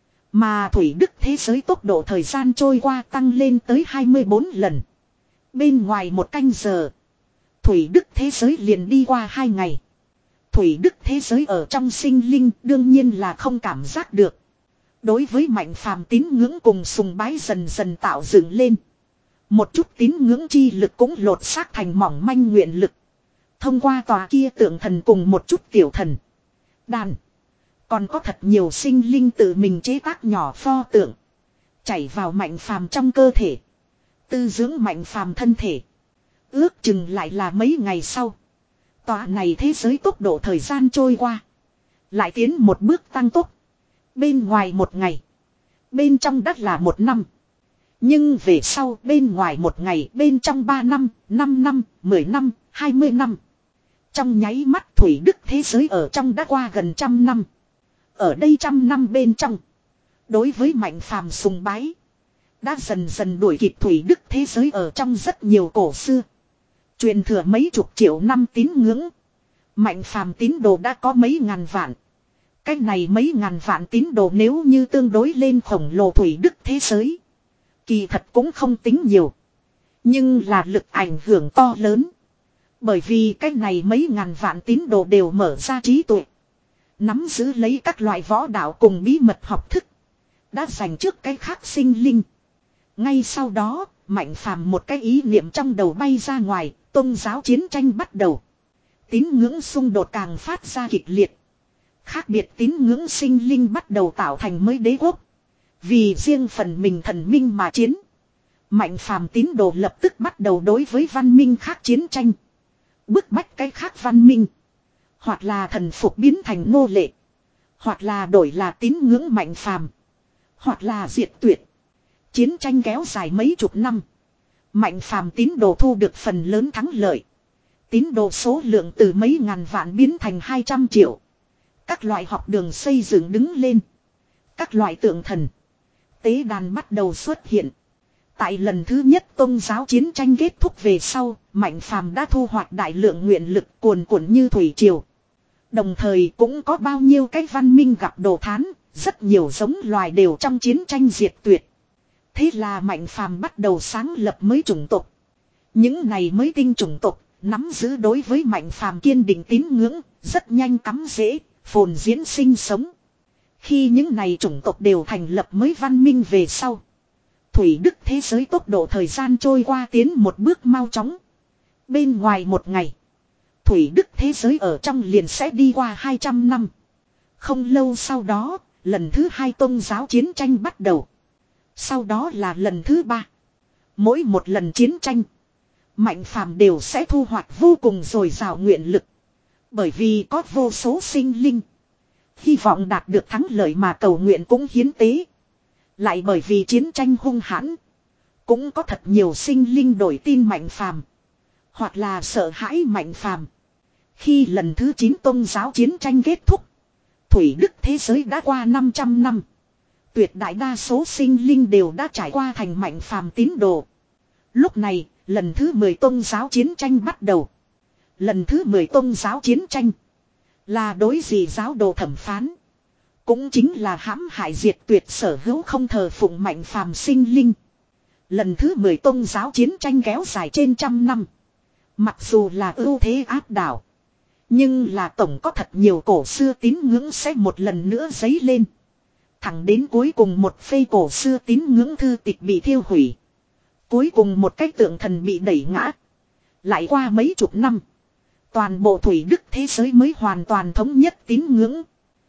Mà Thủy Đức thế giới tốc độ thời gian trôi qua tăng lên tới hai mươi bốn lần. Bên ngoài một canh giờ, Thủy Đức thế giới liền đi qua hai ngày. Thủy Đức thế giới ở trong sinh linh đương nhiên là không cảm giác được. Đối với Mạnh Phàm tín ngưỡng cùng sùng bái dần dần tạo dựng lên. Một chút tín ngưỡng chi lực cũng lột xác thành mỏng manh nguyện lực. Thông qua tòa kia tượng thần cùng một chút tiểu thần đàn, còn có thật nhiều sinh linh tự mình chế tác nhỏ pho tượng, chảy vào Mạnh Phàm trong cơ thể, tư dưỡng Mạnh Phàm thân thể. Ước chừng lại là mấy ngày sau, tòa này thế giới tốc độ thời gian trôi qua lại tiến một bước tăng tốc. Bên ngoài một ngày, bên trong đất là một năm. Nhưng về sau bên ngoài một ngày, bên trong ba năm, năm năm, mười năm, hai mươi năm. Trong nháy mắt Thủy Đức thế giới ở trong đã qua gần trăm năm. Ở đây trăm năm bên trong, đối với Mạnh Phàm sùng bái đã dần dần đuổi kịp Thủy Đức thế giới ở trong rất nhiều cổ xưa. Truyền thừa mấy chục triệu năm tín ngưỡng, Mạnh Phàm tín đồ đã có mấy ngàn vạn. Cái này mấy ngàn vạn tín đồ nếu như tương đối lên khổng lồ Thủy Đức thế giới, kỳ thật cũng không tính nhiều. Nhưng là lực ảnh hưởng to lớn. Bởi vì cái này mấy ngàn vạn tín đồ đều mở ra trí tuệ, nắm giữ lấy các loại võ đạo cùng bí mật học thức, đã dành trước cái khác sinh linh. Ngay sau đó, Mạnh Phàm một cái ý niệm trong đầu bay ra ngoài, tôn giáo chiến tranh bắt đầu. Tín ngưỡng xung đột càng phát ra kịch liệt. Khác biệt tín ngưỡng sinh linh bắt đầu tạo thành mới đế quốc. Vì riêng phần mình thần minh mà chiến. Mạnh Phàm tín đồ lập tức bắt đầu đối với văn minh khác chiến tranh. Bức bách cái khác văn minh. Hoặc là thần phục biến thành nô lệ. Hoặc là đổi là tín ngưỡng Mạnh Phàm. Hoặc là diệt tuyệt. Chiến tranh kéo dài mấy chục năm. Mạnh Phàm tín đồ thu được phần lớn thắng lợi. Tín đồ số lượng từ mấy ngàn vạn biến thành hai trăm triệu. Các loại học đường xây dựng đứng lên. Các loại tượng thần, tế đàn bắt đầu xuất hiện. Tại lần thứ nhất tôn giáo chiến tranh kết thúc về sau, Mạnh Phàm đã thu hoạch đại lượng nguyện lực cuồn cuộn như thủy triều. Đồng thời cũng có bao nhiêu cái văn minh gặp đồ thán, rất nhiều giống loài đều trong chiến tranh diệt tuyệt. Thế là Mạnh Phàm bắt đầu sáng lập mới chủng tộc. Những này mới tinh chủng tộc nắm giữ đối với Mạnh Phàm kiên định tín ngưỡng, rất nhanh cắm rễ, phồn diễn sinh sống. Khi những này chủng tộc đều thành lập mới văn minh về sau, Thủy Đức thế giới tốc độ thời gian trôi qua tiến một bước mau chóng. Bên ngoài một ngày, Thủy Đức thế giới ở trong liền sẽ đi qua hai trăm năm. Không lâu sau đó, lần thứ hai tôn giáo chiến tranh bắt đầu. Sau đó là lần thứ ba. Mỗi một lần chiến tranh, Mạnh Phàm đều sẽ thu hoạch vô cùng dồi dào nguyện lực. Bởi vì có vô số sinh linh hy vọng đạt được thắng lợi mà cầu nguyện cũng hiến tế. Lại bởi vì chiến tranh hung hãn, cũng có thật nhiều sinh linh đổi tin Mạnh Phàm, hoặc là sợ hãi Mạnh Phàm. Khi lần thứ chín tôn giáo chiến tranh kết thúc, Thủy Đức thế giới đã qua năm trăm năm. Tuyệt đại đa số sinh linh đều đã trải qua thành mạnh phàm tín đồ. Lúc này, lần thứ mười tôn giáo chiến tranh bắt đầu. Lần thứ mười tôn giáo chiến tranh là đối dị giáo đồ thẩm phán. Cũng chính là hãm hại diệt tuyệt sở hữu không thờ phụng mạnh phàm sinh linh. Lần thứ mười tôn giáo chiến tranh kéo dài trên trăm năm. Mặc dù là ưu thế áp đảo, nhưng là tổng có thật nhiều cổ xưa tín ngưỡng sẽ một lần nữa dấy lên. Thẳng đến cuối cùng một phê cổ xưa tín ngưỡng thư tịch bị thiêu hủy. Cuối cùng một cái tượng thần bị đẩy ngã. Lại qua mấy chục năm, toàn bộ thủy đức thế giới mới hoàn toàn thống nhất tín ngưỡng.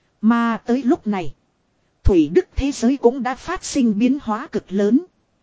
Mà tới lúc này, thủy đức thế giới cũng đã phát sinh biến hóa cực lớn.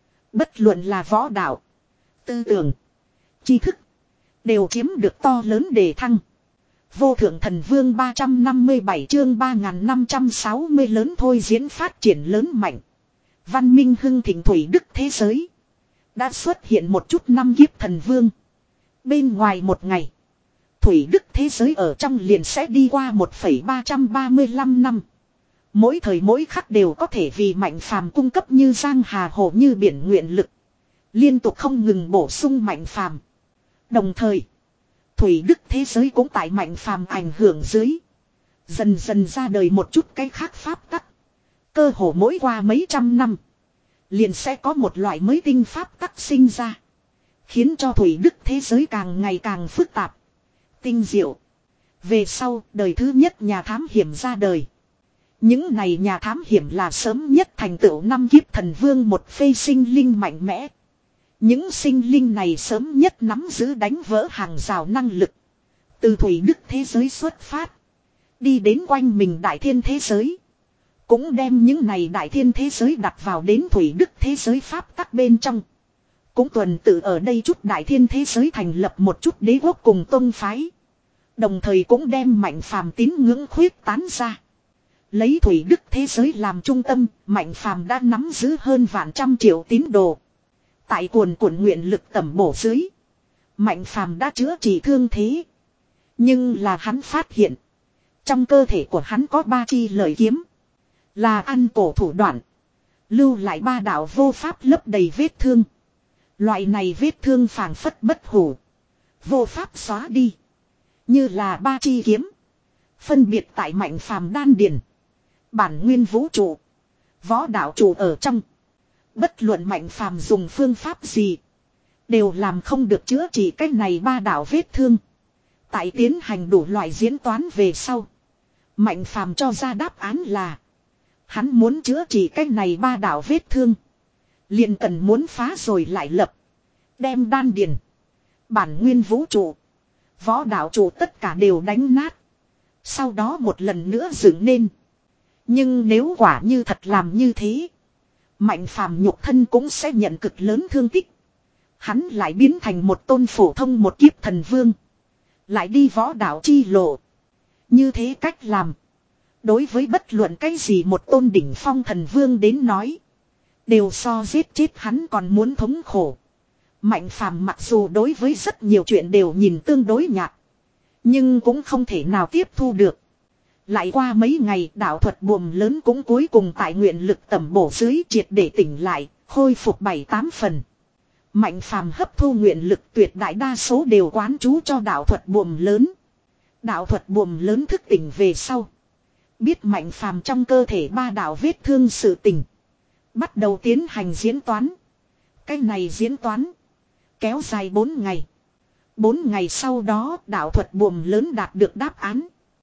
Bất luận là võ đạo, tư tưởng, tri thức, đều chiếm được to lớn đề thăng. Vô thượng thần vương ba trăm năm mươi bảy chương ba nghìn năm trăm sáu mươi lớn thôi diễn phát triển lớn mạnh. Văn minh hưng thịnh thủy đức thế giới. Đã xuất hiện một chút năm kiếp thần vương. Bên ngoài một ngày, thủy đức thế giới ở trong liền sẽ đi qua một phẩy ba trăm ba mươi lăm năm. Mỗi thời mỗi khắc đều có thể vì mạnh phàm cung cấp như giang hà hồ như biển nguyện lực. Liên tục không ngừng bổ sung mạnh phàm. Đồng thời, thủy đức thế giới cũng tại mạnh phàm ảnh hưởng dưới. Dần dần ra đời một chút cái khác pháp tắc. Cơ hồ mỗi qua mấy trăm năm, liền sẽ có một loại mới tinh pháp tắc sinh ra. Khiến cho thủy đức thế giới càng ngày càng phức tạp, tinh diệu. Về sau, đời thứ nhất nhà thám hiểm ra đời. Những này nhà thám hiểm là sớm nhất thành tựu năm kiếp thần vương một phê sinh linh mạnh mẽ. Những sinh linh này sớm nhất nắm giữ đánh vỡ hàng rào năng lực. Từ thủy đức thế giới xuất phát, đi đến quanh mình đại thiên thế giới. Cũng đem những này đại thiên thế giới đặt vào đến thủy đức thế giới pháp tắc bên trong. Cũng tuần tự ở đây chút đại thiên thế giới thành lập một chút đế quốc cùng tông phái. Đồng thời cũng đem mạnh phàm tín ngưỡng khuyết tán ra. Lấy thủy đức thế giới làm trung tâm, mạnh phàm đã nắm giữ hơn vạn trăm triệu tín đồ. Tại cuồn cuộn nguyện lực tẩm bổ dưới, mạnh phàm đã chữa trị thương thế. Nhưng là hắn phát hiện, trong cơ thể của hắn có ba chi lợi kiếm. Là ăn cổ thủ đoạn, lưu lại ba đạo vô pháp lấp đầy vết thương. Loại này vết thương phảng phất bất hủ, vô pháp xóa đi. Như là ba chi kiếm, phân biệt tại mạnh phàm đan điền, bản nguyên vũ trụ, võ đạo trụ ở trong. Bất luận mạnh phàm dùng phương pháp gì, đều làm không được chữa trị cái này ba đạo vết thương. Tại tiến hành đủ loại diễn toán về sau, mạnh phàm cho ra đáp án là, hắn muốn chữa trị cái này ba đạo vết thương, liền cần muốn phá rồi lại lập. Đem đan điền, bản nguyên vũ trụ, võ đạo trụ tất cả đều đánh nát. Sau đó một lần nữa dựng nên. Nhưng nếu quả như thật làm như thế, mạnh phàm nhục thân cũng sẽ nhận cực lớn thương tích. Hắn lại biến thành một tôn phổ thông một kiếp thần vương, lại đi võ đạo chi lộ. Như thế cách làm, đối với bất luận cái gì một tôn đỉnh phong thần vương đến nói, đều so giết chết hắn còn muốn thống khổ. Mạnh phàm mặc dù đối với rất nhiều chuyện đều nhìn tương đối nhạt, nhưng cũng không thể nào tiếp thu được. Lại qua mấy ngày, đạo thuật buồm lớn cũng cuối cùng tại nguyện lực tẩm bổ dưới triệt để tỉnh lại, khôi phục bảy tám phần. Mạnh phàm hấp thu nguyện lực tuyệt đại đa số đều quán trú cho đạo thuật buồm lớn. Đạo thuật buồm lớn thức tỉnh về sau, biết mạnh phàm trong cơ thể ba đạo vết thương sự tình, bắt đầu tiến hành diễn toán. Cái này diễn toán kéo dài bốn ngày. Bốn ngày sau đó, đạo thuật buồm lớn đạt được đáp án.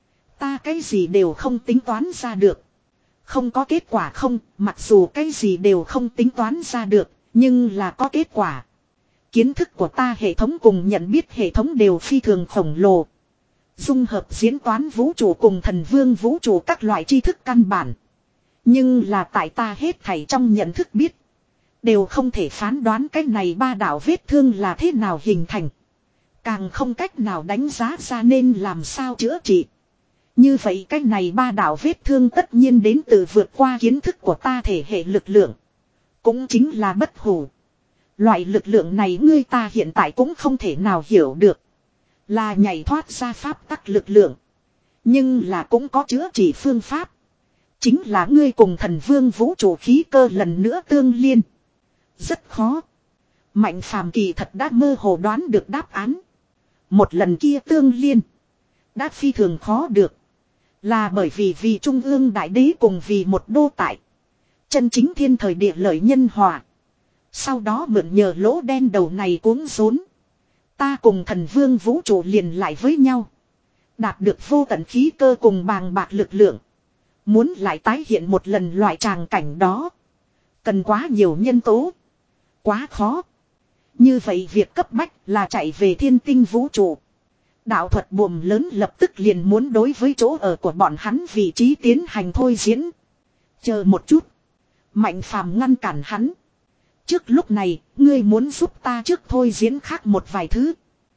Ta cái gì đều không tính toán ra được. Không có kết quả không, mặc dù cái gì đều không tính toán ra được, nhưng là có kết quả. Kiến thức của ta hệ thống cùng nhận biết hệ thống đều phi thường khổng lồ. Dung hợp diễn toán vũ trụ cùng thần vương vũ trụ các loại tri thức căn bản. Nhưng là tại ta hết thảy trong nhận thức biết, đều không thể phán đoán cái này ba đạo vết thương là thế nào hình thành. Càng không cách nào đánh giá ra nên làm sao chữa trị. Như vậy cái này ba đạo vết thương tất nhiên đến từ vượt qua kiến thức của ta thể hệ lực lượng. Cũng chính là bất hủ. Loại lực lượng này ngươi ta hiện tại cũng không thể nào hiểu được. Là nhảy thoát ra pháp tắc lực lượng. Nhưng là cũng có chữa trị phương pháp. Chính là ngươi cùng thần vương vũ trụ khí cơ lần nữa tương liên. Rất khó. Mạnh phàm kỳ thật đã mơ hồ đoán được đáp án. Một lần kia tương liên. Đã phi thường khó được. Là bởi vì vì trung ương đại đế cùng vì một đô tại. Chân chính thiên thời địa lợi nhân hòa. Sau đó mượn nhờ lỗ đen đầu này cuống rốn. Ta cùng thần vương vũ trụ liền lại với nhau. Đạt được vô tận khí cơ cùng bàng bạc lực lượng. Muốn lại tái hiện một lần loại tràng cảnh đó. Cần quá nhiều nhân tố. Quá khó. Như vậy việc cấp bách là chạy về thiên tinh vũ trụ. Đạo thuật buồm lớn lập tức liền muốn đối với chỗ ở của bọn hắn vị trí tiến hành thôi diễn. Chờ một chút. Mạnh phàm ngăn cản hắn. Trước lúc này, ngươi muốn giúp ta trước thôi diễn khác một vài thứ.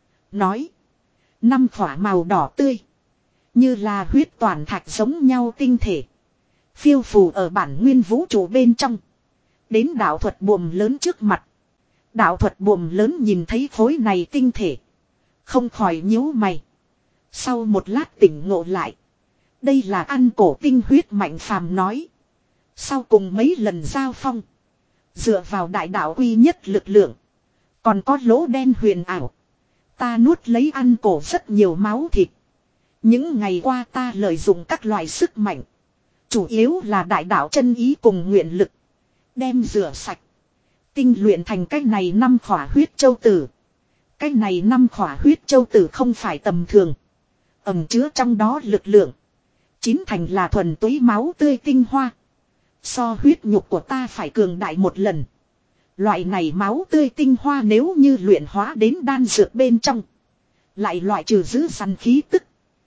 Nói. Năm khỏa màu đỏ tươi. Như là huyết toàn thạch giống nhau tinh thể. Phiêu phù ở bản nguyên vũ trụ bên trong. Đến đạo thuật buồm lớn trước mặt. Đạo thuật buồm lớn nhìn thấy khối này tinh thể. Không khỏi nhíu mày. Sau một lát tỉnh ngộ lại. Đây là ăn cổ tinh huyết Mạnh phàm nói. Sau cùng mấy lần giao phong. Dựa vào đại đạo quy nhất lực lượng. Còn có lỗ đen huyền ảo. Ta nuốt lấy ăn cổ rất nhiều máu thịt. Những ngày qua ta lợi dụng các loại sức mạnh. Chủ yếu là đại đạo chân ý cùng nguyện lực. Đem rửa sạch. Tinh luyện thành cái này năm khỏa huyết châu tử. Cái này năm khỏa huyết châu tử không phải tầm thường. Ẩm chứa trong đó lực lượng. Chín thành là thuần túy máu tươi tinh hoa. So huyết nhục của ta phải cường đại một lần. Loại này máu tươi tinh hoa nếu như luyện hóa đến đan dược bên trong. Lại loại trừ giữ săn khí tức.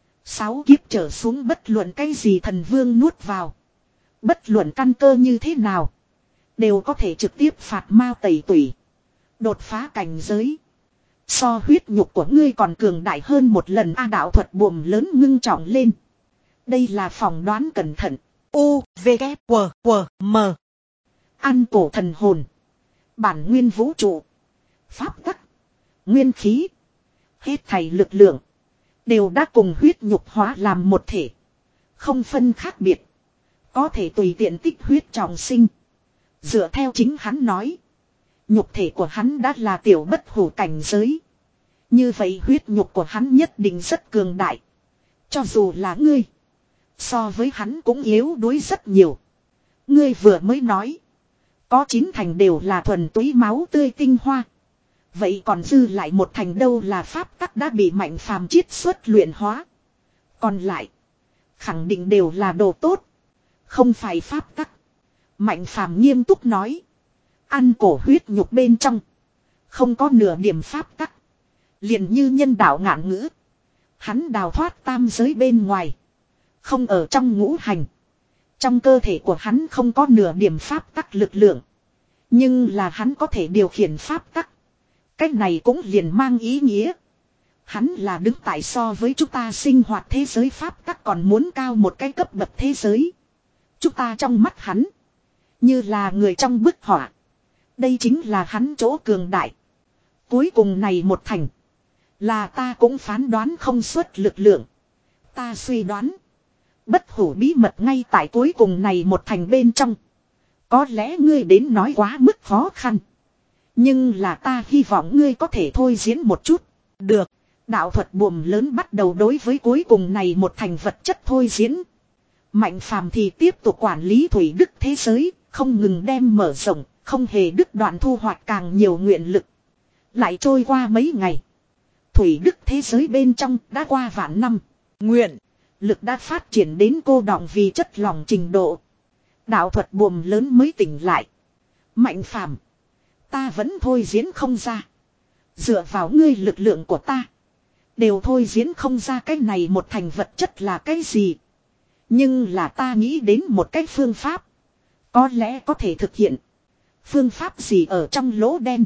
Sáu kiếp trở xuống bất luận cái gì thần vương nuốt vào. Bất luận căn cơ như thế nào. Đều có thể trực tiếp phạt mao tẩy tủy. Đột phá cảnh giới. So huyết nhục của ngươi còn cường đại hơn một lần A đạo thuật buồm lớn ngưng trọng lên. Đây là phỏng đoán cẩn thận. U, V, K, W, W, M. Ăn cổ thần hồn. Bản nguyên vũ trụ. Pháp tắc. Nguyên khí. Hết thảy lực lượng. Đều đã cùng huyết nhục hóa làm một thể. Không phân khác biệt. Có thể tùy tiện tích huyết trọng sinh. Dựa theo chính hắn nói. Nhục thể của hắn đã là tiểu bất hủ cảnh giới. Như vậy huyết nhục của hắn nhất định rất cường đại. Cho dù là ngươi. So với hắn cũng yếu đuối rất nhiều. Ngươi vừa mới nói. Có chín thành đều là thuần túy máu tươi tinh hoa. Vậy còn dư lại một thành đâu là pháp tắc đã bị Mạnh phàm chiết xuất luyện hóa. Còn lại. Khẳng định đều là đồ tốt. Không phải pháp tắc. Mạnh phàm nghiêm túc nói. Ăn cổ huyết nhục bên trong. Không có nửa điểm pháp tắc. Liền như nhân đạo ngạn ngữ. Hắn đào thoát tam giới bên ngoài. Không ở trong ngũ hành. Trong cơ thể của hắn không có nửa điểm pháp tắc lực lượng. Nhưng là hắn có thể điều khiển pháp tắc. Cách này cũng liền mang ý nghĩa. Hắn là đứng tại so với chúng ta sinh hoạt thế giới pháp tắc còn muốn cao một cái cấp bậc thế giới. Chúng ta trong mắt hắn. Như là người trong bức họa. Đây chính là hắn chỗ cường đại. Cuối cùng này một thành. Là ta cũng phán đoán không xuất lực lượng. Ta suy đoán. Bất hủ bí mật ngay tại cuối cùng này một thành bên trong. Có lẽ ngươi đến nói quá mức khó khăn. Nhưng là ta hy vọng ngươi có thể thôi diễn một chút. Được. Đạo thuật buồm lớn bắt đầu đối với cuối cùng này một thành vật chất thôi diễn. Mạnh phàm thì tiếp tục quản lý thủy đức thế giới. Không ngừng đem mở rộng. Không hề đứt đoạn thu hoạch càng nhiều nguyện lực. Lại trôi qua mấy ngày. Thủy đức thế giới bên trong đã qua vạn năm. Nguyện. Lực đã phát triển đến cô đọng vì chất lòng trình độ. Đạo thuật buồm lớn mới tỉnh lại. Mạnh phàm. Ta vẫn thôi diễn không ra. Dựa vào ngươi lực lượng của ta. Đều thôi diễn không ra cái này một thành vật chất là cái gì. Nhưng là ta nghĩ đến một cái phương pháp. Có lẽ có thể thực hiện. Phương pháp gì ở trong lỗ đen.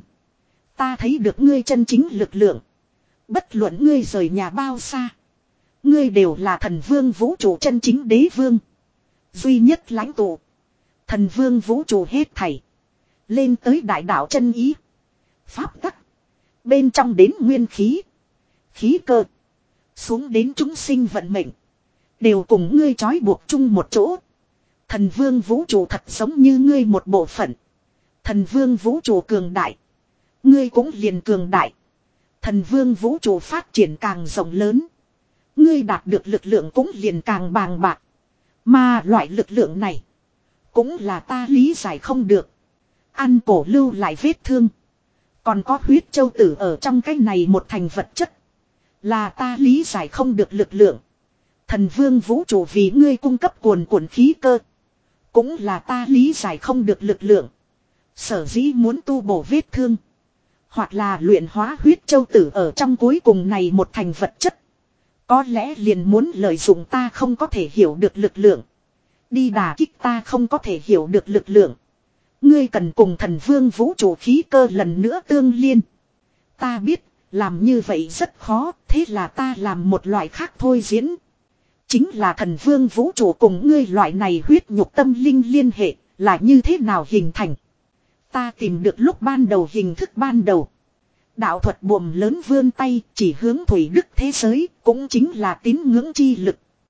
Ta thấy được ngươi chân chính lực lượng. Bất luận ngươi rời nhà bao xa. Ngươi đều là thần vương vũ trụ chân chính đế vương. Duy nhất lãnh tụ. Thần vương vũ trụ hết thảy. Lên tới đại đạo chân ý. Pháp tắc. Bên trong đến nguyên khí. Khí cơ. Xuống đến chúng sinh vận mệnh. Đều cùng ngươi trói buộc chung một chỗ. Thần vương vũ trụ thật giống như ngươi một bộ phận. Thần vương vũ trụ cường đại. Ngươi cũng liền cường đại. Thần vương vũ trụ phát triển càng rộng lớn. Ngươi đạt được lực lượng cũng liền càng bàng bạc. Mà loại lực lượng này. Cũng là ta lý giải không được. Ăn cổ lưu lại vết thương. Còn có huyết châu tử ở trong cái này một thành vật chất. Là ta lý giải không được lực lượng. Thần vương vũ trụ vì ngươi cung cấp cuồn cuộn khí cơ. Cũng là ta lý giải không được lực lượng. Sở dĩ muốn tu bổ vết thương. Hoặc là luyện hóa huyết châu tử ở trong cuối cùng này một thành vật chất. Có lẽ liền muốn lợi dụng ta không có thể hiểu được lực lượng. Đi đả kích ta không có thể hiểu được lực lượng. Ngươi cần cùng thần vương vũ trụ khí cơ lần nữa tương liên. Ta biết, làm như vậy rất khó, thế là ta làm một loại khác thôi diễn. Chính là thần vương vũ trụ cùng ngươi loại này huyết nhục tâm linh liên hệ, là như thế nào hình thành. Ta tìm được lúc ban đầu hình thức ban đầu. Đạo thuật buồm lớn vươn tay chỉ hướng thủy đức thế giới, cũng chính là tín ngưỡng chi lực.